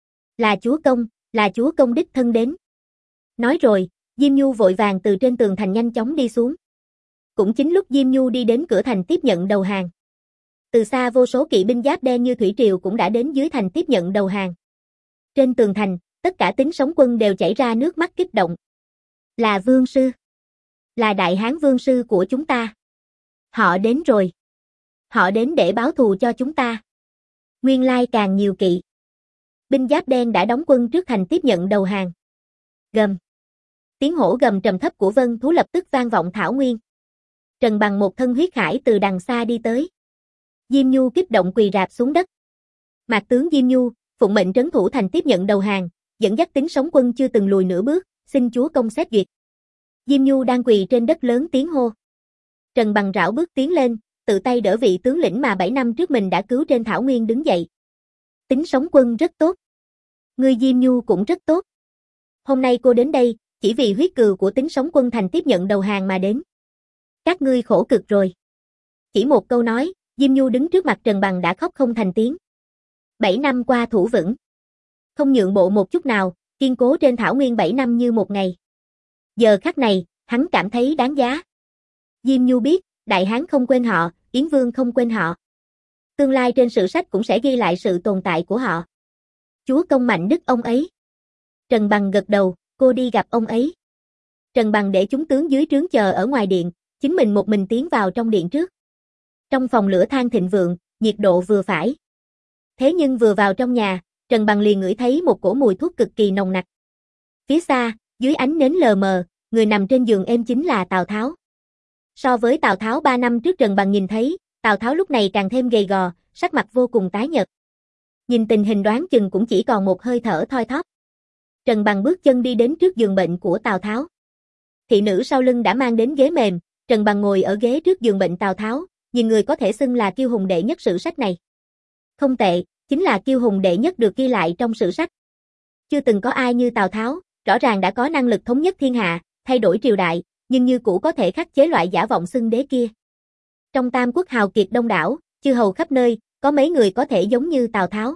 Là chúa công, là chúa công đích thân đến. Nói rồi, Diêm Nhu vội vàng từ trên tường thành nhanh chóng đi xuống. Cũng chính lúc Diêm Nhu đi đến cửa thành tiếp nhận đầu hàng. Từ xa vô số kỵ binh giáp đen như thủy triều cũng đã đến dưới thành tiếp nhận đầu hàng. Trên tường thành, tất cả Tính Sống Quân đều chảy ra nước mắt kích động. Là Vương Sư. Là Đại Hán Vương Sư của chúng ta. Họ đến rồi. Họ đến để báo thù cho chúng ta. Nguyên lai càng nhiều kỵ binh giáp đen đã đóng quân trước thành tiếp nhận đầu hàng. Gầm. Tiếng hổ gầm trầm thấp của vân thú lập tức vang vọng thảo nguyên. Trần Bằng một thân huyết khải từ đằng xa đi tới. Diêm Nhu kích động quỳ rạp xuống đất. Mạc tướng Diêm Nhu, phụng mệnh trấn thủ thành tiếp nhận đầu hàng, dẫn dắt Tính Sống Quân chưa từng lùi nửa bước, xin chúa công xét duyệt. Diêm Nhu đang quỳ trên đất lớn tiếng hô. Trần Bằng rảo bước tiến lên, tự tay đỡ vị tướng lĩnh mà bảy năm trước mình đã cứu trên thảo nguyên đứng dậy. Tính Sống Quân rất tốt. Ngươi Diêm Nhu cũng rất tốt. Hôm nay cô đến đây, chỉ vì huyết cừu của Tính Sống Quân thành tiếp nhận đầu hàng mà đến. Các ngươi khổ cực rồi. Chỉ một câu nói, Diêm Nhu đứng trước mặt Trần Bằng đã khóc không thành tiếng. Bảy năm qua thủ vững. Không nhượng bộ một chút nào, kiên cố trên thảo nguyên bảy năm như một ngày. Giờ khắc này, hắn cảm thấy đáng giá. Diêm Nhu biết, Đại Hán không quên họ, Yến Vương không quên họ. Tương lai trên sử sách cũng sẽ ghi lại sự tồn tại của họ. Chúa công mạnh đức ông ấy. Trần Bằng gật đầu, cô đi gặp ông ấy. Trần Bằng để chúng tướng dưới trướng chờ ở ngoài điện, chính mình một mình tiến vào trong điện trước. Trong phòng lửa than thịnh vượng, nhiệt độ vừa phải. Thế nhưng vừa vào trong nhà, Trần Bằng liền ngửi thấy một cổ mùi thuốc cực kỳ nồng nặc. Phía xa, dưới ánh nến lờ mờ, người nằm trên giường êm chính là Tào Tháo. So với Tào Tháo ba năm trước Trần Bằng nhìn thấy, Tào Tháo lúc này càng thêm gầy gò, sắc mặt vô cùng tái nhợt. Nhìn tình hình đoán chừng cũng chỉ còn một hơi thở thoi thóp. Trần Bằng bước chân đi đến trước giường bệnh của Tào Tháo. Thị nữ sau lưng đã mang đến ghế mềm, Trần Bằng ngồi ở ghế trước giường bệnh Tào Tháo, nhìn người có thể xưng là kiêu hùng đệ nhất sử sách này. Không tệ, chính là kiêu hùng đệ nhất được ghi lại trong sử sách. Chưa từng có ai như Tào Tháo, rõ ràng đã có năng lực thống nhất thiên hạ, thay đổi triều đại, nhưng như cũ có thể khắc chế loại giả vọng xưng đế kia. Trong Tam Quốc hào kiệt đông đảo, chư hầu khắp nơi, có mấy người có thể giống như Tào Tháo.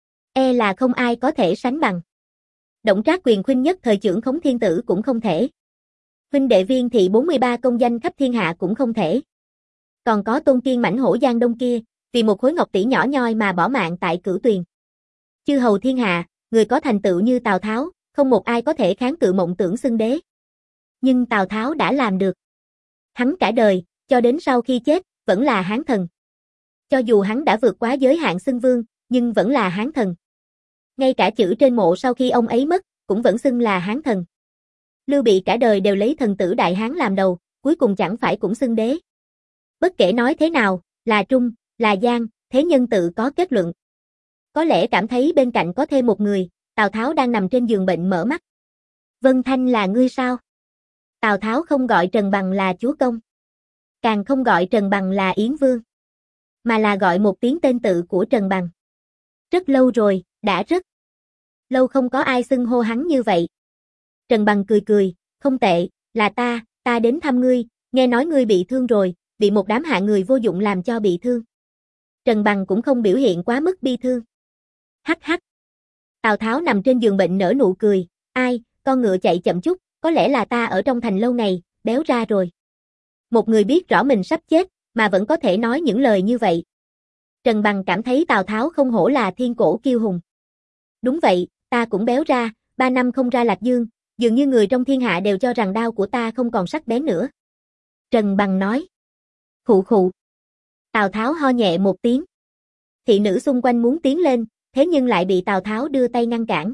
E là không ai có thể sánh bằng. Đổng Trác quyền khuynh nhất thời trưởng Khống Thiên Tử cũng không thể. Huynh đệ Viên thị bốn mươi ba công danh khắp thiên hạ cũng không thể. Còn có Tôn Kiên mãnh hổ Giang Đông kia, vì một khối ngọc tỷ nhỏ nhoi mà bỏ mạng tại Cửu Tuyền. Chư hầu thiên hạ, người có thành tựu như Tào Tháo, không một ai có thể kháng cự mộng tưởng xưng đế. Nhưng Tào Tháo đã làm được. Hắn cả đời, cho đến sau khi chết, vẫn là Hán thần. Cho dù hắn đã vượt quá giới hạn xưng vương, nhưng vẫn là Hán thần. Ngay cả chữ trên mộ sau khi ông ấy mất, cũng vẫn xưng là Hán thần. Lưu Bị cả đời đều lấy thần tử Đại Hán làm đầu, cuối cùng chẳng phải cũng xưng đế. Bất kể nói thế nào, là Trung, Là Giang, thế nhân tự có kết luận. Có lẽ cảm thấy bên cạnh có thêm một người, Tào Tháo đang nằm trên giường bệnh mở mắt. Vân Thanh là ngươi sao? Tào Tháo không gọi Trần Bằng là chúa công. Càng không gọi Trần Bằng là Yến Vương. Mà là gọi một tiếng tên tự của Trần Bằng. Rất lâu rồi, đã rất lâu không có ai xưng hô hắn như vậy. Trần Bằng cười cười, không tệ, là ta, ta đến thăm ngươi, nghe nói ngươi bị thương rồi, bị một đám hạ người vô dụng làm cho bị thương. Trần Bằng cũng không biểu hiện quá mức bi thương. Hắc hắc. Tào Tháo nằm trên giường bệnh nở nụ cười, ai, con ngựa chạy chậm chút, có lẽ là ta ở trong thành lâu ngày, béo ra rồi. Một người biết rõ mình sắp chết, mà vẫn có thể nói những lời như vậy. Trần Bằng cảm thấy Tào Tháo không hổ là thiên cổ kiêu hùng. Đúng vậy, ta cũng béo ra, ba năm không ra Lạc Dương, dường như người trong thiên hạ đều cho rằng đao của ta không còn sắc bén nữa. Trần Bằng nói. Khụ khụ. Tào Tháo ho nhẹ một tiếng. Thị nữ xung quanh muốn tiến lên, thế nhưng lại bị Tào Tháo đưa tay ngăn cản.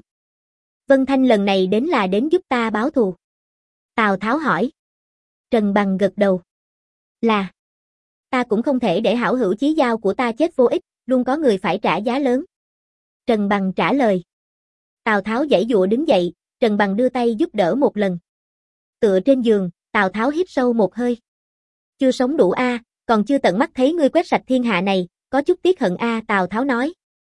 Vân Thanh lần này đến là đến giúp ta báo thù. Tào Tháo hỏi. Trần Bằng gật đầu. Là. Ta cũng không thể để hảo hữu chí giao của ta chết vô ích, luôn có người phải trả giá lớn. Trần Bằng trả lời. Tào Tháo giãy giụa đứng dậy, Trần Bằng đưa tay giúp đỡ một lần. Tựa trên giường, Tào Tháo hít sâu một hơi. Chưa sống đủ a, à, còn chưa tận mắt thấy ngươi quét sạch thiên hạ này, có chút tiếc hận a, à, Tào Tháo nói.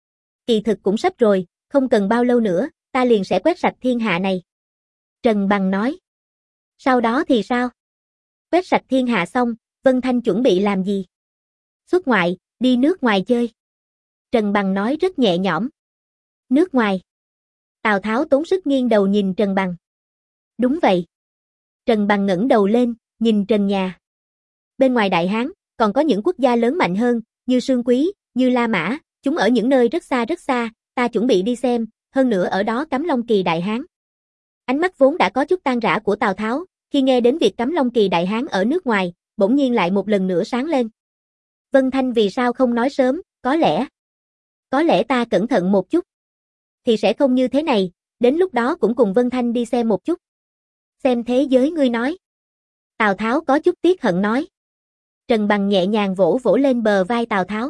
Kỳ thực cũng sắp rồi, không cần bao lâu nữa, ta liền sẽ quét sạch thiên hạ này. Trần Bằng nói. Sau đó thì sao? Quét sạch thiên hạ xong, Vân Thanh chuẩn bị làm gì? Xuất ngoại, đi nước ngoài chơi. Trần Bằng nói rất nhẹ nhõm. Nước ngoài. Tào Tháo tốn sức nghiêng đầu nhìn Trần Bằng. Đúng vậy. Trần Bằng ngẩng đầu lên, nhìn trần nhà. Bên ngoài Đại Hán, còn có những quốc gia lớn mạnh hơn, như Sương Quý, như La Mã, chúng ở những nơi rất xa rất xa, ta chuẩn bị đi xem, hơn nữa ở đó cắm Long Kỳ Đại Hán. Ánh mắt vốn đã có chút tan rã của Tào Tháo, khi nghe đến việc cắm Long Kỳ Đại Hán ở nước ngoài, bỗng nhiên lại một lần nữa sáng lên. Vân Thanh vì sao không nói sớm, có lẽ... Có lẽ ta cẩn thận một chút. Thì sẽ không như thế này, đến lúc đó cũng cùng Vân Thanh đi xem một chút. Xem thế giới ngươi nói. Tào Tháo có chút tiếc hận nói. Trần Bằng nhẹ nhàng vỗ vỗ lên bờ vai Tào Tháo.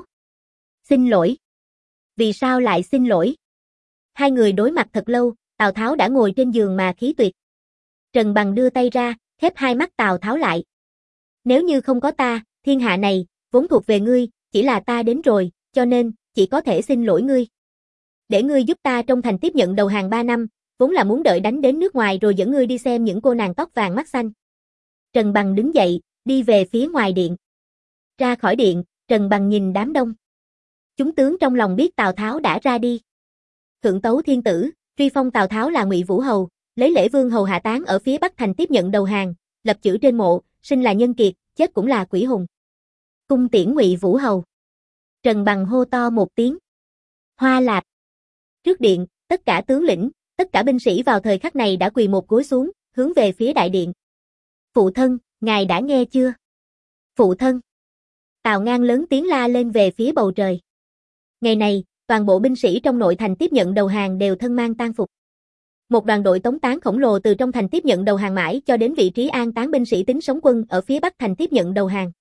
Xin lỗi. Vì sao lại xin lỗi? Hai người đối mặt thật lâu, Tào Tháo đã ngồi trên giường mà khí tuyệt. Trần Bằng đưa tay ra, khép hai mắt Tào Tháo lại. Nếu như không có ta, thiên hạ này, vốn thuộc về ngươi, chỉ là ta đến rồi, cho nên, chỉ có thể xin lỗi ngươi. Để ngươi giúp ta trong thành tiếp nhận đầu hàng ba năm, vốn là muốn đợi đánh đến nước ngoài rồi dẫn ngươi đi xem những cô nàng tóc vàng mắt xanh. Trần Bằng đứng dậy, đi về phía ngoài điện. Ra khỏi điện, Trần Bằng nhìn đám đông. Chúng tướng trong lòng biết Tào Tháo đã ra đi. Thượng tấu thiên tử, truy phong Tào Tháo là Ngụy Vũ Hầu, lấy Lễ Vương Hầu hạ táng ở phía Bắc thành tiếp nhận đầu hàng, lập chữ trên mộ, sinh là nhân kiệt, chết cũng là quỷ hùng. Cung tiễn Ngụy Vũ Hầu. Trần Bằng hô to một tiếng. Hoa lạp. Trước điện, tất cả tướng lĩnh, tất cả binh sĩ vào thời khắc này đã quỳ một gối xuống, hướng về phía đại điện. Phụ thân, ngài đã nghe chưa? Phụ thân. Tào Ngang lớn tiếng la lên về phía bầu trời. Ngày này, toàn bộ binh sĩ trong nội thành tiếp nhận đầu hàng đều thân mang tang phục. Một đoàn đội tống táng khổng lồ từ trong thành tiếp nhận đầu hàng mãi cho đến vị trí an táng binh sĩ Tính Sống Quân ở phía Bắc thành tiếp nhận đầu hàng.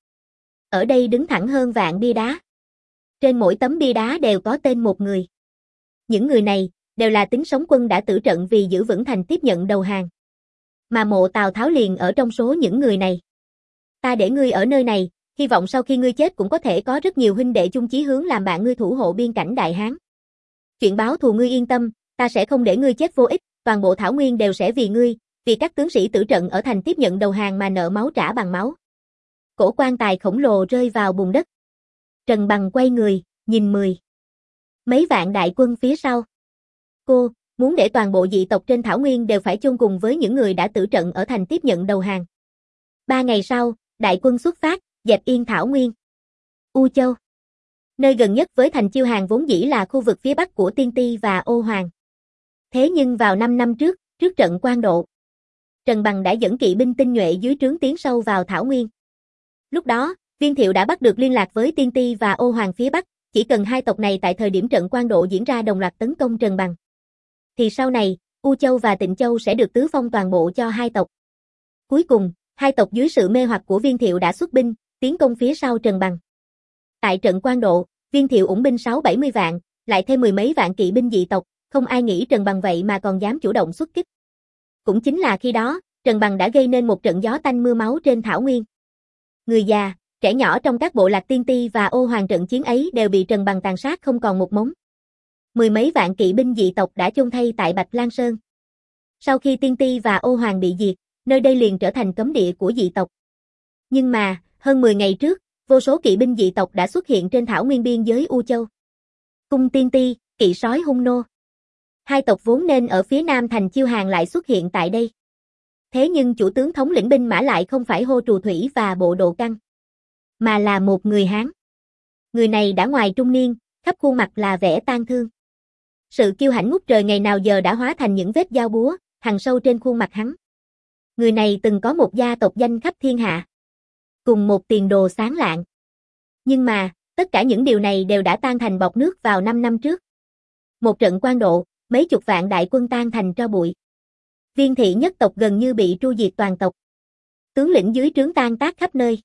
Ở đây đứng thẳng hơn vạn bia đá. Trên mỗi tấm bia đá đều có tên một người. Những người này, đều là Tính Sống Quân đã tử trận vì giữ vững thành tiếp nhận đầu hàng. Mà mộ Tào Tháo liền ở trong số những người này. Ta để ngươi ở nơi này, hy vọng sau khi ngươi chết cũng có thể có rất nhiều huynh đệ chung chí hướng làm bạn ngươi thủ hộ biên cảnh Đại Hán. Chuyện báo thù ngươi yên tâm, ta sẽ không để ngươi chết vô ích, toàn bộ Thảo Nguyên đều sẽ vì ngươi, vì các tướng sĩ tử trận ở thành tiếp nhận đầu hàng mà nợ máu trả bằng máu. Cổ quan tài khổng lồ rơi vào bùn đất. Trần Bằng quay người, nhìn mười mấy vạn đại quân phía sau. Cô, muốn để toàn bộ dị tộc trên Thảo Nguyên đều phải chôn cùng với những người đã tử trận ở thành tiếp nhận đầu hàng. Ba ngày sau, đại quân xuất phát, dẹp yên Thảo Nguyên. U Châu. Nơi gần nhất với thành Chiêu Hàng vốn dĩ là khu vực phía bắc của Tiên Ti và Ô Hoàng. Thế nhưng vào năm năm trước, trước trận Quan Độ, Trần Bằng đã dẫn kỵ binh tinh nhuệ dưới trướng tiến sâu vào Thảo Nguyên. Lúc đó, Viên Thiệu đã bắt được liên lạc với Tiên Ti và Ô Hoàng phía bắc, chỉ cần hai tộc này tại thời điểm trận Quan Độ diễn ra đồng loạt tấn công Trần Bằng. Thì sau này, U Châu và Tịnh Châu sẽ được tứ phong toàn bộ cho hai tộc. Cuối cùng, hai tộc dưới sự mê hoặc của Viên Thiệu đã xuất binh, tiến công phía sau Trần Bằng. Tại trận Quan Độ, Viên Thiệu ủng binh sáu bảy mươi vạn, lại thêm mười mấy vạn kỵ binh dị tộc, không ai nghĩ Trần Bằng vậy mà còn dám chủ động xuất kích. Cũng chính là khi đó, Trần Bằng đã gây nên một trận gió tanh mưa máu trên thảo nguyên. Người già, trẻ nhỏ trong các bộ lạc Tiên Ti và Ô Hoàng trận chiến ấy đều bị Trần Bằng tàn sát không còn một mống. Mười mấy vạn kỵ binh dị tộc đã chôn thay tại Bạch Lan Sơn. Sau khi Tiên Ti và Ô Hoàng bị diệt, nơi đây liền trở thành cấm địa của dị tộc. Nhưng mà, hơn mười ngày trước, vô số kỵ binh dị tộc đã xuất hiện trên thảo nguyên biên giới U Châu. Cung Tiên Ti, kỵ sói hung nô. Hai tộc vốn nên ở phía nam thành Chiêu Hàng lại xuất hiện tại đây. Thế nhưng chủ tướng thống lĩnh binh mã lại không phải Hô Trù Thủy và Bộ Độ Căng, mà là một người Hán. Người này đã ngoài trung niên, khắp khuôn mặt là vẻ tang thương. Sự kiêu hãnh ngút trời ngày nào giờ đã hóa thành những vết dao búa, hằn sâu trên khuôn mặt hắn. Người này từng có một gia tộc danh khắp thiên hạ, cùng một tiền đồ sáng lạng. Nhưng mà, tất cả những điều này đều đã tan thành bọt nước vào năm năm trước. Một trận Quan Độ, mấy chục vạn đại quân tan thành tro bụi. Viên thị nhất tộc gần như bị tru diệt toàn tộc. Tướng lĩnh dưới trướng tan tác khắp nơi.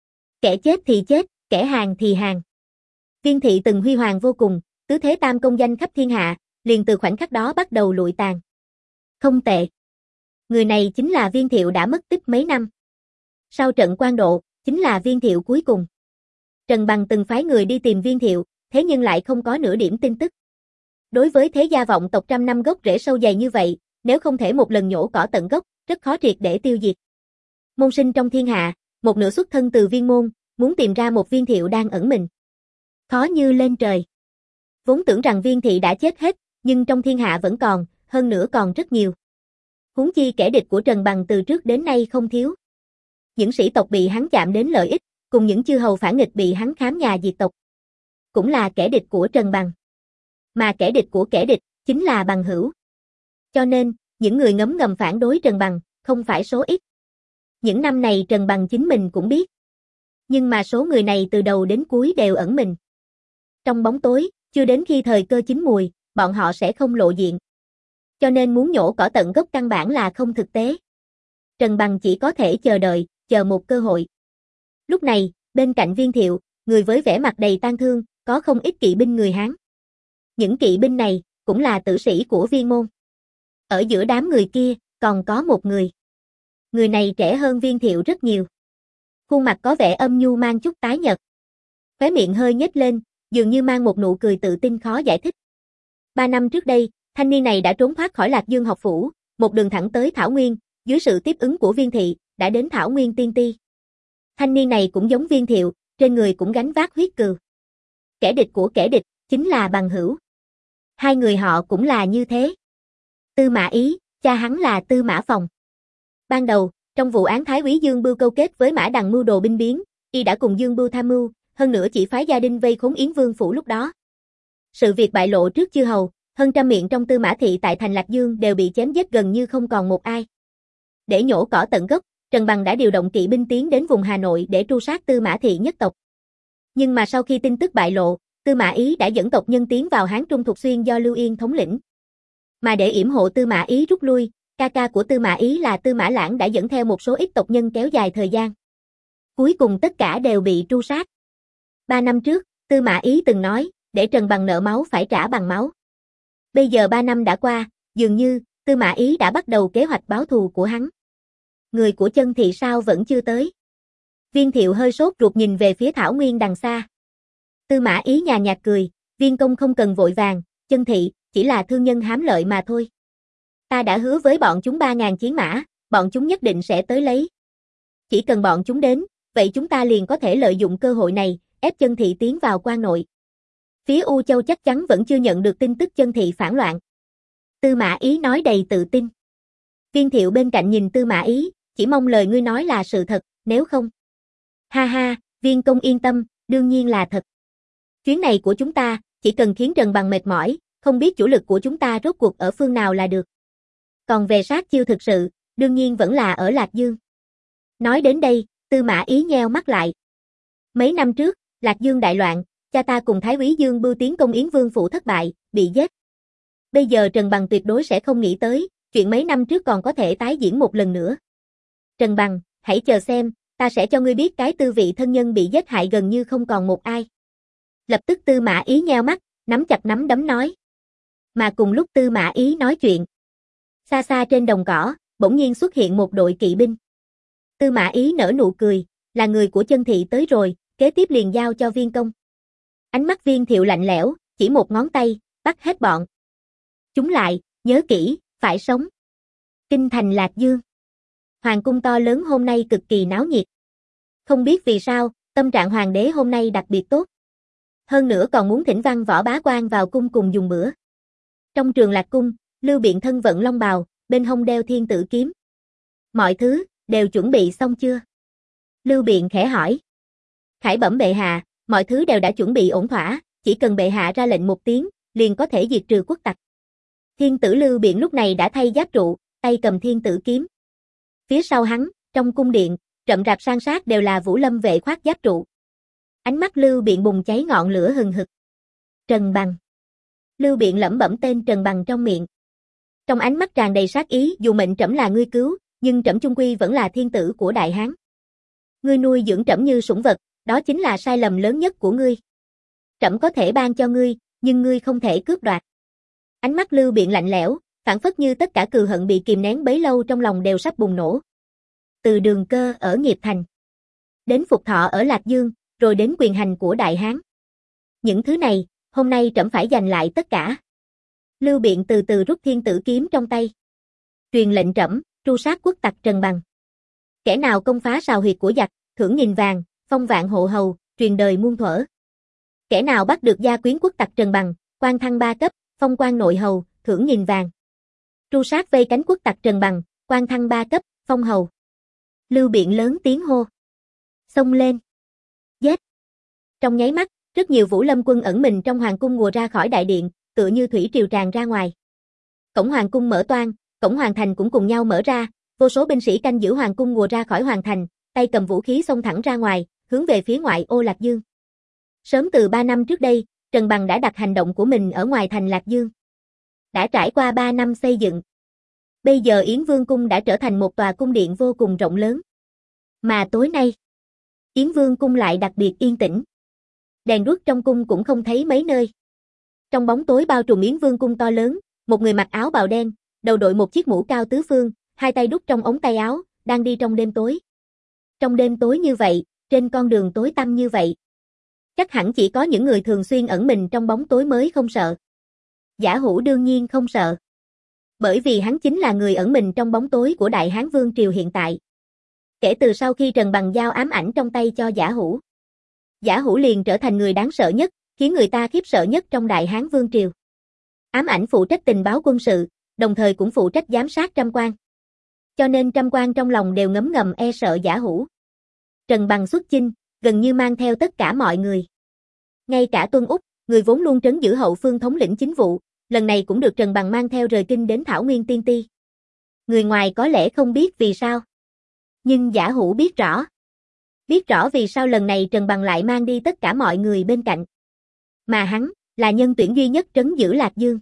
Kẻ chết thì chết, kẻ hàng thì hàng. Viên thị từng huy hoàng vô cùng, tứ thế tam công danh khắp thiên hạ, liền từ khoảnh khắc đó bắt đầu lụi tàn. Không tệ. Người này chính là Viên Thiệu đã mất tích mấy năm. Sau trận Quan Độ, chính là Viên Thiệu cuối cùng. Trần Bằng từng phái người đi tìm Viên Thiệu, thế nhưng lại không có nửa điểm tin tức. Đối với thế gia vọng tộc trăm năm gốc rễ sâu dày như vậy, nếu không thể một lần nhổ cỏ tận gốc, rất khó triệt để tiêu diệt. Môn sinh trong thiên hạ, một nửa xuất thân từ Viên môn, muốn tìm ra một Viên Thiệu đang ẩn mình, khó như lên trời. Vốn tưởng rằng Viên thị đã chết hết, nhưng trong thiên hạ vẫn còn, hơn nữa còn rất nhiều. Huống chi kẻ địch của Trần Bằng từ trước đến nay không thiếu. Những sĩ tộc bị hắn chạm đến lợi ích, cùng những chư hầu phản nghịch bị hắn khám nhà diệt tộc, cũng là kẻ địch của Trần Bằng. Mà kẻ địch của kẻ địch, chính là bằng hữu. Cho nên, những người ngấm ngầm phản đối Trần Bằng, không phải số ít. Những năm này Trần Bằng chính mình cũng biết. Nhưng mà số người này từ đầu đến cuối đều ẩn mình. Trong bóng tối, chưa đến khi thời cơ chín mùi, bọn họ sẽ không lộ diện. Cho nên muốn nhổ cỏ tận gốc căn bản là không thực tế. Trần Bằng chỉ có thể chờ đợi, chờ một cơ hội. Lúc này, bên cạnh Viên Thiệu, người với vẻ mặt đầy tang thương, có không ít kỵ binh người Hán. Những kỵ binh này, cũng là tử sĩ của Viên môn. Ở giữa đám người kia, còn có một người. Người này trẻ hơn Viên Thiệu rất nhiều. Khuôn mặt có vẻ âm nhu mang chút tái nhợt. Khóe miệng hơi nhếch lên, dường như mang một nụ cười tự tin khó giải thích. Ba năm trước đây, thanh niên này đã trốn thoát khỏi Lạc Dương học phủ, một đường thẳng tới Thảo Nguyên, dưới sự tiếp ứng của Viên thị, đã đến Thảo Nguyên Tiên Ti. Thanh niên này cũng giống Viên Thiệu, trên người cũng gánh vác huyết cừu. Kẻ địch của kẻ địch, chính là bằng hữu. Hai người họ cũng là như thế. Tư Mã Ý, cha hắn là Tư Mã Phòng. Ban đầu, trong vụ án Thái úy Dương Bưu câu kết với Mã Đằng mưu đồ binh biến, y đã cùng Dương Bưu tham mưu, hơn nữa chỉ phái gia đình vây khốn Yến Vương phủ lúc đó. Sự việc bại lộ trước chư hầu, hơn trăm miệng trong Tư Mã thị tại thành Lạc Dương đều bị chém giết gần như không còn một ai. Để nhổ cỏ tận gốc, Trần Bằng đã điều động kỵ binh tiến đến vùng Hà Nội để tru sát Tư Mã thị nhất tộc. Nhưng mà sau khi tin tức bại lộ, Tư Mã Ý đã dẫn tộc nhân tiến vào Hán Trung Thục Xuyên do Lưu Yên thống lĩnh. Mà để yểm hộ Tư Mã Ý rút lui, ca ca của Tư Mã Ý là Tư Mã Lãng đã dẫn theo một số ít tộc nhân kéo dài thời gian. Cuối cùng tất cả đều bị tru sát. Ba năm trước, Tư Mã Ý từng nói, để Trần Bằng nợ máu phải trả bằng máu. Bây giờ ba năm đã qua, dường như, Tư Mã Ý đã bắt đầu kế hoạch báo thù của hắn. Người của Chân thị sao vẫn chưa tới? Viên Thiệu hơi sốt ruột nhìn về phía Thảo Nguyên đằng xa. Tư Mã Ý nhàn nhạt cười, Viên công không cần vội vàng, Chân thị, chỉ là thương nhân hám lợi mà thôi. Ta đã hứa với bọn chúng ba ngàn chiến mã, bọn chúng nhất định sẽ tới lấy. Chỉ cần bọn chúng đến, vậy chúng ta liền có thể lợi dụng cơ hội này, ép Chân thị tiến vào quan nội. Phía U Châu chắc chắn vẫn chưa nhận được tin tức Chân thị phản loạn. Tư Mã Ý nói đầy tự tin. Viên Thiệu bên cạnh nhìn Tư Mã Ý, chỉ mong lời ngươi nói là sự thật, nếu không. Ha ha, Viên công yên tâm, đương nhiên là thật. Chuyến này của chúng ta, chỉ cần khiến Trần Bằng mệt mỏi, không biết chủ lực của chúng ta rốt cuộc ở phương nào là được. Còn về sát chiêu thực sự, đương nhiên vẫn là ở Lạc Dương. Nói đến đây, Tư Mã Ý nheo mắt lại. Mấy năm trước, Lạc Dương đại loạn, cha ta cùng Thái úy Dương Bưu tiến công Yến Vương phủ thất bại, bị giết. Bây giờ Trần Bằng tuyệt đối sẽ không nghĩ tới, chuyện mấy năm trước còn có thể tái diễn một lần nữa. Trần Bằng, hãy chờ xem, ta sẽ cho ngươi biết cái tư vị thân nhân bị giết hại gần như không còn một ai. Lập tức Tư Mã Ý nheo mắt, nắm chặt nắm đấm nói. Mà cùng lúc Tư Mã Ý nói chuyện, xa xa trên đồng cỏ, bỗng nhiên xuất hiện một đội kỵ binh. Tư Mã Ý nở nụ cười, là người của Chân Thị tới rồi, kế tiếp liền giao cho Viên công. Ánh mắt Viên Thiệu lạnh lẽo, chỉ một ngón tay, bắt hết bọn chúng lại, nhớ kỹ, phải sống. Kinh thành Lạc Dương. Hoàng cung to lớn hôm nay cực kỳ náo nhiệt. Không biết vì sao, tâm trạng hoàng đế hôm nay đặc biệt tốt. Hơn nữa còn muốn thỉnh văn võ bá quan vào cung cùng dùng bữa. Trong trường Lạc cung, Lưu Biện thân vận long bào, bên hông đeo thiên tử kiếm. Mọi thứ, đều chuẩn bị xong chưa? Lưu Biện khẽ hỏi. Khải bẩm bệ hạ, mọi thứ đều đã chuẩn bị ổn thỏa, chỉ cần bệ hạ ra lệnh một tiếng, liền có thể diệt trừ quốc tặc. Thiên tử Lưu Biện lúc này đã thay giáp trụ, tay cầm thiên tử kiếm. Phía sau hắn, trong cung điện, rậm rạp san sát đều là Vũ Lâm vệ khoác giáp trụ. Ánh mắt Lưu Biện bùng cháy ngọn lửa hừng hực. Trần Bằng. Lưu Biện lẩm bẩm tên Trần Bằng trong miệng. Trong ánh mắt tràn đầy sát ý, dù mệnh trẫm là ngươi cứu, nhưng trẫm chung quy vẫn là thiên tử của Đại Hán. Ngươi nuôi dưỡng trẫm như sủng vật, đó chính là sai lầm lớn nhất của ngươi. Trẫm có thể ban cho ngươi, nhưng ngươi không thể cướp đoạt. Ánh mắt Lưu Biện lạnh lẽo, phảng phất như tất cả cừu hận bị kìm nén bấy lâu trong lòng đều sắp bùng nổ. Từ Đường Cơ ở Nghiệp Thành, đến Phục Thọ ở Lạc Dương, rồi đến quyền hành của Đại Hán. Những thứ này, hôm nay trẫm phải giành lại tất cả. Lưu Biện từ từ rút thiên tử kiếm trong tay. Truyền lệnh trẫm, tru sát quốc tặc Trần Bằng. Kẻ nào công phá sào huyệt của giặc, thưởng nghìn vàng, phong vạn hộ hầu, truyền đời muôn thuở. Kẻ nào bắt được gia quyến quốc tặc Trần Bằng, quan thăng ba cấp, phong quan nội hầu, thưởng nghìn vàng. Tru sát vây cánh quốc tặc Trần Bằng, quan thăng ba cấp, phong hầu. Lưu Biện lớn tiếng hô. Xông lên. Giết. Trong nháy mắt, rất nhiều Vũ Lâm quân ẩn mình trong hoàng cung ùa ra khỏi đại điện, tựa như thủy triều tràn ra ngoài. Cổng hoàng cung mở toang, cổng hoàng thành cũng cùng nhau mở ra, vô số binh sĩ canh giữ hoàng cung ùa ra khỏi hoàng thành, tay cầm vũ khí xông thẳng ra ngoài, hướng về phía ngoại ô Lạc Dương. Sớm từ ba năm trước đây, Trần Bằng đã đặt hành động của mình ở ngoài thành Lạc Dương. Đã trải qua ba năm xây dựng. Bây giờ Yến Vương cung đã trở thành một tòa cung điện vô cùng rộng lớn. Mà tối nay, Yến Vương cung lại đặc biệt yên tĩnh. Đèn đuốc trong cung cũng không thấy mấy nơi. Trong bóng tối bao trùm Yến Vương cung to lớn, một người mặc áo bào đen, đầu đội một chiếc mũ cao tứ phương, hai tay đút trong ống tay áo, đang đi trong đêm tối. Trong đêm tối như vậy, trên con đường tối tăm như vậy, chắc hẳn chỉ có những người thường xuyên ẩn mình trong bóng tối mới không sợ. Giả Hủ đương nhiên không sợ. Bởi vì hắn chính là người ẩn mình trong bóng tối của Đại Hán Vương triều hiện tại. Kể từ sau khi Trần Bằng giao ám ảnh trong tay cho Giả Hủ, Giả Hủ liền trở thành người đáng sợ nhất, khiến người ta khiếp sợ nhất trong Đại Hán Vương triều. Ám ảnh phụ trách tình báo quân sự, đồng thời cũng phụ trách giám sát trăm quan. Cho nên trăm quan trong lòng đều ngấm ngầm e sợ Giả Hủ. Trần Bằng xuất chinh, gần như mang theo tất cả mọi người. Ngay cả Tuân Úc, người vốn luôn trấn giữ hậu phương thống lĩnh chính vụ, lần này cũng được Trần Bằng mang theo rời kinh đến Thảo Nguyên Tiên Ti. Người ngoài có lẽ không biết vì sao, nhưng Giả Hủ biết rõ. Biết rõ vì sao lần này Trần Bằng lại mang đi tất cả mọi người bên cạnh. Mà hắn, là nhân tuyển duy nhất trấn giữ Lạc Dương.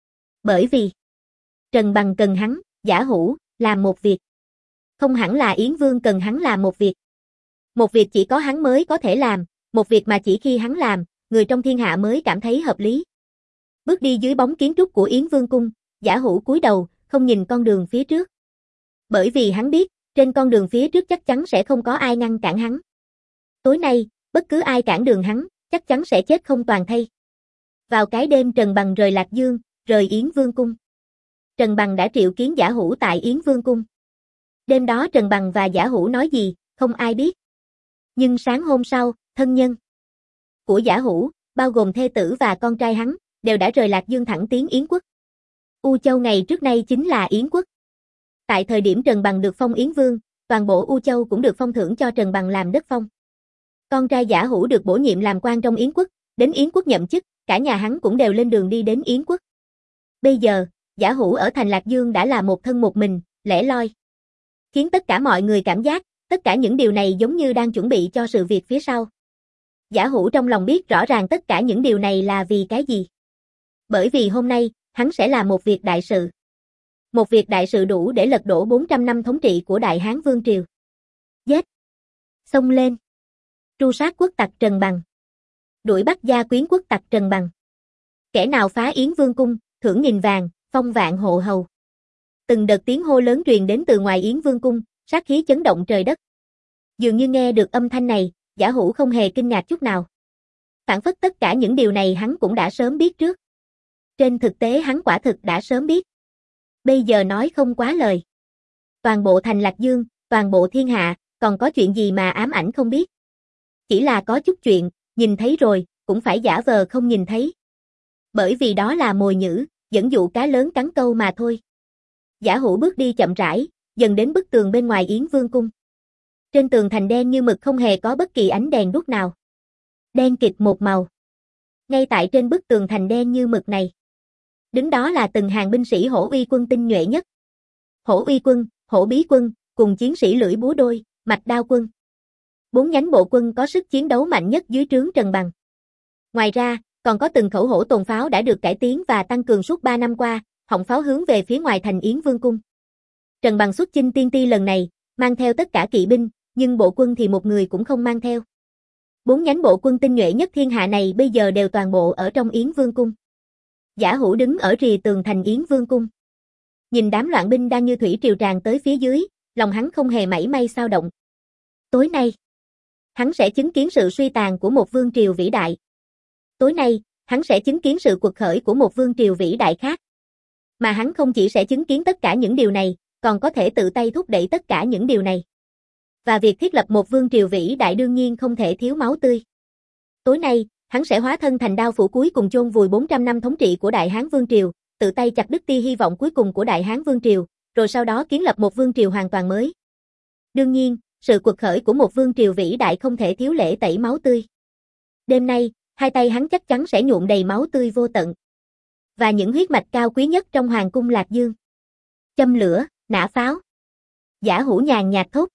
Bởi vì, Trần Bằng cần hắn, Giả Hủ, làm một việc. Không hẳn là Yến Vương cần hắn làm một việc. Một việc chỉ có hắn mới có thể làm, một việc mà chỉ khi hắn làm, người trong thiên hạ mới cảm thấy hợp lý. Bước đi dưới bóng kiến trúc của Yến Vương cung, Giả Hủ cúi đầu, không nhìn con đường phía trước. Bởi vì hắn biết, trên con đường phía trước chắc chắn sẽ không có ai ngăn cản hắn. Tối nay, bất cứ ai cản đường hắn, chắc chắn sẽ chết không toàn thây. Vào cái đêm Trần Bằng rời Lạc Dương, rời Yến Vương cung. Trần Bằng đã triệu kiến Giả Hủ tại Yến Vương cung. Đêm đó Trần Bằng và Giả Hủ nói gì, không ai biết. Nhưng sáng hôm sau, thân nhân của Giả Hủ, bao gồm thê tử và con trai hắn, đều đã rời Lạc Dương thẳng tiến Yến quốc. U Châu ngày trước nay chính là Yến quốc. Tại thời điểm Trần Bằng được phong Yến Vương, toàn bộ U Châu cũng được phong thưởng cho Trần Bằng làm đất phong. Con trai Giả Hủ được bổ nhiệm làm quan trong Yến quốc, đến Yến quốc nhậm chức, cả nhà hắn cũng đều lên đường đi đến Yến quốc. Bây giờ, Giả Hủ ở thành Lạc Dương đã là một thân một mình, lẻ loi. Khiến tất cả mọi người cảm giác, tất cả những điều này giống như đang chuẩn bị cho sự việc phía sau. Giả Hủ trong lòng biết rõ ràng tất cả những điều này là vì cái gì. Bởi vì hôm nay, hắn sẽ làm một việc đại sự. Một việc đại sự đủ để lật đổ bốn trăm năm thống trị của Đại Hán Vương triều. Giết! Xông lên! Tru sát quốc tặc Trần Bằng. Đuổi bắt gia quyến quốc tặc Trần Bằng. Kẻ nào phá Yến Vương cung, thưởng nghìn vàng, phong vạn hộ hầu. Từng đợt tiếng hô lớn truyền đến từ ngoài Yến Vương cung, sát khí chấn động trời đất. Dường như nghe được âm thanh này, Giả Hữu không hề kinh ngạc chút nào. Phản phất tất cả những điều này hắn cũng đã sớm biết trước. Trên thực tế hắn quả thực đã sớm biết. Bây giờ nói không quá lời. Toàn bộ thành Lạc Dương, toàn bộ thiên hạ, còn có chuyện gì mà ám ảnh không biết. Chỉ là có chút chuyện, nhìn thấy rồi, cũng phải giả vờ không nhìn thấy. Bởi vì đó là mồi nhử, dẫn dụ cá lớn cắn câu mà thôi. Giả Hữu bước đi chậm rãi, dần đến bức tường bên ngoài Yến Vương cung. Trên tường thành đen như mực không hề có bất kỳ ánh đèn đuốc nào. Đen kịt một màu. Ngay tại trên bức tường thành đen như mực này, đứng đó là từng hàng binh sĩ Hổ Uy quân tinh nhuệ nhất. Hổ Uy quân, Hổ Bí quân, cùng chiến sĩ lưỡi búa đôi, Mạch Đao quân. Bốn nhánh bộ quân có sức chiến đấu mạnh nhất dưới trướng Trần Bằng. Ngoài ra, còn có từng khẩu hổ tồn pháo đã được cải tiến và tăng cường suốt ba năm qua, họng pháo hướng về phía ngoài thành Yến Vương cung. Trần Bằng xuất chinh tiên ti lần này, mang theo tất cả kỵ binh, nhưng bộ quân thì một người cũng không mang theo. Bốn nhánh bộ quân tinh nhuệ nhất thiên hạ này bây giờ đều toàn bộ ở trong Yến Vương cung. Giả Hữu đứng ở rìa tường thành Yến Vương cung. Nhìn đám loạn binh đang như thủy triều tràn tới phía dưới, lòng hắn không hề mảy may xao động. Tối nay, hắn sẽ chứng kiến sự suy tàn của một vương triều vĩ đại. Tối nay, hắn sẽ chứng kiến sự quật khởi của một vương triều vĩ đại khác. Mà hắn không chỉ sẽ chứng kiến tất cả những điều này, còn có thể tự tay thúc đẩy tất cả những điều này. Và việc thiết lập một vương triều vĩ đại đương nhiên không thể thiếu máu tươi. Tối nay, hắn sẽ hóa thân thành đao phủ cuối cùng chôn vùi bốn trăm năm thống trị của Đại Hán Vương Triều, tự tay chặt đứt tia hy vọng cuối cùng của Đại Hán Vương Triều, rồi sau đó kiến lập một vương triều hoàn toàn mới. Đương nhiên, sự quật khởi của một vương triều vĩ đại không thể thiếu lễ tẩy máu tươi. Đêm nay, hai tay hắn chắc chắn sẽ nhuộm đầy máu tươi vô tận. Và những huyết mạch cao quý nhất trong hoàng cung Lạc Dương. Châm lửa, nã pháo. Giả Hữu nhàn nhạt thốt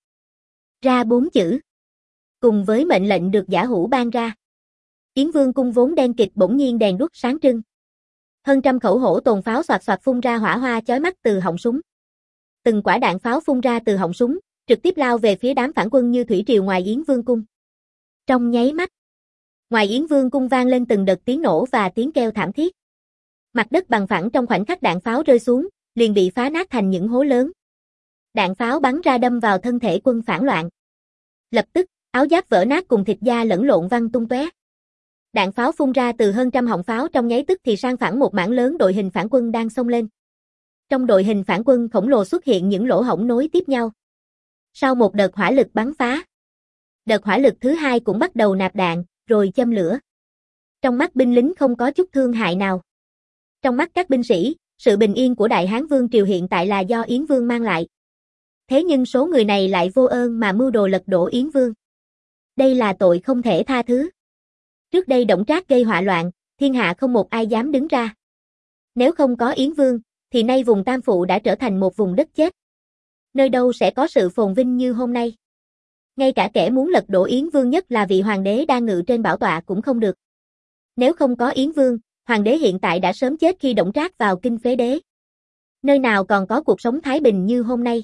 ra bốn chữ. Cùng với mệnh lệnh được Giả Hữu ban ra, Yến Vương cung vốn đen kịt bỗng nhiên đèn đuốc sáng trưng. Hơn trăm khẩu hổ tồn pháo xoạt xoạt phun ra hỏa hoa chói mắt từ họng súng. Từng quả đạn pháo phun ra từ họng súng, trực tiếp lao về phía đám phản quân như thủy triều ngoài Yến Vương cung. Trong nháy mắt, ngoài Yến Vương cung vang lên từng đợt tiếng nổ và tiếng kêu thảm thiết. Mặt đất bằng phẳng trong khoảnh khắc đạn pháo rơi xuống, liền bị phá nát thành những hố lớn. Đạn pháo bắn ra đâm vào thân thể quân phản loạn. Lập tức, áo giáp vỡ nát cùng thịt da lẫn lộn văng tung tóe. Đạn pháo phun ra từ hơn trăm họng pháo trong nháy tức thì sang phẳng một mảng lớn đội hình phản quân đang xông lên. Trong đội hình phản quân khổng lồ xuất hiện những lỗ hổng nối tiếp nhau. Sau một đợt hỏa lực bắn phá, đợt hỏa lực thứ hai cũng bắt đầu nạp đạn, rồi châm lửa. Trong mắt binh lính không có chút thương hại nào. Trong mắt các binh sĩ, sự bình yên của Đại Hán Vương Triều hiện tại là do Yến Vương mang lại. Thế nhưng số người này lại vô ơn mà mưu đồ lật đổ Yến Vương. Đây là tội không thể tha thứ. Trước đây Đổng Trác gây họa loạn, thiên hạ không một ai dám đứng ra. Nếu không có Yến Vương, thì nay vùng Tam Phụ đã trở thành một vùng đất chết. Nơi đâu sẽ có sự phồn vinh như hôm nay. Ngay cả kẻ muốn lật đổ Yến Vương nhất là vị hoàng đế đang ngự trên bảo tọa cũng không được. Nếu không có Yến Vương, hoàng đế hiện tại đã sớm chết khi Đổng Trác vào kinh phế đế. Nơi nào còn có cuộc sống thái bình như hôm nay.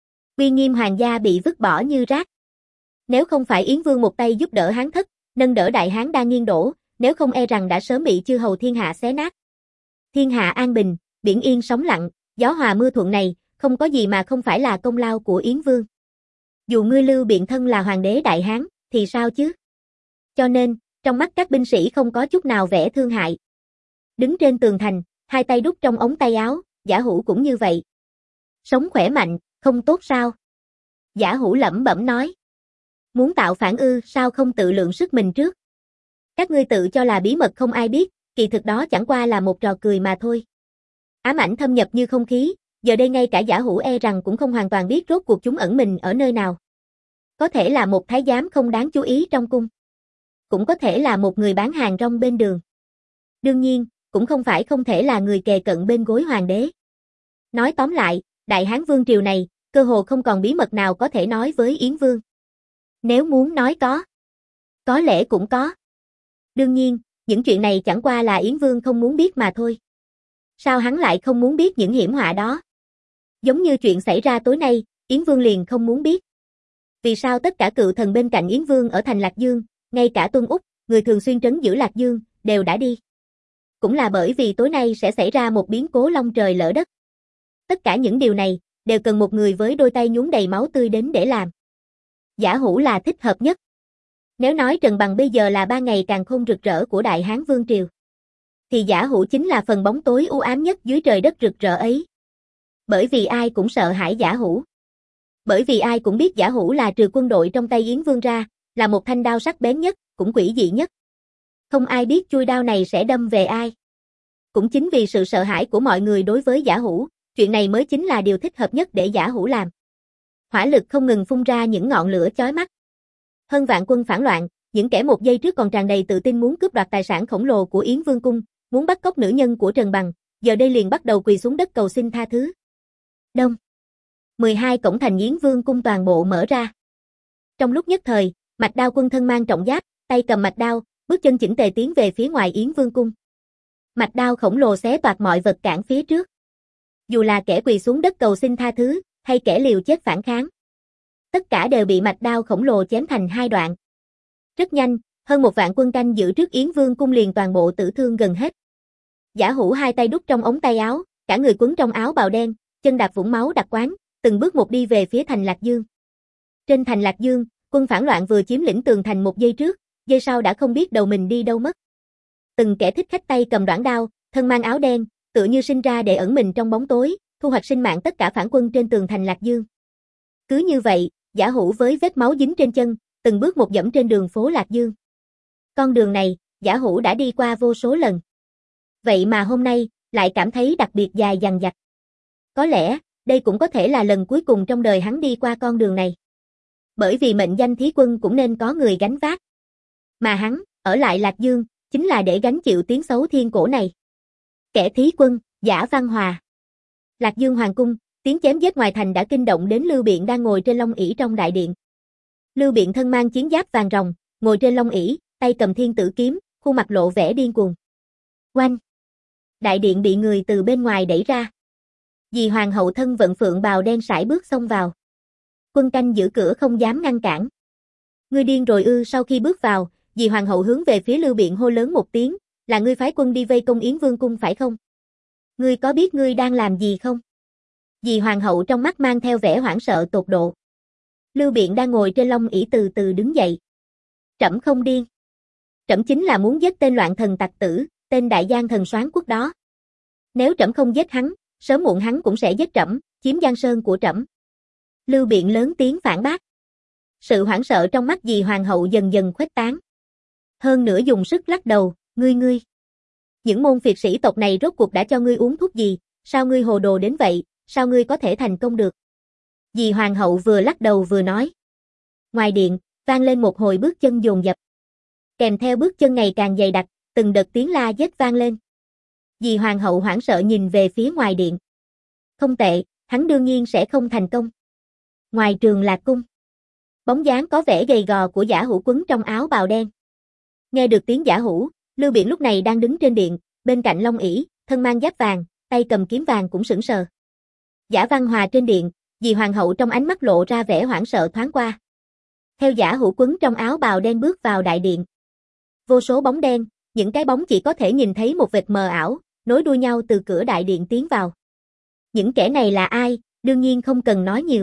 Uy nghiêm hoàng gia bị vứt bỏ như rác. Nếu không phải Yến Vương một tay giúp đỡ Hán thất, nâng đỡ Đại Hán đang nghiêng đổ, nếu không e rằng đã sớm bị chư hầu thiên hạ xé nát. Thiên hạ an bình, biển yên sóng lặng, gió hòa mưa thuận này, không có gì mà không phải là công lao của Yến Vương. Dù ngươi Lưu Biện thân là hoàng đế Đại Hán, thì sao chứ? Cho nên, trong mắt các binh sĩ không có chút nào vẻ thương hại. Đứng trên tường thành, hai tay đút trong ống tay áo, Giả Hữu cũng như vậy. Sống khỏe mạnh, không tốt sao? Giả Hữu lẩm bẩm nói. Muốn tạo phản ư, sao không tự lượng sức mình trước? Các ngươi tự cho là bí mật không ai biết, kỳ thực đó chẳng qua là một trò cười mà thôi. Ám ảnh thâm nhập như không khí, giờ đây ngay cả Giả Hữu e rằng cũng không hoàn toàn biết rốt cuộc chúng ẩn mình ở nơi nào. Có thể là một thái giám không đáng chú ý trong cung. Cũng có thể là một người bán hàng rong bên đường. Đương nhiên, cũng không phải không thể là người kề cận bên gối hoàng đế. Nói tóm lại, Đại Hán Vương Triều này, cơ hồ không còn bí mật nào có thể nói với Yến Vương. Nếu muốn nói có, có lẽ cũng có. Đương nhiên, những chuyện này chẳng qua là Yến Vương không muốn biết mà thôi. Sao hắn lại không muốn biết những hiểm họa đó? Giống như chuyện xảy ra tối nay, Yến Vương liền không muốn biết. Vì sao tất cả cựu thần bên cạnh Yến Vương ở thành Lạc Dương, ngay cả Tuân Úc, người thường xuyên trấn giữ Lạc Dương, đều đã đi. Cũng là bởi vì tối nay sẽ xảy ra một biến cố long trời lỡ đất. Tất cả những điều này, đều cần một người với đôi tay nhuốm đầy máu tươi đến để làm. Giả Hủ là thích hợp nhất. Nếu nói Trần Bằng bây giờ là ba ngày càng không rực rỡ của Đại Hán Vương Triều, thì Giả Hủ chính là phần bóng tối u ám nhất dưới trời đất rực rỡ ấy. Bởi vì ai cũng sợ hãi Giả Hủ. Bởi vì ai cũng biết Giả Hủ là trừ quân đội trong tay Yến Vương ra, là một thanh đao sắc bén nhất, cũng quỷ dị nhất. Không ai biết chui đao này sẽ đâm về ai. Cũng chính vì sự sợ hãi của mọi người đối với Giả Hủ, chuyện này mới chính là điều thích hợp nhất để Giả Hủ làm. Hỏa lực không ngừng phun ra những ngọn lửa chói mắt. Hơn vạn quân phản loạn, những kẻ một giây trước còn tràn đầy tự tin muốn cướp đoạt tài sản khổng lồ của Yến Vương cung, muốn bắt cóc nữ nhân của Trần Bằng, giờ đây liền bắt đầu quỳ xuống đất cầu xin tha thứ. Đông. mười hai cổng thành Yến Vương cung toàn bộ mở ra. Trong lúc nhất thời, Mạch Đao quân thân mang trọng giáp, tay cầm mạch đao, bước chân chỉnh tề tiến về phía ngoài Yến Vương cung. Mạch đao khổng lồ xé toạc mọi vật cản phía trước. Dù là kẻ quỳ xuống đất cầu xin tha thứ, hay kẻ liều chết phản kháng, tất cả đều bị mạch đao khổng lồ chém thành hai đoạn. Rất nhanh, hơn một vạn quân canh giữ trước Yến Vương cung liền toàn bộ tử thương gần hết. Giả Hủ hai tay đút trong ống tay áo, cả người quấn trong áo bào đen, chân đạp vũng máu đặc quán, từng bước một đi về phía thành Lạc Dương. Trên thành Lạc Dương, quân phản loạn vừa chiếm lĩnh tường thành một giây trước, giây sau đã không biết đầu mình đi đâu mất. Từng kẻ thích khách tay cầm đoản đao, thân mang áo đen, tựa như sinh ra để ẩn mình trong bóng tối, thu hoạch sinh mạng tất cả phản quân trên tường thành Lạc Dương. Cứ như vậy, Giả Hủ với vết máu dính trên chân, từng bước một dẫm trên đường phố Lạc Dương. Con đường này, Giả Hủ đã đi qua vô số lần. Vậy mà hôm nay, lại cảm thấy đặc biệt dài dằng dặc. Có lẽ, đây cũng có thể là lần cuối cùng trong đời hắn đi qua con đường này. Bởi vì mệnh danh thí quân cũng nên có người gánh vác. Mà hắn, ở lại Lạc Dương, chính là để gánh chịu tiếng xấu thiên cổ này. Kẻ thí quân, Giả Văn Hòa. Lạc Dương Hoàng cung, tiếng chém giết ngoài thành đã kinh động đến Lưu Biện đang ngồi trên long ỷ trong đại điện. Lưu Biện thân mang chiến giáp vàng ròng, ngồi trên long ỷ, tay cầm thiên tử kiếm, khuôn mặt lộ vẻ điên cuồng. Oanh! Đại điện bị người từ bên ngoài đẩy ra. Dì hoàng hậu thân vận phượng bào đen sải bước xông vào. Quân canh giữ cửa không dám ngăn cản. Ngươi điên rồi ư? Sau khi bước vào, dì hoàng hậu hướng về phía Lưu Biện hô lớn một tiếng, là ngươi phái quân đi vây công Yến Vương cung phải không? Ngươi có biết ngươi đang làm gì không? Dì hoàng hậu trong mắt mang theo vẻ hoảng sợ tột độ. Lưu Biện đang ngồi trên long ỷ từ từ đứng dậy. Trẫm không điên. Trẫm chính là muốn giết tên loạn thần tặc tử, tên đại giang thần soán quốc đó. Nếu trẫm không giết hắn, sớm muộn hắn cũng sẽ giết trẫm, chiếm Giang Sơn của trẫm. Lưu Biện lớn tiếng phản bác. Sự hoảng sợ trong mắt dì hoàng hậu dần dần khuếch tán. Hơn nữa dùng sức lắc đầu, ngươi ngươi. Những môn phiệt sĩ tộc này rốt cuộc đã cho ngươi uống thuốc gì, sao ngươi hồ đồ đến vậy, sao ngươi có thể thành công được? Dì hoàng hậu vừa lắc đầu vừa nói. Ngoài điện, vang lên một hồi bước chân dồn dập. Kèm theo bước chân ngày càng dày đặc, từng đợt tiếng la giết vang lên. Dì hoàng hậu hoảng sợ nhìn về phía ngoài điện. Không tệ, hắn đương nhiên sẽ không thành công. Ngoài trường Lạc cung, bóng dáng có vẻ gầy gò của Giả Hủ quấn trong áo bào đen. Nghe được tiếng Giả Hủ, Lưu Biện lúc này đang đứng trên điện, bên cạnh long ỷ, thân mang giáp vàng, tay cầm kiếm vàng cũng sững sờ. Giả Văn Hòa trên điện, dì hoàng hậu trong ánh mắt lộ ra vẻ hoảng sợ thoáng qua. Theo Giả Hủ quấn trong áo bào đen bước vào đại điện. Vô số bóng đen, những cái bóng chỉ có thể nhìn thấy một vệt mờ ảo, nối đuôi nhau từ cửa đại điện tiến vào. Những kẻ này là ai, đương nhiên không cần nói nhiều.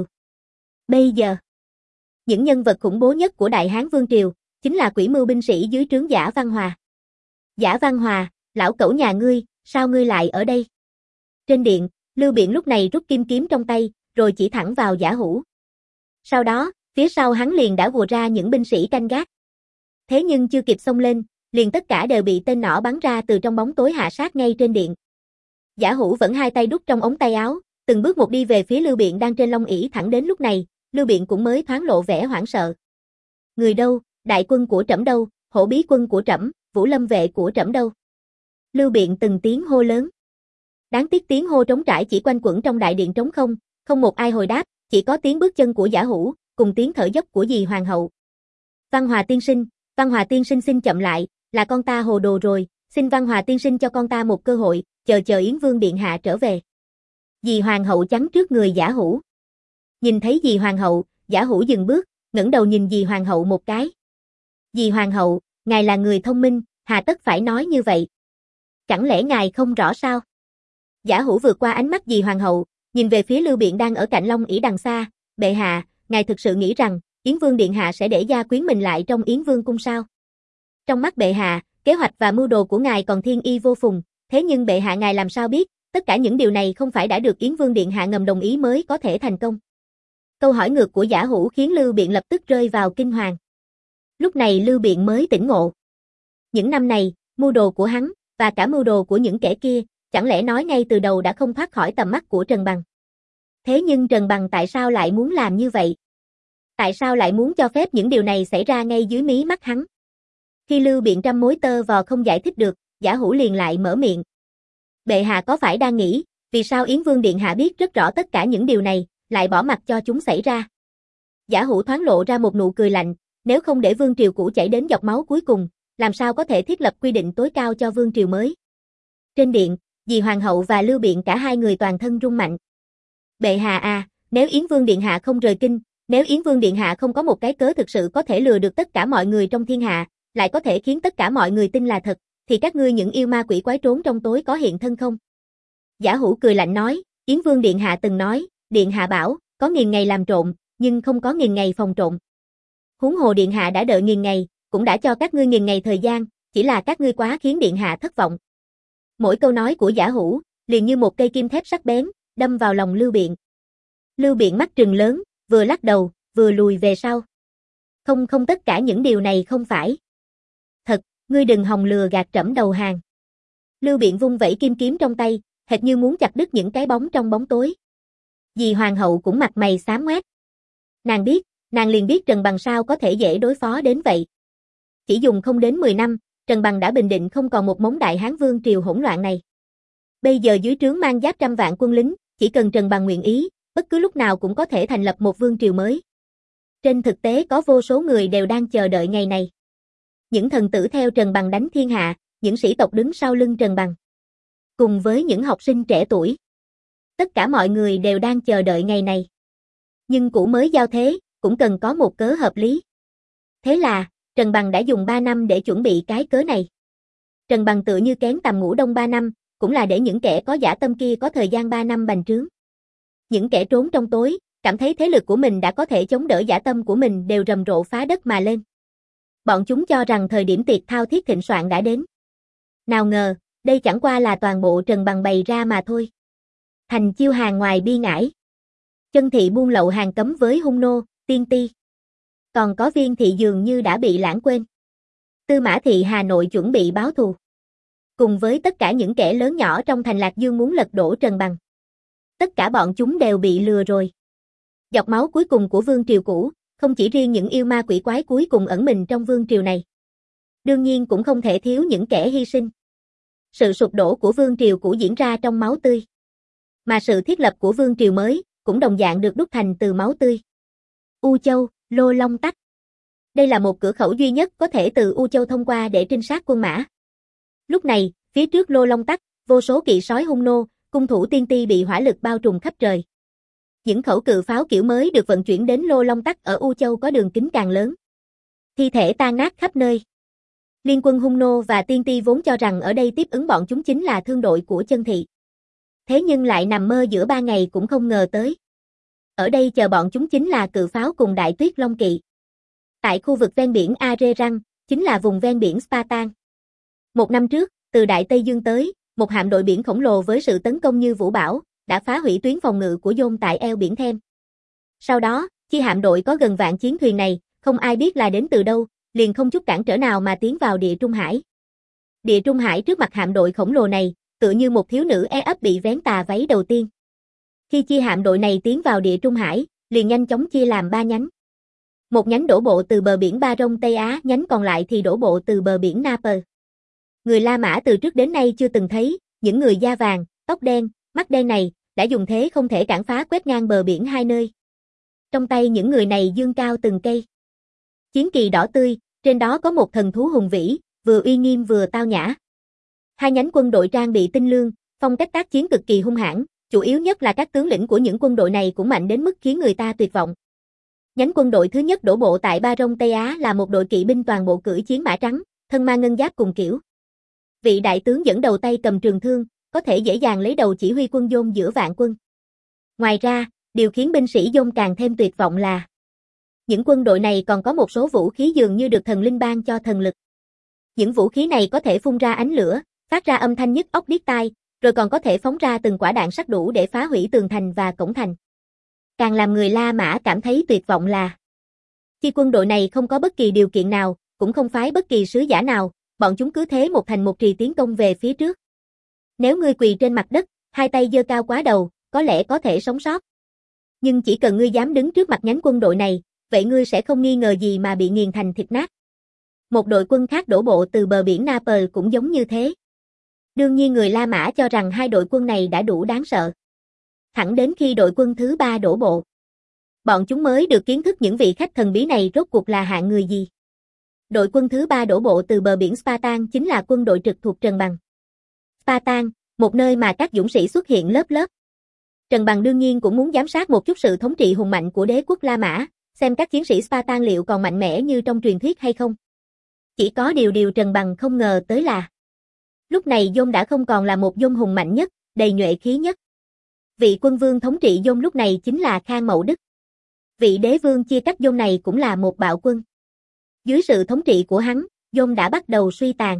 Bây giờ, những nhân vật khủng bố nhất của Đại Hán Vương Triều, chính là quỷ mưu binh sĩ dưới trướng Giả Văn Hòa. Giả Văn Hòa, lão cẩu nhà ngươi, sao ngươi lại ở đây? Trên điện, Lưu Biện lúc này rút kim kiếm trong tay, rồi chỉ thẳng vào Giả Hủ. Sau đó, phía sau hắn liền đã vùa ra những binh sĩ canh gác. Thế nhưng chưa kịp xông lên, liền tất cả đều bị tên nỏ bắn ra từ trong bóng tối hạ sát ngay trên điện. Giả Hủ vẫn hai tay đút trong ống tay áo, từng bước một đi về phía Lưu Biện đang trên long ỷ. Thẳng đến lúc này, Lưu Biện cũng mới thoáng lộ vẻ hoảng sợ. Người đâu, đại quân của trẫm đâu, hổ bí quân của trẫm, Vũ Lâm vệ của trẫm đâu? Lưu Biện từng tiếng hô lớn. Đáng tiếc tiếng hô trống trải chỉ quanh quẩn trong đại điện trống không, không một ai hồi đáp, chỉ có tiếng bước chân của Giả Hủ, cùng tiếng thở dốc của dì hoàng hậu. Văn Hòa tiên sinh, Văn Hòa tiên sinh xin chậm lại, là con ta hồ đồ rồi, xin Văn Hòa tiên sinh cho con ta một cơ hội, chờ chờ Yến Vương điện hạ trở về. Dì hoàng hậu chắn trước người Giả Hủ. Nhìn thấy dì hoàng hậu, Giả Hủ dừng bước, ngẩng đầu nhìn dì hoàng hậu một cái. Dì hoàng hậu, ngài là người thông minh, hà tất phải nói như vậy? Chẳng lẽ ngài không rõ sao? Giả Hủ vượt qua ánh mắt dì hoàng hậu, nhìn về phía Lưu Biện đang ở cạnh Long ỷ đằng xa, bệ hạ, ngài thực sự nghĩ rằng, Yến Vương điện hạ sẽ để gia quyến mình lại trong Yến Vương cung sao? Trong mắt bệ hạ, kế hoạch và mưu đồ của ngài còn thiên y vô phùng, thế nhưng bệ hạ ngài làm sao biết, tất cả những điều này không phải đã được Yến Vương điện hạ ngầm đồng ý mới có thể thành công. Câu hỏi ngược của Giả Hủ khiến Lưu Biện lập tức rơi vào kinh hoàng. Lúc này Lưu Biện mới tỉnh ngộ. Những năm này, mưu đồ của hắn, và cả mưu đồ của những kẻ kia, chẳng lẽ nói ngay từ đầu đã không thoát khỏi tầm mắt của Trần Bằng. Thế nhưng Trần Bằng tại sao lại muốn làm như vậy? Tại sao lại muốn cho phép những điều này xảy ra ngay dưới mí mắt hắn? Khi Lưu Biện trăm mối tơ vò không giải thích được, Giả Hủ liền lại mở miệng. Bệ hạ có phải đang nghĩ, vì sao Yến Vương điện hạ biết rất rõ tất cả những điều này, lại bỏ mặc cho chúng xảy ra? Giả Hủ thoáng lộ ra một nụ cười lạnh, nếu không để vương triều cũ chảy đến giọt máu cuối cùng, làm sao có thể thiết lập quy định tối cao cho vương triều mới? Trên điện, dì hoàng hậu và Lưu Biện cả hai người toàn thân rung mạnh. Bệ hạ à, nếu Yến Vương điện hạ không rời kinh, nếu Yến Vương điện hạ không có một cái cớ thực sự có thể lừa được tất cả mọi người trong thiên hạ, lại có thể khiến tất cả mọi người tin là thật, thì các ngươi những yêu ma quỷ quái trốn trong tối có hiện thân không? Giả Hủ cười lạnh nói, Yến Vương điện hạ từng nói, điện hạ bảo, có nghìn ngày làm trộm, nhưng không có nghìn ngày phòng trộm. Huống hồ điện hạ đã đợi nghìn ngày, cũng đã cho các ngươi nghìn ngày thời gian, chỉ là các ngươi quá khiến điện hạ thất vọng. Mỗi câu nói của Giả Hủ, liền như một cây kim thép sắc bén, đâm vào lòng Lưu Biện. Lưu Biện mắt trừng lớn, vừa lắc đầu, vừa lùi về sau. Không không tất cả những điều này không phải. Thật, ngươi đừng hòng lừa gạt trẫm đầu hàng. Lưu Biện vung vẩy kim kiếm trong tay, hệt như muốn chặt đứt những cái bóng trong bóng tối. Dì hoàng hậu cũng mặt mày xám ngoét. Nàng biết, nàng liền biết Trần Bằng sao có thể dễ đối phó đến vậy. Chỉ dùng không đến mười năm, Trần Bằng đã bình định không còn một mống đại Hán vương triều hỗn loạn này. Bây giờ dưới trướng mang giáp trăm vạn quân lính, chỉ cần Trần Bằng nguyện ý, bất cứ lúc nào cũng có thể thành lập một vương triều mới. Trên thực tế có vô số người đều đang chờ đợi ngày này. Những thần tử theo Trần Bằng đánh thiên hạ, những sĩ tộc đứng sau lưng Trần Bằng. Cùng với những học sinh trẻ tuổi. Tất cả mọi người đều đang chờ đợi ngày này. Nhưng cũ mới giao thế, cũng cần có một cớ hợp lý. Thế là, Trần Bằng đã dùng ba năm để chuẩn bị cái cớ này. Trần Bằng tự như kén tầm ngủ đông ba năm, cũng là để những kẻ có dã tâm kia có thời gian ba năm bành trướng. Những kẻ trốn trong tối, cảm thấy thế lực của mình đã có thể chống đỡ dã tâm của mình đều rầm rộ phá đất mà lên. Bọn chúng cho rằng thời điểm tiệc thao thiết thịnh soạn đã đến. Nào ngờ, đây chẳng qua là toàn bộ Trần Bằng bày ra mà thôi. Thành chiêu hàng ngoài bi ngãi. Chân thị buôn lậu hàng cấm với hung nô, tiên ti. Còn có Viên thị dường như đã bị lãng quên. Tư Mã thị Hà Nội chuẩn bị báo thù. Cùng với tất cả những kẻ lớn nhỏ trong thành Lạc Dương muốn lật đổ Trần Bằng. Tất cả bọn chúng đều bị lừa rồi. Giọt máu cuối cùng của vương triều cũ, không chỉ riêng những yêu ma quỷ quái cuối cùng ẩn mình trong vương triều này. Đương nhiên cũng không thể thiếu những kẻ hy sinh. Sự sụp đổ của vương triều cũ diễn ra trong máu tươi. Mà sự thiết lập của vương triều mới, cũng đồng dạng được đúc thành từ máu tươi. U Châu, Lô Long Tắc. Đây là một cửa khẩu duy nhất có thể từ U Châu thông qua để trinh sát quân mã. Lúc này, phía trước Lô Long Tắc, vô số kỵ sói hung nô, cung thủ tiên ti bị hỏa lực bao trùm khắp trời. Những khẩu cự pháo kiểu mới được vận chuyển đến Lô Long Tắc ở U Châu có đường kính càng lớn. Thi thể tan nát khắp nơi. Liên quân hung nô và tiên ti vốn cho rằng ở đây tiếp ứng bọn chúng chính là thương đội của chân thị. Thế nhưng lại nằm mơ giữa ba ngày cũng không ngờ tới. Ở đây chờ bọn chúng chính là cự pháo cùng đại tuyết long kỵ. Tại khu vực ven biển Arerang, chính là vùng ven biển Spartan. Một năm trước, từ Đại Tây Dương tới, một hạm đội biển khổng lồ với sự tấn công như vũ bão, đã phá hủy tuyến phòng ngự của Dôn tại eo biển Them. Sau đó, chi hạm đội có gần vạn chiến thuyền này, không ai biết là đến từ đâu, liền không chút cản trở nào mà tiến vào Địa Trung Hải. Địa Trung Hải trước mặt hạm đội khổng lồ này, tựa như một thiếu nữ e ấp bị vén tà váy đầu tiên. Khi chi hạm đội này tiến vào Địa Trung Hải, liền nhanh chóng chia làm ba nhánh. Một nhánh đổ bộ từ bờ biển Ba Rông Tây Á, nhánh còn lại thì đổ bộ từ bờ biển Naper. Người La Mã từ trước đến nay chưa từng thấy, những người da vàng, tóc đen, mắt đen này, đã dùng thế không thể cản phá quét ngang bờ biển hai nơi. Trong tay những người này dương cao từng cây. Chiến kỳ đỏ tươi, trên đó có một thần thú hùng vĩ, vừa uy nghiêm vừa tao nhã. Hai nhánh quân đội trang bị tinh lương, phong cách tác chiến cực kỳ hung hãn, chủ yếu nhất là các tướng lĩnh của những quân đội này cũng mạnh đến mức khiến người ta tuyệt vọng. Nhánh quân đội thứ nhất đổ bộ tại Ba Rông Tây Á là một đội kỵ binh toàn bộ cưỡi chiến mã trắng, thân mang ngân giáp cùng kiểu. Vị đại tướng dẫn đầu tay cầm trường thương, có thể dễ dàng lấy đầu chỉ huy quân Dôn giữa vạn quân. Ngoài ra, điều khiến binh sĩ Dôn càng thêm tuyệt vọng là những quân đội này còn có một số vũ khí dường như được thần linh ban cho thần lực. Những vũ khí này có thể phun ra ánh lửa, phát ra âm thanh nhức óc điếc tai, rồi còn có thể phóng ra từng quả đạn sắt đủ để phá hủy tường thành và cổng thành. Càng làm người La Mã cảm thấy tuyệt vọng là chi quân đội này không có bất kỳ điều kiện nào, cũng không phái bất kỳ sứ giả nào, bọn chúng cứ thế một thành một trì tiến công về phía trước. Nếu ngươi quỳ trên mặt đất, hai tay giơ cao quá đầu, có lẽ có thể sống sót. Nhưng chỉ cần ngươi dám đứng trước mặt nhánh quân đội này, vậy ngươi sẽ không nghi ngờ gì mà bị nghiền thành thịt nát. Một đội quân khác đổ bộ từ bờ biển Naples cũng giống như thế. Đương nhiên người La Mã cho rằng hai đội quân này đã đủ đáng sợ. Thẳng đến khi đội quân thứ ba đổ bộ, bọn chúng mới được kiến thức những vị khách thần bí này rốt cuộc là hạng người gì. Đội quân thứ ba đổ bộ từ bờ biển Spartan chính là quân đội trực thuộc Trần Bằng. Spartan, một nơi mà các dũng sĩ xuất hiện lớp lớp. Trần Bằng đương nhiên cũng muốn giám sát một chút sự thống trị hùng mạnh của đế quốc La Mã, xem các chiến sĩ Spartan liệu còn mạnh mẽ như trong truyền thuyết hay không. Chỉ có điều điều Trần Bằng không ngờ tới là lúc này Dôn đã không còn là một Dôn hùng mạnh nhất, đầy nhuệ khí nhất. Vị quân vương thống trị Dôn lúc này chính là Khang Mậu Đức. Vị đế vương chia cắt Dôn này cũng là một bạo quân. Dưới sự thống trị của hắn, Dôn đã bắt đầu suy tàn.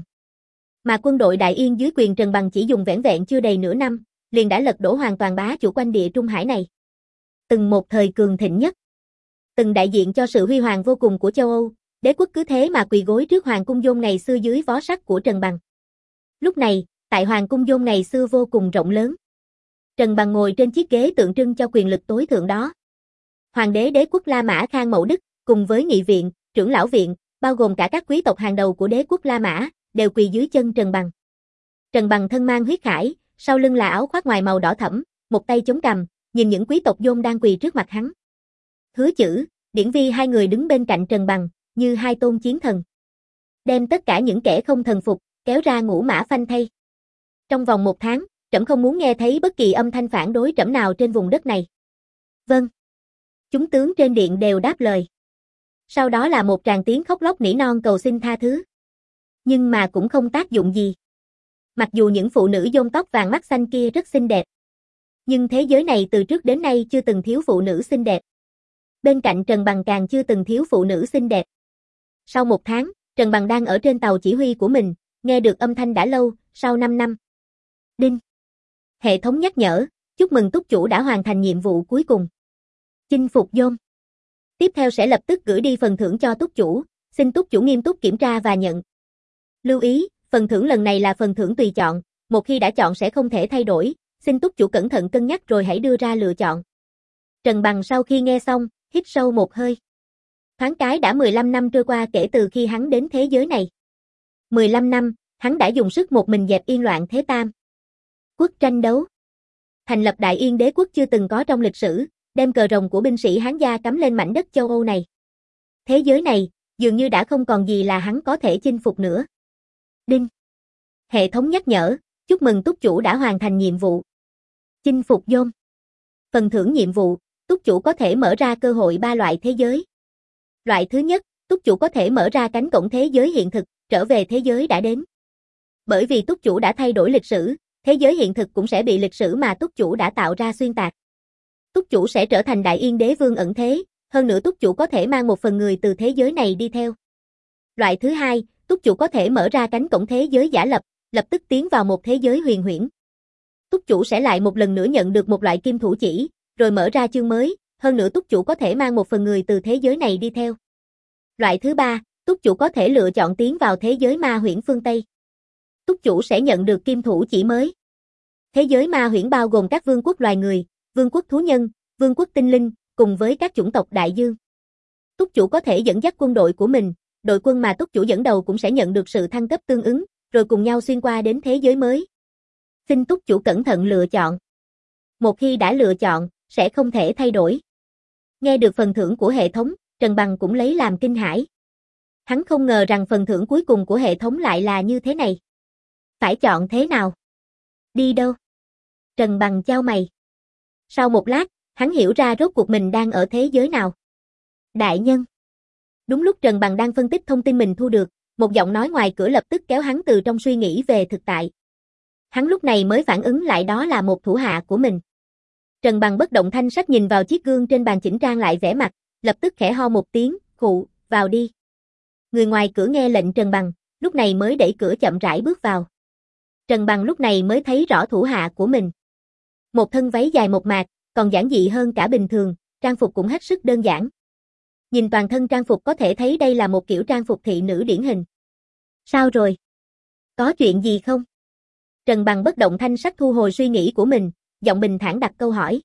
Mà quân đội Đại Yên dưới quyền Trần Bằng chỉ dùng vẻn vẹn chưa đầy nửa năm, liền đã lật đổ hoàn toàn bá chủ quanh địa Trung Hải này. Từng một thời cường thịnh nhất, từng đại diện cho sự huy hoàng vô cùng của châu Âu, đế quốc cứ thế mà quỳ gối trước hoàng cung Dôn ngày xưa dưới vó sắt của Trần Bằng. Lúc này, tại hoàng cung Dôn ngày xưa vô cùng rộng lớn, Trần Bằng ngồi trên chiếc ghế tượng trưng cho quyền lực tối thượng đó. Hoàng đế đế quốc La Mã Khang Mậu Đức, cùng với nghị viện, trưởng lão viện, bao gồm cả các quý tộc hàng đầu của đế quốc La Mã, đều quỳ dưới chân Trần Bằng. Trần Bằng thân mang huyết khải, sau lưng là áo khoác ngoài màu đỏ thẫm, một tay chống cằm, nhìn những quý tộc Dôn đang quỳ trước mặt hắn. Hứa Chữ, Điển Vi hai người đứng bên cạnh Trần Bằng, như hai tôn chiến thần. Đem tất cả những kẻ không thần phục, kéo ra ngũ mã phanh thây. Trong vòng một tháng, trẫm không muốn nghe thấy bất kỳ âm thanh phản đối trẫm nào trên vùng đất này. Vâng. Chúng tướng trên điện đều đáp lời. Sau đó là một tràng tiếng khóc lóc nỉ non cầu xin tha thứ. Nhưng mà cũng không tác dụng gì. Mặc dù những phụ nữ Dôn tóc vàng mắt xanh kia rất xinh đẹp, nhưng thế giới này từ trước đến nay chưa từng thiếu phụ nữ xinh đẹp. Bên cạnh Trần Bằng càng chưa từng thiếu phụ nữ xinh đẹp. Sau một tháng, Trần Bằng đang ở trên tàu chỉ huy của mình, nghe được âm thanh đã lâu, sau năm năm. Đinh. Hệ thống nhắc nhở, chúc mừng túc chủ đã hoàn thành nhiệm vụ cuối cùng. Chinh phục Dôn. Tiếp theo sẽ lập tức gửi đi phần thưởng cho túc chủ, xin túc chủ nghiêm túc kiểm tra và nhận. Lưu ý, phần thưởng lần này là phần thưởng tùy chọn, một khi đã chọn sẽ không thể thay đổi, xin túc chủ cẩn thận cân nhắc rồi hãy đưa ra lựa chọn. Trần Bằng sau khi nghe xong, hít sâu một hơi. Thoáng cái đã mười lăm năm trôi qua kể từ khi hắn đến thế giới này. mười lăm năm, hắn đã dùng sức một mình dẹp yên loạn thế tam quốc tranh đấu. Thành lập Đại Yên đế quốc chưa từng có trong lịch sử, đem cờ rồng của binh sĩ Hán gia cắm lên mảnh đất châu Âu này. Thế giới này, dường như đã không còn gì là hắn có thể chinh phục nữa. Đinh. Hệ thống nhắc nhở, chúc mừng túc chủ đã hoàn thành nhiệm vụ. Chinh phục Dôn. Phần thưởng nhiệm vụ, túc chủ có thể mở ra cơ hội ba loại thế giới. Loại thứ nhất, túc chủ có thể mở ra cánh cổng thế giới hiện thực, trở về thế giới đã đến. Bởi vì túc chủ đã thay đổi lịch sử, thế giới hiện thực cũng sẽ bị lịch sử mà túc chủ đã tạo ra xuyên tạc. Túc chủ sẽ trở thành Đại Yên đế vương ẩn thế, hơn nữa túc chủ có thể mang một phần người từ thế giới này đi theo. Loại thứ hai, túc chủ có thể mở ra cánh cổng thế giới giả lập, lập tức tiến vào một thế giới huyền huyễn. Túc chủ sẽ lại một lần nữa nhận được một loại kim thủ chỉ, rồi mở ra chương mới, hơn nữa túc chủ có thể mang một phần người từ thế giới này đi theo. Loại thứ ba, túc chủ có thể lựa chọn tiến vào thế giới ma huyễn phương Tây. Túc chủ sẽ nhận được kim thủ chỉ mới. Thế giới ma huyễn bao gồm các vương quốc loài người, vương quốc thú nhân, vương quốc tinh linh, cùng với các chủng tộc đại dương. Túc chủ có thể dẫn dắt quân đội của mình, đội quân mà túc chủ dẫn đầu cũng sẽ nhận được sự thăng cấp tương ứng, rồi cùng nhau xuyên qua đến thế giới mới. Xin túc chủ cẩn thận lựa chọn. Một khi đã lựa chọn, sẽ không thể thay đổi. Nghe được phần thưởng của hệ thống, Trần Bằng cũng lấy làm kinh hãi. Hắn không ngờ rằng phần thưởng cuối cùng của hệ thống lại là như thế này. Phải chọn thế nào? Đi đâu? Trần Bằng chau mày. Sau một lát, hắn hiểu ra rốt cuộc mình đang ở thế giới nào. Đại nhân. Đúng lúc Trần Bằng đang phân tích thông tin mình thu được, một giọng nói ngoài cửa lập tức kéo hắn từ trong suy nghĩ về thực tại. Hắn lúc này mới phản ứng lại đó là một thủ hạ của mình. Trần Bằng bất động thanh sắc nhìn vào chiếc gương trên bàn chỉnh trang lại vẻ mặt, lập tức khẽ ho một tiếng, khụ, vào đi. Người ngoài cửa nghe lệnh Trần Bằng, lúc này mới đẩy cửa chậm rãi bước vào. Trần Bằng lúc này mới thấy rõ thủ hạ của mình. Một thân váy dài mộc mạc, còn giản dị hơn cả bình thường, trang phục cũng hết sức đơn giản. Nhìn toàn thân trang phục có thể thấy đây là một kiểu trang phục thị nữ điển hình. Sao rồi? Có chuyện gì không? Trần Bằng bất động thanh sắc thu hồi suy nghĩ của mình, giọng bình thản đặt câu hỏi.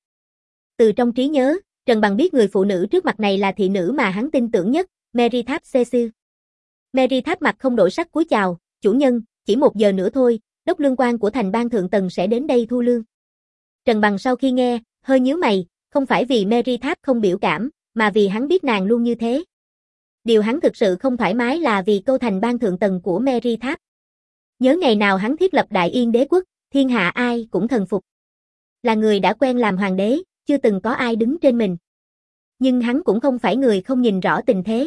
Từ trong trí nhớ, Trần Bằng biết người phụ nữ trước mặt này là thị nữ mà hắn tin tưởng nhất, Mary Tháp Cecil. Mary Tháp mặt không đổi sắc cúi chào, chủ nhân, chỉ một giờ nữa thôi, đốc lương quan của thành bang thượng tầng sẽ đến đây thu lương. Trần Bằng sau khi nghe, hơi nhíu mày, không phải vì Mary Tháp không biểu cảm, mà vì hắn biết nàng luôn như thế. Điều hắn thực sự không thoải mái là vì câu thành bang thượng tầng của Mary Tháp. Nhớ ngày nào hắn thiết lập Đại Yên đế quốc, thiên hạ ai cũng thần phục. Là người đã quen làm hoàng đế, chưa từng có ai đứng trên mình. Nhưng hắn cũng không phải người không nhìn rõ tình thế.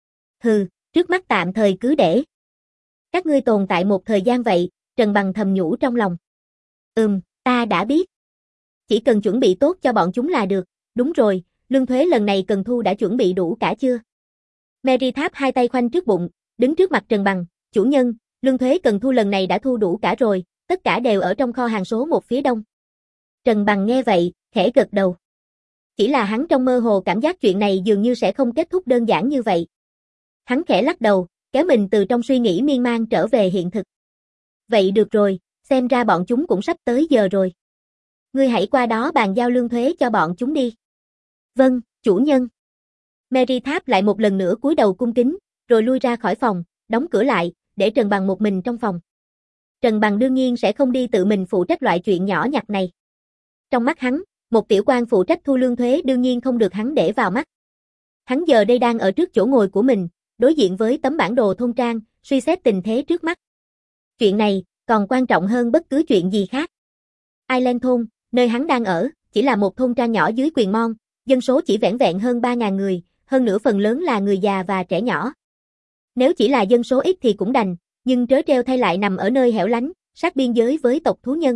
Hừ, trước mắt tạm thời cứ để. Các ngươi tồn tại một thời gian vậy, Trần Bằng thầm nhủ trong lòng. Ừm, ta đã biết. Chỉ cần chuẩn bị tốt cho bọn chúng là được, đúng rồi, lương thuế lần này cần thu đã chuẩn bị đủ cả chưa? Mary Tháp hai tay khoanh trước bụng, đứng trước mặt Trần Bằng, chủ nhân, lương thuế cần thu lần này đã thu đủ cả rồi, tất cả đều ở trong kho hàng số một phía đông. Trần Bằng nghe vậy, khẽ gật đầu. Chỉ là hắn trong mơ hồ cảm giác chuyện này dường như sẽ không kết thúc đơn giản như vậy. Hắn khẽ lắc đầu, kéo mình từ trong suy nghĩ miên man trở về hiện thực. Vậy được rồi, xem ra bọn chúng cũng sắp tới giờ rồi. Ngươi hãy qua đó bàn giao lương thuế cho bọn chúng đi. Vâng, chủ nhân. Mary Tháp lại một lần nữa cúi đầu cung kính, rồi lui ra khỏi phòng, đóng cửa lại, để Trần Bằng một mình trong phòng. Trần Bằng đương nhiên sẽ không đi tự mình phụ trách loại chuyện nhỏ nhặt này. Trong mắt hắn, một tiểu quan phụ trách thu lương thuế đương nhiên không được hắn để vào mắt. Hắn giờ đây đang ở trước chỗ ngồi của mình, đối diện với tấm bản đồ thôn trang, suy xét tình thế trước mắt. Chuyện này còn quan trọng hơn bất cứ chuyện gì khác. Island thôn, nơi hắn đang ở, chỉ là một thôn trang nhỏ dưới Quyền Mon, dân số chỉ vẻn vẹn hơn ba nghìn người, hơn nữa phần lớn là người già và trẻ nhỏ. Nếu chỉ là dân số ít thì cũng đành, nhưng trớ trêu thay lại nằm ở nơi hẻo lánh, sát biên giới với tộc thú nhân.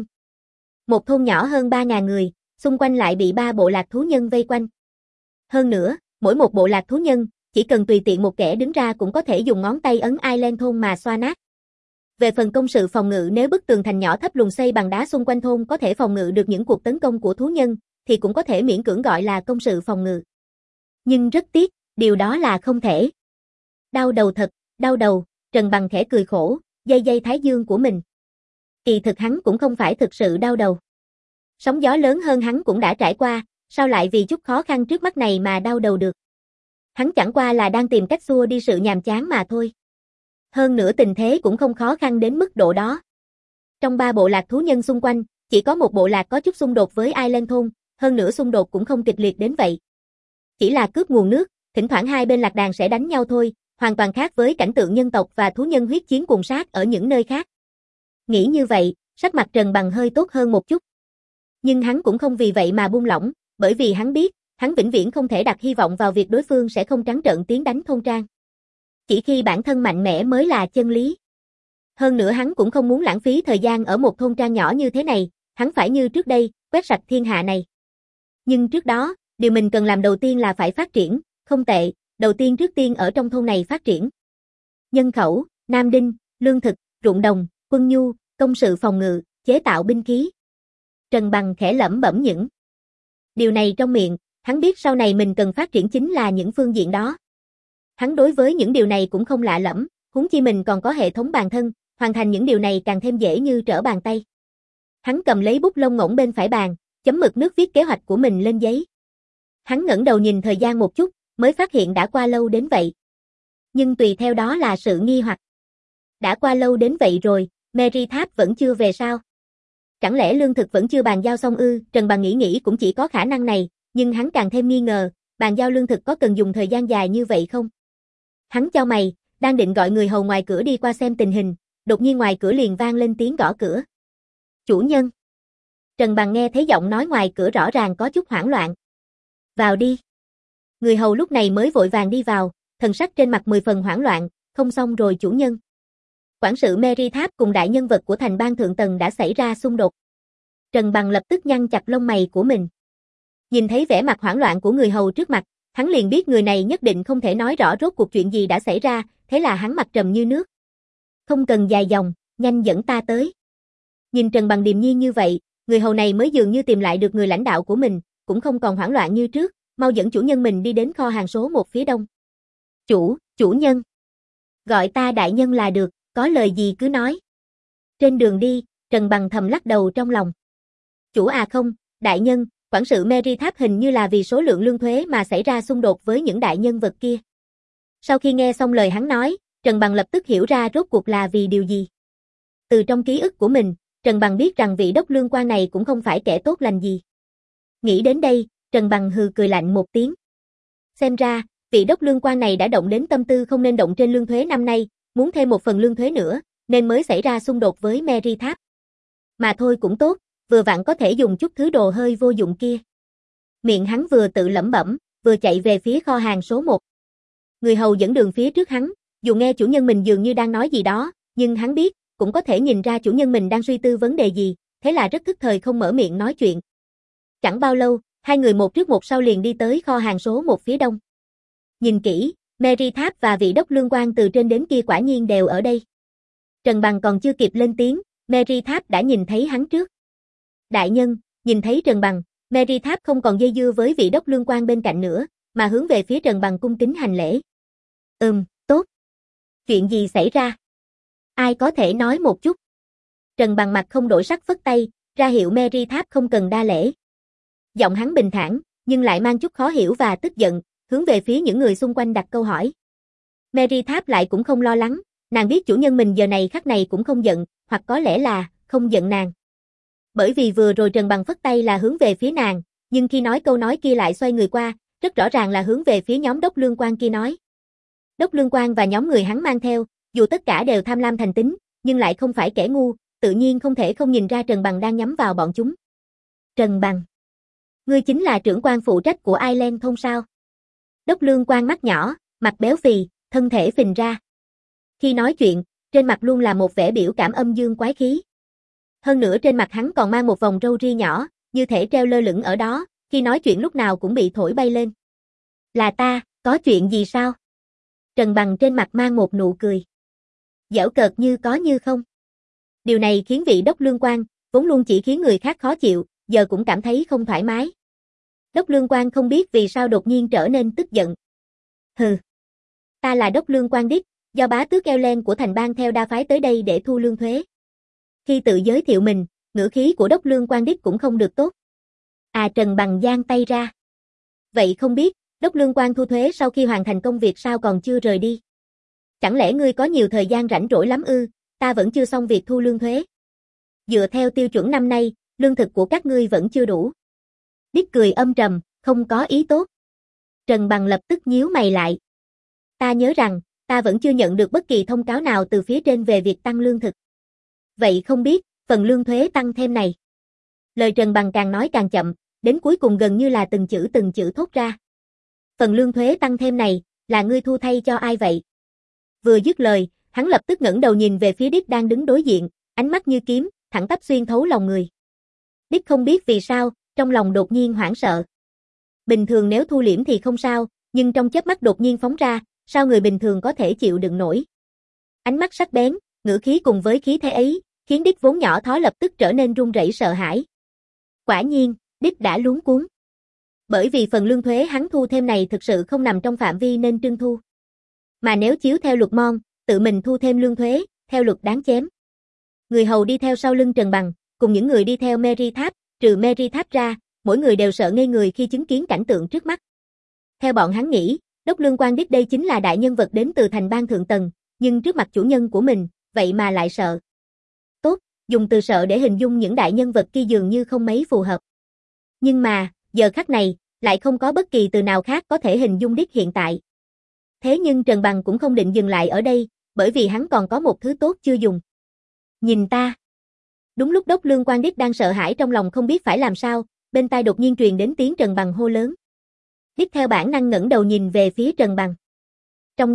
Một thôn nhỏ hơn ba nghìn người, xung quanh lại bị ba bộ lạc thú nhân vây quanh. Hơn nữa, mỗi một bộ lạc thú nhân, chỉ cần tùy tiện một kẻ đứng ra cũng có thể dùng ngón tay ấn Island thôn mà xoa nát. Về phần công sự phòng ngự, nếu bức tường thành nhỏ thấp lùn xây bằng đá xung quanh thôn có thể phòng ngự được những cuộc tấn công của thú nhân, thì cũng có thể miễn cưỡng gọi là công sự phòng ngự. Nhưng rất tiếc, điều đó là không thể. Đau đầu thật, đau đầu, Trần Bằng khẽ cười khổ, dây dây thái dương của mình. Kỳ thực hắn cũng không phải thực sự đau đầu. Sóng gió lớn hơn hắn cũng đã trải qua, sao lại vì chút khó khăn trước mắt này mà đau đầu được. Hắn chẳng qua là đang tìm cách xua đi sự nhàm chán mà thôi. Hơn nữa tình thế cũng không khó khăn đến mức độ đó. Trong ba bộ lạc thú nhân xung quanh, chỉ có một bộ lạc có chút xung đột với Island thôn, hơn nữa xung đột cũng không kịch liệt đến vậy. Chỉ là cướp nguồn nước, thỉnh thoảng hai bên lạc đàn sẽ đánh nhau thôi, hoàn toàn khác với cảnh tượng nhân tộc và thú nhân huyết chiến cùng sát ở những nơi khác. Nghĩ như vậy, sắc mặt Trần Bằng hơi tốt hơn một chút. Nhưng hắn cũng không vì vậy mà buông lỏng, bởi vì hắn biết, hắn vĩnh viễn không thể đặt hy vọng vào việc đối phương sẽ không trắng trợn tiến đánh thôn trang. Chỉ khi bản thân mạnh mẽ mới là chân lý. Hơn nữa hắn cũng không muốn lãng phí thời gian ở một thôn trang nhỏ như thế này, hắn phải như trước đây, quét sạch thiên hạ này. Nhưng trước đó, điều mình cần làm đầu tiên là phải phát triển, không tệ, đầu tiên trước tiên ở trong thôn này phát triển. Nhân khẩu, nam đinh, lương thực, ruộng đồng, quân nhu, công sự phòng ngự, chế tạo binh khí. Trần Bằng khẽ lẩm bẩm những điều này trong miệng, hắn biết sau này mình cần phát triển chính là những phương diện đó. Hắn đối với những điều này cũng không lạ lẫm, huống chi mình còn có hệ thống bản thân, hoàn thành những điều này càng thêm dễ như trở bàn tay. Hắn cầm lấy bút lông ngỗng bên phải bàn, chấm mực nước viết kế hoạch của mình lên giấy. Hắn ngẩng đầu nhìn thời gian một chút, mới phát hiện đã qua lâu đến vậy. Nhưng tùy theo đó là sự nghi hoặc. Đã qua lâu đến vậy rồi, Mary Tháp vẫn chưa về sao? Chẳng lẽ lương thực vẫn chưa bàn giao xong ư? Trần Bằng nghĩ nghĩ cũng chỉ có khả năng này, nhưng hắn càng thêm nghi ngờ, bàn giao lương thực có cần dùng thời gian dài như vậy không? Hắn chau mày, đang định gọi người hầu ngoài cửa đi qua xem tình hình, đột nhiên ngoài cửa liền vang lên tiếng gõ cửa. Chủ nhân. Trần Bằng nghe thấy giọng nói ngoài cửa rõ ràng có chút hoảng loạn. Vào đi. Người hầu lúc này mới vội vàng đi vào, thần sắc trên mặt mười phần hoảng loạn, không xong rồi chủ nhân. Quản sự Mary Tháp cùng đại nhân vật của thành bang thượng tầng đã xảy ra xung đột. Trần Bằng lập tức nhăn chặt lông mày của mình. Nhìn thấy vẻ mặt hoảng loạn của người hầu trước mặt, hắn liền biết người này nhất định không thể nói rõ rốt cuộc chuyện gì đã xảy ra, thế là hắn mặt trầm như nước. Không cần dài dòng, nhanh dẫn ta tới. Nhìn Trần Bằng điềm nhiên như vậy, người hầu này mới dường như tìm lại được người lãnh đạo của mình, cũng không còn hoảng loạn như trước, mau dẫn chủ nhân mình đi đến kho hàng số một phía đông. Chủ, chủ nhân. Gọi ta đại nhân là được, có lời gì cứ nói. Trên đường đi, Trần Bằng thầm lắc đầu trong lòng. Chủ à không, đại nhân, quản sự Mary Tháp hình như là vì số lượng lương thuế mà xảy ra xung đột với những đại nhân vật kia. Sau khi nghe xong lời hắn nói, Trần Bằng lập tức hiểu ra rốt cuộc là vì điều gì. Từ trong ký ức của mình, Trần Bằng biết rằng vị đốc lương quan này cũng không phải kẻ tốt lành gì. Nghĩ đến đây, Trần Bằng hừ cười lạnh một tiếng. Xem ra, vị đốc lương quan này đã động đến tâm tư không nên động trên lương thuế năm nay, muốn thêm một phần lương thuế nữa, nên mới xảy ra xung đột với Mary Tháp. Mà thôi cũng tốt, vừa vặn có thể dùng chút thứ đồ hơi vô dụng kia. Miệng hắn vừa tự lẩm bẩm, vừa chạy về phía kho hàng số một. Người hầu dẫn đường phía trước hắn, dù nghe chủ nhân mình dường như đang nói gì đó, nhưng hắn biết, cũng có thể nhìn ra chủ nhân mình đang suy tư vấn đề gì, thế là rất thức thời không mở miệng nói chuyện. Chẳng bao lâu, hai người một trước một sau liền đi tới kho hàng số một phía đông. Nhìn kỹ, Mary Tháp và vị đốc lương quan từ trên đến kia quả nhiên đều ở đây. Trần Bằng còn chưa kịp lên tiếng, Mary Tháp đã nhìn thấy hắn trước. Đại nhân, nhìn thấy Trần Bằng, Mary Tháp không còn dây dưa với vị đốc lương quan bên cạnh nữa, mà hướng về phía Trần Bằng cung kính hành lễ. Ừm, tốt. Chuyện gì xảy ra? Ai có thể nói một chút? Trần Bằng mặt không đổi sắc phất tay, ra hiệu Mary Tháp không cần đa lễ. Giọng hắn bình thản, nhưng lại mang chút khó hiểu và tức giận, hướng về phía những người xung quanh đặt câu hỏi. Mary Tháp lại cũng không lo lắng, nàng biết chủ nhân mình giờ này khắc này cũng không giận, hoặc có lẽ là không giận nàng. Bởi vì vừa rồi Trần Bằng phất tay là hướng về phía nàng, nhưng khi nói câu nói kia lại xoay người qua, rất rõ ràng là hướng về phía nhóm đốc lương quan kia nói. Đốc lương quan và nhóm người hắn mang theo, dù tất cả đều tham lam thành tính, nhưng lại không phải kẻ ngu, tự nhiên không thể không nhìn ra Trần Bằng đang nhắm vào bọn chúng. Trần Bằng, ngươi chính là trưởng quan phụ trách của Island Thôn sao? Đốc lương quan mắt nhỏ, mặt béo phì, thân thể phình ra. Khi nói chuyện, trên mặt luôn là một vẻ biểu cảm âm dương quái khí. Hơn nữa trên mặt hắn còn mang một vòng râu ria nhỏ, như thể treo lơ lửng ở đó, khi nói chuyện lúc nào cũng bị thổi bay lên. Là ta, có chuyện gì sao? Trần Bằng trên mặt mang một nụ cười. Giễu cợt như có như không. Điều này khiến vị đốc lương quan, vốn luôn chỉ khiến người khác khó chịu, giờ cũng cảm thấy không thoải mái. Đốc lương quan không biết vì sao đột nhiên trở nên tức giận. Hừ. Ta là đốc lương quan đích, do bá tước Elen của thành bang theo đa phái tới đây để thu lương thuế. Khi tự giới thiệu mình, ngữ khí của đốc lương quan đích cũng không được tốt. À Trần Bằng giang tay ra. Vậy không biết, đốc lương quan thu thuế sau khi hoàn thành công việc sao còn chưa rời đi? Chẳng lẽ ngươi có nhiều thời gian rảnh rỗi lắm ư, ta vẫn chưa xong việc thu lương thuế. Dựa theo tiêu chuẩn năm nay, lương thực của các ngươi vẫn chưa đủ. Đích cười âm trầm, không có ý tốt. Trần Bằng lập tức nhíu mày lại. Ta nhớ rằng, ta vẫn chưa nhận được bất kỳ thông cáo nào từ phía trên về việc tăng lương thực. Vậy không biết, phần lương thuế tăng thêm này. Lời Trần Bằng càng nói càng chậm, đến cuối cùng gần như là từng chữ từng chữ thốt ra. Phần lương thuế tăng thêm này, là ngươi thu thay cho ai vậy? Vừa dứt lời, hắn lập tức ngẩng đầu nhìn về phía Đích đang đứng đối diện, ánh mắt như kiếm, thẳng tắp xuyên thấu lòng người. Đích không biết vì sao, trong lòng đột nhiên hoảng sợ. Bình thường nếu thu liễm thì không sao, nhưng trong chớp mắt đột nhiên phóng ra, sao người bình thường có thể chịu đựng nổi? Ánh mắt sắc bén, ngữ khí cùng với khí thế ấy, khiến Đích vốn nhỏ thó lập tức trở nên run rẩy sợ hãi. Quả nhiên, Đích đã luống cuống. Bởi vì phần lương thuế hắn thu thêm này thực sự không nằm trong phạm vi nên trưng thu. Mà nếu chiếu theo luật môn, tự mình thu thêm lương thuế, theo luật đáng chém. Người hầu đi theo sau lưng Trần Bằng, cùng những người đi theo Mary Tháp, trừ Mary Tháp ra, mỗi người đều sợ ngây người khi chứng kiến cảnh tượng trước mắt. Theo bọn hắn nghĩ, đốc lương quan Đích đây chính là đại nhân vật đến từ thành bang thượng tầng, nhưng trước mặt chủ nhân của mình, vậy mà lại sợ. Tốt, dùng từ sợ để hình dung những đại nhân vật kia dường như không mấy phù hợp. Nhưng mà, giờ khắc này, lại không có bất kỳ từ nào khác có thể hình dung Đích hiện tại. Thế nhưng Trần Bằng cũng không định dừng lại ở đây, bởi vì hắn còn có một thứ tốt chưa dùng. Nhìn ta. Đúng lúc đốc lương quan Đích đang sợ hãi trong lòng không biết phải làm sao, bên tai đột nhiên truyền đến tiếng Trần Bằng hô lớn. Đích theo bản năng ngẩng đầu nhìn về phía Trần Bằng. Trong nháy mắt,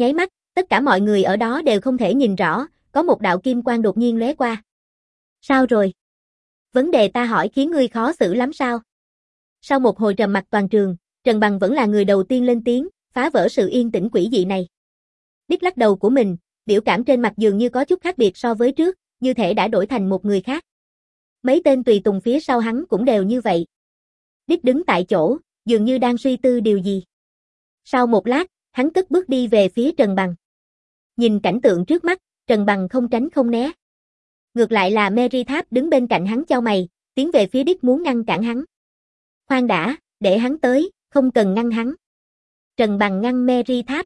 tất cả mọi người ở đó đều không thể nhìn rõ, có một đạo kim quang đột nhiên lóe qua. Sao rồi? Vấn đề ta hỏi khiến ngươi khó xử lắm sao? Sau một hồi trầm mặc toàn trường, Trần Bằng vẫn là người đầu tiên lên tiếng, phá vỡ sự yên tĩnh quỷ dị này. Đích lắc đầu của mình, biểu cảm trên mặt dường như có chút khác biệt so với trước, như thể đã đổi thành một người khác. Mấy tên tùy tùng phía sau hắn cũng đều như vậy. Đích đứng tại chỗ, dường như đang suy tư điều gì. Sau một lát, hắn cất bước đi về phía Trần Bằng. Nhìn cảnh tượng trước mắt, Trần Bằng không tránh không né. Ngược lại là Mary Tháp đứng bên cạnh hắn chau mày, tiến về phía Đích muốn ngăn cản hắn. Khoan đã, để hắn tới, không cần ngăn hắn. Trần Bằng ngăn Mary Tháp.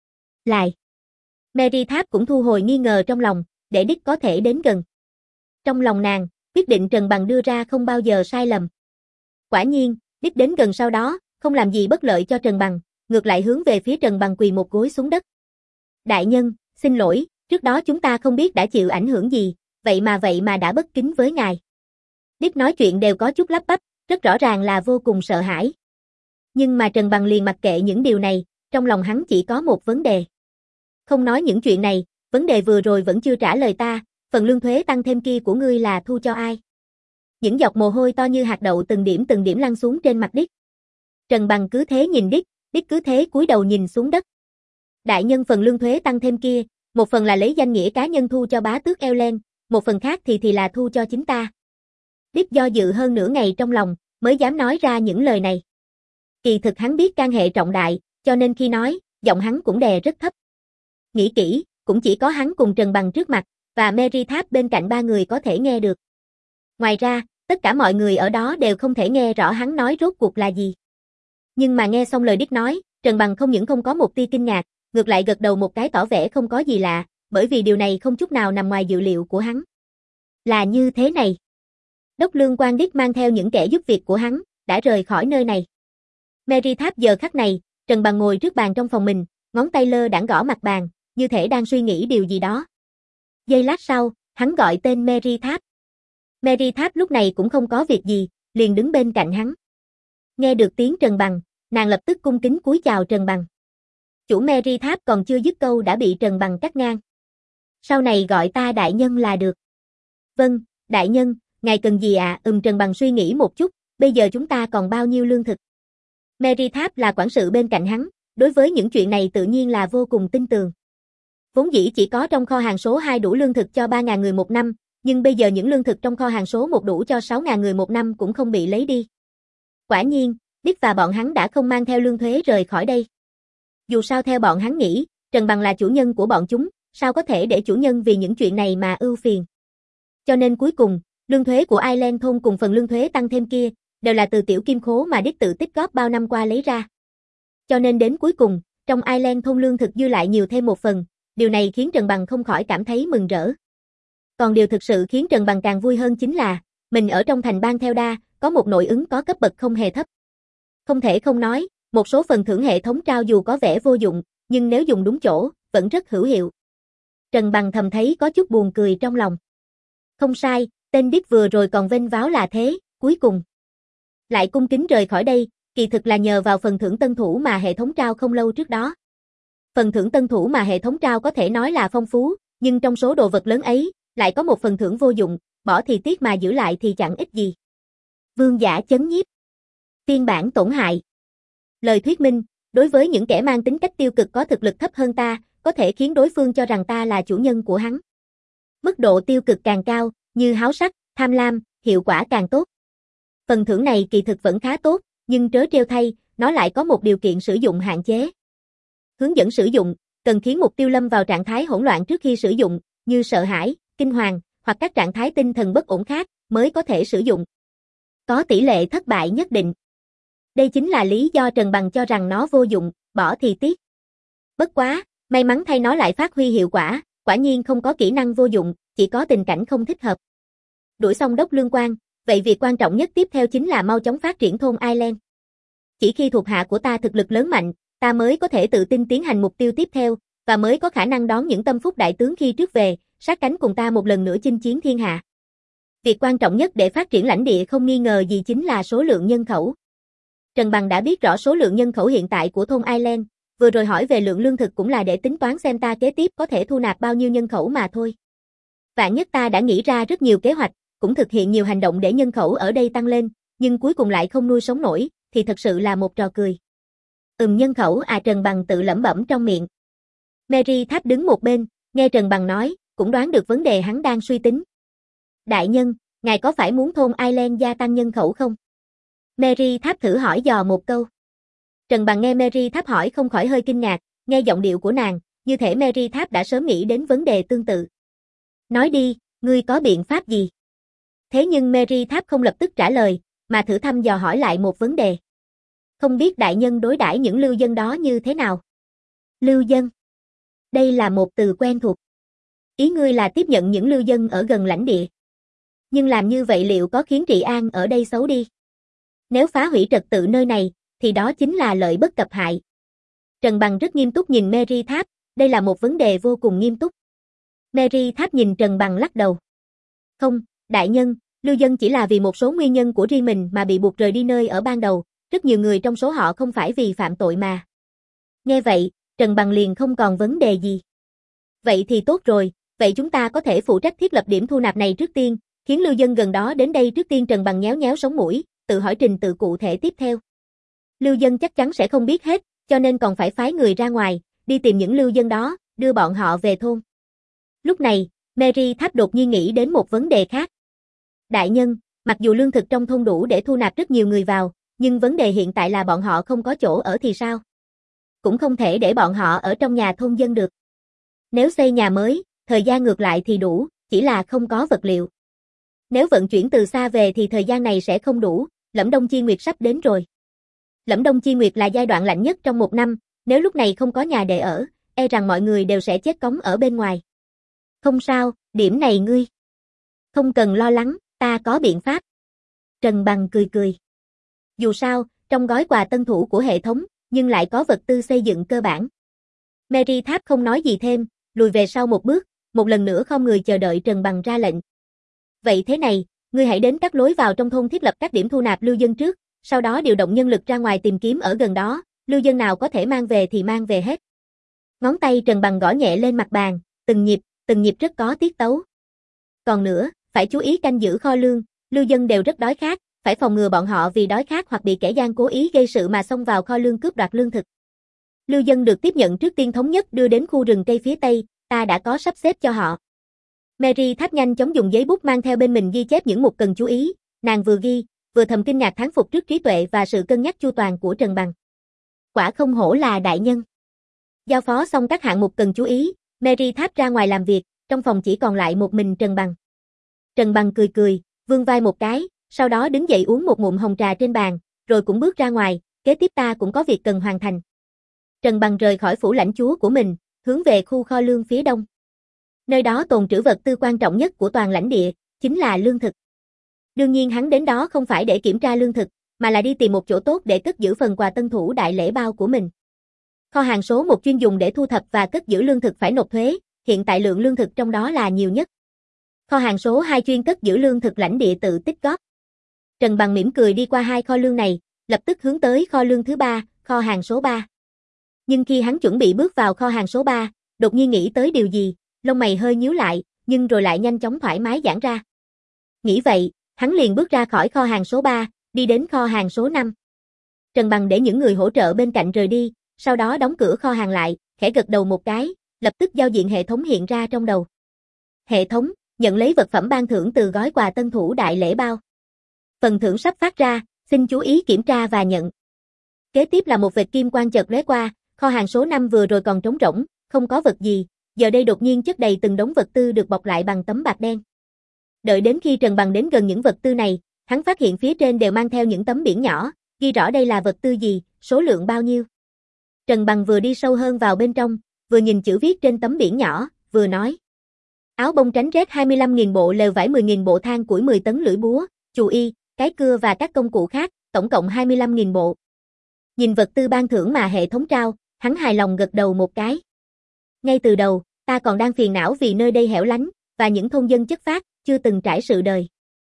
Lại. Mary Tháp cũng thu hồi nghi ngờ trong lòng, để Đích có thể đến gần. Trong lòng nàng, quyết định Trần Bằng đưa ra không bao giờ sai lầm. Quả nhiên, Đích đến gần sau đó, không làm gì bất lợi cho Trần Bằng, ngược lại hướng về phía Trần Bằng quỳ một gối xuống đất. Đại nhân, xin lỗi, trước đó chúng ta không biết đã chịu ảnh hưởng gì, vậy mà vậy mà đã bất kính với ngài. Đích nói chuyện đều có chút lắp bắp, rất rõ ràng là vô cùng sợ hãi. Nhưng mà Trần Bằng liền mặc kệ những điều này, trong lòng hắn chỉ có một vấn đề. Không nói những chuyện này, vấn đề vừa rồi vẫn chưa trả lời ta, phần lương thuế tăng thêm kia của ngươi là thu cho ai? Những giọt mồ hôi to như hạt đậu từng điểm từng điểm lăn xuống trên mặt Đích. Trần Bằng cứ thế nhìn Đích, Đích cứ thế cúi đầu nhìn xuống đất. Đại nhân, phần lương thuế tăng thêm kia, một phần là lấy danh nghĩa cá nhân thu cho bá tước Elen, một phần khác thì thì là thu cho chính ta. Đích do dự hơn nửa ngày trong lòng, mới dám nói ra những lời này. Kỳ thực hắn biết can hệ trọng đại, cho nên khi nói, giọng hắn cũng đè rất thấp. Nghĩ kỹ, cũng chỉ có hắn cùng Trần Bằng trước mặt, và Mary Tháp bên cạnh ba người có thể nghe được. Ngoài ra, tất cả mọi người ở đó đều không thể nghe rõ hắn nói rốt cuộc là gì. Nhưng mà nghe xong lời Đích nói, Trần Bằng không những không có một tia kinh ngạc, ngược lại gật đầu một cái tỏ vẻ không có gì lạ, bởi vì điều này không chút nào nằm ngoài dự liệu của hắn. Là như thế này. Đốc lương quan Đích mang theo những kẻ giúp việc của hắn, đã rời khỏi nơi này. Mary Tháp giờ khắc này, Trần Bằng ngồi trước bàn trong phòng mình, ngón tay lơ đãng gõ mặt bàn, như thể đang suy nghĩ điều gì đó. Giây lát sau, hắn gọi tên Mary Tháp. Mary Tháp lúc này cũng không có việc gì, liền đứng bên cạnh hắn. Nghe được tiếng Trần Bằng, nàng lập tức cung kính cúi chào Trần Bằng. Chủ Mary Tháp còn chưa dứt câu đã bị Trần Bằng cắt ngang. Sau này gọi ta đại nhân là được. Vâng, đại nhân, ngài cần gì ạ? À? Ừm Trần Bằng suy nghĩ một chút, bây giờ chúng ta còn bao nhiêu lương thực? Mary Tháp là quản sự bên cạnh hắn, đối với những chuyện này tự nhiên là vô cùng tin tường. Vốn dĩ chỉ có trong kho hàng số hai đủ lương thực cho ba nghìn người một năm, nhưng bây giờ những lương thực trong kho hàng số một đủ cho sáu nghìn người một năm cũng không bị lấy đi. Quả nhiên, Đích và bọn hắn đã không mang theo lương thuế rời khỏi đây. Dù sao theo bọn hắn nghĩ, Trần Bằng là chủ nhân của bọn chúng, sao có thể để chủ nhân vì những chuyện này mà ưu phiền. Cho nên cuối cùng, lương thuế của Island thôn cùng phần lương thuế tăng thêm kia, đều là từ tiểu kim khố mà Đích tự tích góp bao năm qua lấy ra. Cho nên đến cuối cùng, trong Island thôn lương thực dư lại nhiều thêm một phần, điều này khiến Trần Bằng không khỏi cảm thấy mừng rỡ. Còn điều thực sự khiến Trần Bằng càng vui hơn chính là, mình ở trong thành bang theo đa, có một nội ứng có cấp bậc không hề thấp. Không thể không nói, một số phần thưởng hệ thống trao dù có vẻ vô dụng, nhưng nếu dùng đúng chỗ, vẫn rất hữu hiệu. Trần Bằng thầm thấy có chút buồn cười trong lòng. Không sai, tên Đích vừa rồi còn vênh váo là thế, cuối cùng lại cung kính rời khỏi đây, kỳ thực là nhờ vào phần thưởng tân thủ mà hệ thống trao không lâu trước đó. Phần thưởng tân thủ mà hệ thống trao có thể nói là phong phú, nhưng trong số đồ vật lớn ấy, lại có một phần thưởng vô dụng, bỏ thì tiếc mà giữ lại thì chẳng ích gì. Vương giả chấn nhiếp. Phiên bản tổn hại. Lời thuyết minh, đối với những kẻ mang tính cách tiêu cực có thực lực thấp hơn ta, có thể khiến đối phương cho rằng ta là chủ nhân của hắn. Mức độ tiêu cực càng cao, như háo sắc, tham lam, hiệu quả càng tốt. Phần thưởng này kỳ thực vẫn khá tốt, nhưng trớ trêu thay, nó lại có một điều kiện sử dụng hạn chế. Hướng dẫn sử dụng, cần khiến mục tiêu lâm vào trạng thái hỗn loạn trước khi sử dụng, như sợ hãi, kinh hoàng, hoặc các trạng thái tinh thần bất ổn khác, mới có thể sử dụng. Có tỷ lệ thất bại nhất định. Đây chính là lý do Trần Bằng cho rằng nó vô dụng, bỏ thì tiếc. Bất quá, may mắn thay nó lại phát huy hiệu quả, quả nhiên không có kỹ năng vô dụng, chỉ có tình cảnh không thích hợp. Đuổi xong đốc lương quan, vậy việc quan trọng nhất tiếp theo chính là mau chóng phát triển thôn Island. Chỉ khi thuộc hạ của ta thực lực lớn mạnh, ta mới có thể tự tin tiến hành mục tiêu tiếp theo, và mới có khả năng đón những tâm phúc đại tướng khi trước về, sát cánh cùng ta một lần nữa chinh chiến thiên hạ. Việc quan trọng nhất để phát triển lãnh địa không nghi ngờ gì chính là số lượng nhân khẩu. Trần Bằng đã biết rõ số lượng nhân khẩu hiện tại của thôn Island, vừa rồi hỏi về lượng lương thực cũng là để tính toán xem ta kế tiếp có thể thu nạp bao nhiêu nhân khẩu mà thôi. Vạn nhất ta đã nghĩ ra rất nhiều kế hoạch, cũng thực hiện nhiều hành động để nhân khẩu ở đây tăng lên, nhưng cuối cùng lại không nuôi sống nổi, thì thật sự là một trò cười. Ừm nhân khẩu à Trần Bằng tự lẩm bẩm trong miệng. Mary Tháp đứng một bên, nghe Trần Bằng nói, cũng đoán được vấn đề hắn đang suy tính. Đại nhân, ngài có phải muốn thôn Ireland gia tăng nhân khẩu không? Mary Tháp thử hỏi dò một câu. Trần Bằng nghe Mary Tháp hỏi không khỏi hơi kinh ngạc, nghe giọng điệu của nàng, như thể Mary Tháp đã sớm nghĩ đến vấn đề tương tự. Nói đi, ngươi có biện pháp gì? Thế nhưng Mary Tháp không lập tức trả lời, mà thử thăm dò hỏi lại một vấn đề. Không biết đại nhân đối đãi những lưu dân đó như thế nào? Lưu dân? Đây là một từ quen thuộc. Ý ngươi là tiếp nhận những lưu dân ở gần lãnh địa. Nhưng làm như vậy liệu có khiến trị an ở đây xấu đi? Nếu phá hủy trật tự nơi này, thì đó chính là lợi bất cập hại. Trần Bằng rất nghiêm túc nhìn Mary Tháp, đây là một vấn đề vô cùng nghiêm túc. Mary Tháp nhìn Trần Bằng lắc đầu. Không, đại nhân, lưu dân chỉ là vì một số nguyên nhân của riêng mình mà bị buộc rời đi nơi ở ban đầu, rất nhiều người trong số họ không phải vì phạm tội mà. Nghe vậy, Trần Bằng liền không còn vấn đề gì. Vậy thì tốt rồi, vậy chúng ta có thể phụ trách thiết lập điểm thu nạp này trước tiên, khiến lưu dân gần đó đến đây trước tiên. Trần Bằng nhéo nhéo sống mũi, tự hỏi trình tự cụ thể tiếp theo. Lưu dân chắc chắn sẽ không biết hết, cho nên còn phải phái người ra ngoài, đi tìm những lưu dân đó, đưa bọn họ về thôn. Lúc này, Mary Tháp đột nhiên nghĩ đến một vấn đề khác. Đại nhân, mặc dù lương thực trong thôn đủ để thu nạp rất nhiều người vào, nhưng vấn đề hiện tại là bọn họ không có chỗ ở thì sao? Cũng không thể để bọn họ ở trong nhà thôn dân được. Nếu xây nhà mới, thời gian ngược lại thì đủ, chỉ là không có vật liệu. Nếu vận chuyển từ xa về thì thời gian này sẽ không đủ, Lẫm Đông Chi Nguyệt sắp đến rồi. Lẫm Đông Chi Nguyệt là giai đoạn lạnh nhất trong một năm, nếu lúc này không có nhà để ở, e rằng mọi người đều sẽ chết cóng ở bên ngoài. Không sao, điểm này ngươi không cần lo lắng, ta có biện pháp. Trần Bằng cười cười. Dù sao, trong gói quà tân thủ của hệ thống, nhưng lại có vật tư xây dựng cơ bản. Mary Tháp không nói gì thêm, lùi về sau một bước, một lần nữa không người chờ đợi Trần Bằng ra lệnh. Vậy thế này, ngươi hãy đến các lối vào trong thôn thiết lập các điểm thu nạp lưu dân trước, sau đó điều động nhân lực ra ngoài tìm kiếm ở gần đó, lưu dân nào có thể mang về thì mang về hết. Ngón tay Trần Bằng gõ nhẹ lên mặt bàn, từng nhịp, từng nhịp rất có tiết tấu. Còn nữa, phải chú ý canh giữ kho lương, lưu dân đều rất đói khát, phải phòng ngừa bọn họ vì đói khát hoặc bị kẻ gian cố ý gây sự mà xông vào kho lương cướp đoạt lương thực. Lưu dân được tiếp nhận trước tiên thống nhất đưa đến khu rừng cây phía tây, ta đã có sắp xếp cho họ. Mary Tháp nhanh chóng dùng giấy bút mang theo bên mình ghi chép những mục cần chú ý, nàng vừa ghi, vừa thầm kinh ngạc thán phục trước trí tuệ và sự cân nhắc chu toàn của Trần Bằng. Quả không hổ là đại nhân. Giao phó xong các hạng mục cần chú ý, Mary Tháp ra ngoài làm việc, trong phòng chỉ còn lại một mình Trần Bằng. Trần Bằng cười cười, vươn vai một cái, sau đó đứng dậy uống một ngụm hồng trà trên bàn, rồi cũng bước ra ngoài, kế tiếp ta cũng có việc cần hoàn thành. Trần Bằng rời khỏi phủ lãnh chúa của mình, hướng về khu kho lương phía đông. Nơi đó tồn trữ vật tư quan trọng nhất của toàn lãnh địa, chính là lương thực. Đương nhiên hắn đến đó không phải để kiểm tra lương thực, mà là đi tìm một chỗ tốt để cất giữ phần quà tân thủ đại lễ bao của mình. Kho hàng số một chuyên dùng để thu thập và cất giữ lương thực phải nộp thuế, hiện tại lượng lương thực trong đó là nhiều nhất. Kho hàng số hai chuyên cất giữ lương thực lãnh địa tự tích góp. Trần Bằng mỉm cười đi qua hai kho lương này, lập tức hướng tới kho lương thứ ba, kho hàng số ba. Nhưng khi hắn chuẩn bị bước vào kho hàng số ba, đột nhiên nghĩ tới điều gì, lông mày hơi nhíu lại, nhưng rồi lại nhanh chóng thoải mái giãn ra. Nghĩ vậy, hắn liền bước ra khỏi kho hàng số ba, đi đến kho hàng số năm. Trần Bằng để những người hỗ trợ bên cạnh rời đi, sau đó đóng cửa kho hàng lại, khẽ gật đầu một cái, lập tức giao diện hệ thống hiện ra trong đầu. Hệ thống, nhận lấy vật phẩm ban thưởng từ gói quà tân thủ đại lễ bao. Phần thưởng sắp phát ra, xin chú ý kiểm tra và nhận. Kế tiếp là một vệt kim quang chợt lóe qua, kho hàng số năm vừa rồi còn trống rỗng, không có vật gì, giờ đây đột nhiên chất đầy từng đống vật tư được bọc lại bằng tấm bạc đen. Đợi đến khi Trần Bằng đến gần những vật tư này, hắn phát hiện phía trên đều mang theo những tấm biển nhỏ, ghi rõ đây là vật tư gì, số lượng bao nhiêu. Trần Bằng vừa đi sâu hơn vào bên trong, vừa nhìn chữ viết trên tấm biển nhỏ, vừa nói. Áo bông tránh rét hai mươi lăm nghìn bộ, lều vải mười nghìn bộ, than củi mười tấn, lưỡi búa, chù y, cái cưa và các công cụ khác, tổng cộng hai mươi lăm nghìn bộ. Nhìn vật tư ban thưởng mà hệ thống trao, hắn hài lòng gật đầu một cái. Ngay từ đầu, ta còn đang phiền não vì nơi đây hẻo lánh, và những thôn dân chất phác, chưa từng trải sự đời.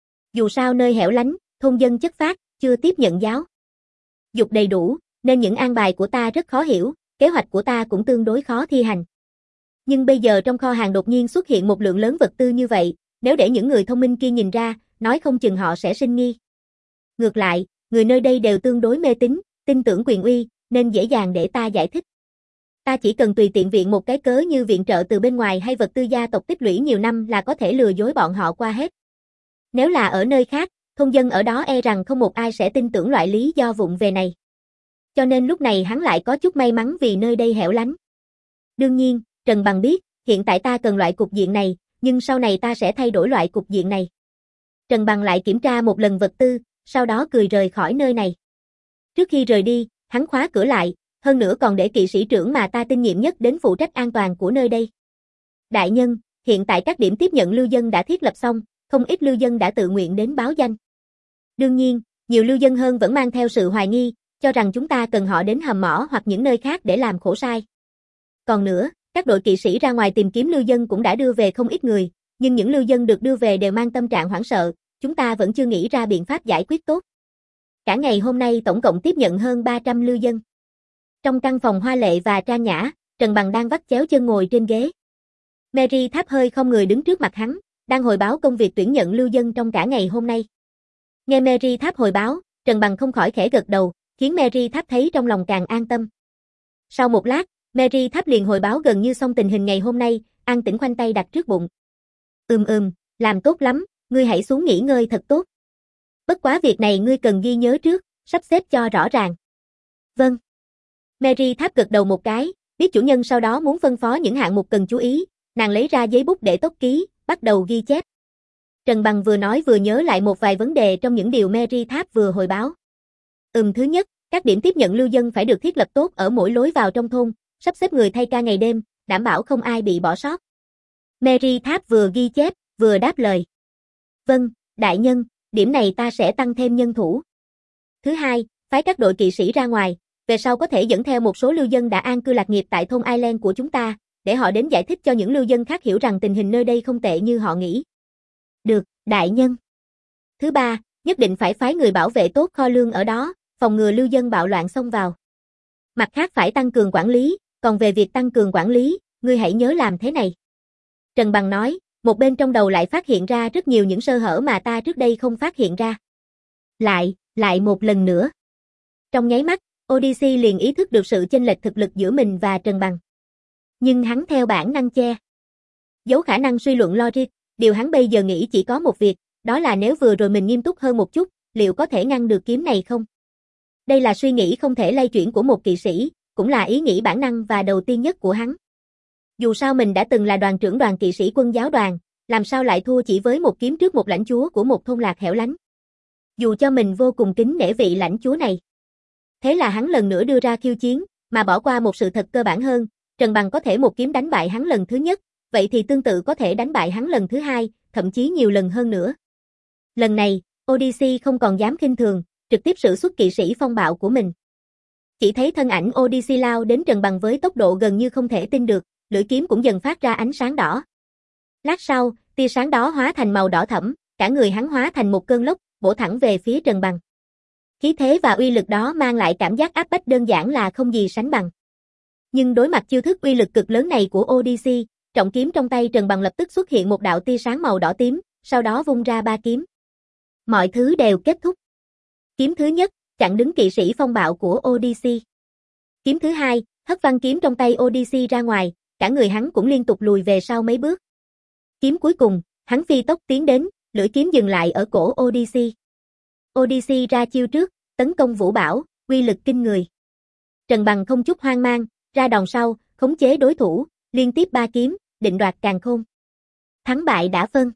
Dù sao nơi hẻo lánh, thôn dân chất phác, chưa tiếp nhận giáo dục đầy đủ, nên những an bài của ta rất khó hiểu, kế hoạch của ta cũng tương đối khó thi hành. Nhưng bây giờ trong kho hàng đột nhiên xuất hiện một lượng lớn vật tư như vậy, nếu để những người thông minh kia nhìn ra, nói không chừng họ sẽ sinh nghi. Ngược lại, người nơi đây đều tương đối mê tín, tin tưởng quyền uy, nên dễ dàng để ta giải thích. Ta chỉ cần tùy tiện viện một cái cớ như viện trợ từ bên ngoài hay vật tư gia tộc tích lũy nhiều năm là có thể lừa dối bọn họ qua hết. Nếu là ở nơi khác, thôn dân ở đó e rằng không một ai sẽ tin tưởng loại lý do vụng về này. Cho nên lúc này hắn lại có chút may mắn vì nơi đây hẻo lánh. Đương nhiên, Trần Bằng biết, hiện tại ta cần loại cục diện này, nhưng sau này ta sẽ thay đổi loại cục diện này. Trần Bằng lại kiểm tra một lần vật tư, sau đó cười rời khỏi nơi này. Trước khi rời đi, hắn khóa cửa lại, hơn nữa còn để kỵ sĩ trưởng mà ta tin nhiệm nhất đến phụ trách an toàn của nơi đây. Đại nhân, hiện tại các điểm tiếp nhận lưu dân đã thiết lập xong, không ít lưu dân đã tự nguyện đến báo danh. Đương nhiên, nhiều lưu dân hơn vẫn mang theo sự hoài nghi, cho rằng chúng ta cần họ đến hầm mỏ hoặc những nơi khác để làm khổ sai. Còn nữa, các đội kỵ sĩ ra ngoài tìm kiếm lưu dân cũng đã đưa về không ít người, nhưng những lưu dân được đưa về đều mang tâm trạng hoảng sợ, chúng ta vẫn chưa nghĩ ra biện pháp giải quyết tốt. Cả ngày hôm nay tổng cộng tiếp nhận hơn ba trăm lưu dân. Trong căn phòng hoa lệ và trang nhã, Trần Bằng đang vắt chéo chân ngồi trên ghế. Mary Tháp hơi không người đứng trước mặt hắn, đang hồi báo công việc tuyển nhận lưu dân trong cả ngày hôm nay. Nghe Mary Tháp hồi báo, Trần Bằng không khỏi khẽ gật đầu, khiến Mary Tháp thấy trong lòng càng an tâm. Sau một lát, Mary Tháp liền hồi báo gần như xong tình hình ngày hôm nay, an tĩnh khoanh tay đặt trước bụng. Ừm ừm, làm tốt lắm, ngươi hãy xuống nghỉ ngơi thật tốt. Bất quá việc này ngươi cần ghi nhớ trước, sắp xếp cho rõ ràng. Vâng. Mary Tháp gật đầu một cái, biết chủ nhân sau đó muốn phân phó những hạng mục cần chú ý, nàng lấy ra giấy bút để tốc ký, bắt đầu ghi chép. Trần Bằng vừa nói vừa nhớ lại một vài vấn đề trong những điều Mary Tháp vừa hồi báo. Ừm thứ nhất, các điểm tiếp nhận lưu dân phải được thiết lập tốt ở mỗi lối vào trong thôn, sắp xếp người thay ca ngày đêm, đảm bảo không ai bị bỏ sót. Mary Tháp vừa ghi chép, vừa đáp lời. Vâng, đại nhân, điểm này ta sẽ tăng thêm nhân thủ. Thứ hai, phái các đội kỵ sĩ ra ngoài, về sau có thể dẫn theo một số lưu dân đã an cư lạc nghiệp tại thôn Island của chúng ta, để họ đến giải thích cho những lưu dân khác hiểu rằng tình hình nơi đây không tệ như họ nghĩ. Được, đại nhân. Thứ ba, nhất định phải phái người bảo vệ tốt kho lương ở đó, phòng ngừa lưu dân bạo loạn xông vào. Mặt khác phải tăng cường quản lý, còn về việc tăng cường quản lý, ngươi hãy nhớ làm thế này. Trần Bằng nói, một bên trong đầu lại phát hiện ra rất nhiều những sơ hở mà ta trước đây không phát hiện ra. Lại, lại một lần nữa. Trong nháy mắt, Odyssey liền ý thức được sự chênh lệch thực lực giữa mình và Trần Bằng. Nhưng hắn theo bản năng che giấu khả năng suy luận logic, điều hắn bây giờ nghĩ chỉ có một việc, đó là nếu vừa rồi mình nghiêm túc hơn một chút, liệu có thể ngăn được kiếm này không? Đây là suy nghĩ không thể lay chuyển của một kỵ sĩ, cũng là ý nghĩ bản năng và đầu tiên nhất của hắn. Dù sao mình đã từng là đoàn trưởng đoàn kỵ sĩ quân giáo đoàn, làm sao lại thua chỉ với một kiếm trước một lãnh chúa của một thôn lạc hẻo lánh. Dù cho mình vô cùng kính nể vị lãnh chúa này. Thế là hắn lần nữa đưa ra khiêu chiến, mà bỏ qua một sự thật cơ bản hơn, Trần Bằng có thể một kiếm đánh bại hắn lần thứ nhất, vậy thì tương tự có thể đánh bại hắn lần thứ hai, thậm chí nhiều lần hơn nữa. Lần này, Odyssey không còn dám khinh thường, trực tiếp sử xuất kỵ sĩ phong bạo của mình. Chỉ thấy thân ảnh Odyssey lao đến Trần Bằng với tốc độ gần như không thể tin được, lưỡi kiếm cũng dần phát ra ánh sáng đỏ. Lát sau, tia sáng đó hóa thành màu đỏ thẫm, cả người hắn hóa thành một cơn lốc, bổ thẳng về phía Trần Bằng. Khí thế và uy lực đó mang lại cảm giác áp bách đơn giản là không gì sánh bằng. Nhưng đối mặt chiêu thức uy lực cực lớn này của Odyssey, trọng kiếm trong tay Trần Bằng lập tức xuất hiện một đạo tia sáng màu đỏ tím, sau đó vung ra ba kiếm. Mọi thứ đều kết thúc. Kiếm thứ nhất, chặn đứng kỵ sĩ phong bạo của Odyssey. Kiếm thứ hai, hất văng kiếm trong tay Odyssey ra ngoài, cả người hắn cũng liên tục lùi về sau mấy bước. Kiếm cuối cùng, hắn phi tốc tiến đến, lưỡi kiếm dừng lại ở cổ Odyssey. Odyssey ra chiêu trước, tấn công Vũ Bảo, uy lực kinh người. Trần Bằng không chút hoang mang, ra đòn sau, khống chế đối thủ, liên tiếp ba kiếm, định đoạt càn khôn. Thắng bại đã phân.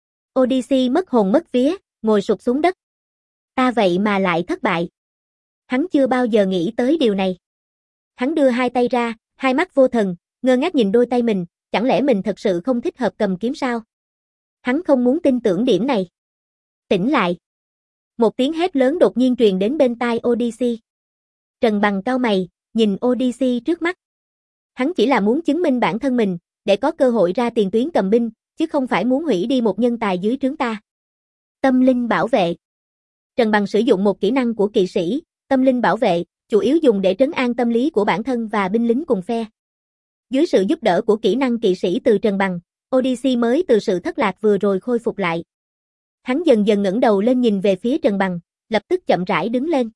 Odyssey mất hồn mất vía, ngồi sụp xuống đất. Ta vậy mà lại thất bại. Hắn chưa bao giờ nghĩ tới điều này. Hắn đưa hai tay ra, hai mắt vô thần, ngơ ngác nhìn đôi tay mình, chẳng lẽ mình thật sự không thích hợp cầm kiếm sao? Hắn không muốn tin tưởng điểm này. Tỉnh lại. Một tiếng hét lớn đột nhiên truyền đến bên tai Odyssey. Trần Bằng cau mày, nhìn Odyssey trước mắt. Hắn chỉ là muốn chứng minh bản thân mình, để có cơ hội ra tiền tuyến cầm binh, chứ không phải muốn hủy đi một nhân tài dưới trướng ta. Tâm linh bảo vệ. Trần Bằng sử dụng một kỹ năng của kỵ sĩ, tâm linh bảo vệ, chủ yếu dùng để trấn an tâm lý của bản thân và binh lính cùng phe. Dưới sự giúp đỡ của kỹ năng kỵ sĩ từ Trần Bằng, Odyssey mới từ sự thất lạc vừa rồi khôi phục lại. Hắn dần dần ngẩng đầu lên nhìn về phía Trần Bằng, lập tức chậm rãi đứng lên.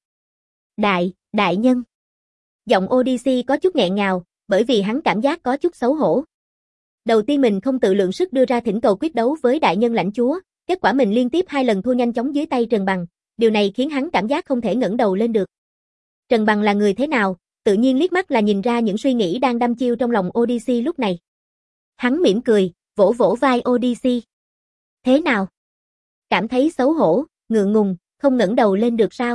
Đại, đại nhân. Giọng Odyssey có chút nghẹn ngào, bởi vì hắn cảm giác có chút xấu hổ. Đầu tiên mình không tự lượng sức đưa ra thỉnh cầu quyết đấu với đại nhân lãnh chúa, kết quả mình liên tiếp hai lần thua nhanh chóng dưới tay Trần Bằng, điều này khiến hắn cảm giác không thể ngẩng đầu lên được. Trần Bằng là người thế nào, tự nhiên liếc mắt là nhìn ra những suy nghĩ đang đăm chiêu trong lòng Odyssey lúc này. Hắn mỉm cười, vỗ vỗ vai Odyssey. Thế nào? Cảm thấy xấu hổ, ngượng ngùng, không ngẩng đầu lên được sao?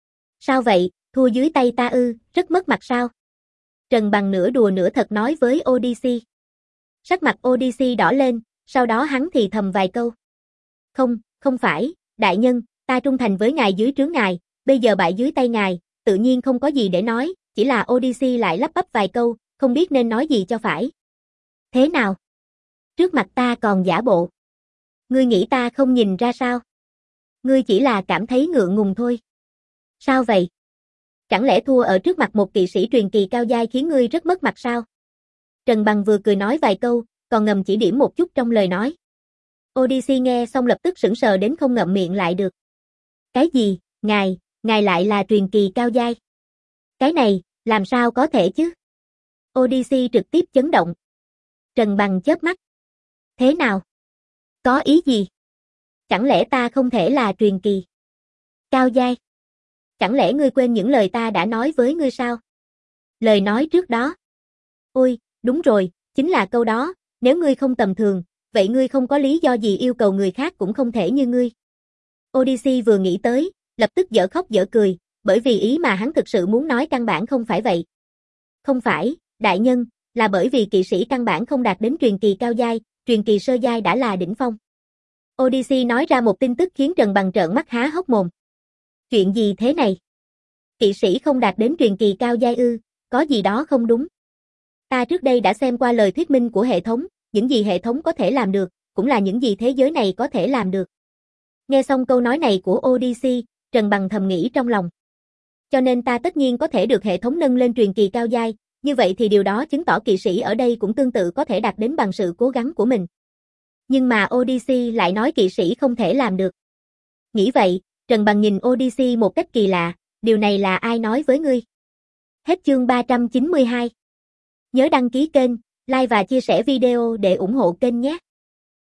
Sao vậy, thua dưới tay ta ư, rất mất mặt sao? Trần Bằng nửa đùa nửa thật nói với Odyssey. Sắc mặt Odyssey đỏ lên, sau đó hắn thì thầm vài câu. Không, không phải, đại nhân, ta trung thành với ngài dưới trướng ngài, bây giờ bại dưới tay ngài, tự nhiên không có gì để nói, chỉ là Odyssey lại lắp bắp vài câu, không biết nên nói gì cho phải. Thế nào? Trước mặt ta còn giả bộ. Ngươi nghĩ ta không nhìn ra sao? Ngươi chỉ là cảm thấy ngượng ngùng thôi. Sao vậy? Chẳng lẽ thua ở trước mặt một kỵ sĩ truyền kỳ cao giai khiến ngươi rất mất mặt sao? Trần Bằng vừa cười nói vài câu, còn ngầm chỉ điểm một chút trong lời nói. Odyssey nghe xong lập tức sững sờ đến không ngậm miệng lại được. Cái gì? Ngài, ngài lại là truyền kỳ cao giai? Cái này, làm sao có thể chứ? Odyssey trực tiếp chấn động. Trần Bằng chớp mắt. Thế nào? Có ý gì? Chẳng lẽ ta không thể là truyền kỳ cao giai? Chẳng lẽ ngươi quên những lời ta đã nói với ngươi sao? Lời nói trước đó. Ôi, đúng rồi, chính là câu đó, nếu ngươi không tầm thường, vậy ngươi không có lý do gì yêu cầu người khác cũng không thể như ngươi. Odyssey vừa nghĩ tới, lập tức dở khóc dở cười, bởi vì ý mà hắn thực sự muốn nói căn bản không phải vậy. Không phải, đại nhân, là bởi vì kỵ sĩ căn bản không đạt đến truyền kỳ cao giai, truyền kỳ sơ giai đã là đỉnh phong. Odyssey nói ra một tin tức khiến Trần Bằng trợn mắt há hốc mồm. Chuyện gì thế này? Kỵ sĩ không đạt đến truyền kỳ cao giai ư, có gì đó không đúng. Ta trước đây đã xem qua lời thuyết minh của hệ thống, những gì hệ thống có thể làm được, cũng là những gì thế giới này có thể làm được. Nghe xong câu nói này của Odyssey, Trần Bằng thầm nghĩ trong lòng. Cho nên ta tất nhiên có thể được hệ thống nâng lên truyền kỳ cao giai, như vậy thì điều đó chứng tỏ kỵ sĩ ở đây cũng tương tự có thể đạt đến bằng sự cố gắng của mình. Nhưng mà Odyssey lại nói kỵ sĩ không thể làm được. Nghĩ vậy, Trần Bằng nhìn Odyssey một cách kỳ lạ, điều này là ai nói với ngươi? Hết chương ba trăm chín mươi hai. Nhớ đăng ký kênh, like và chia sẻ video để ủng hộ kênh nhé.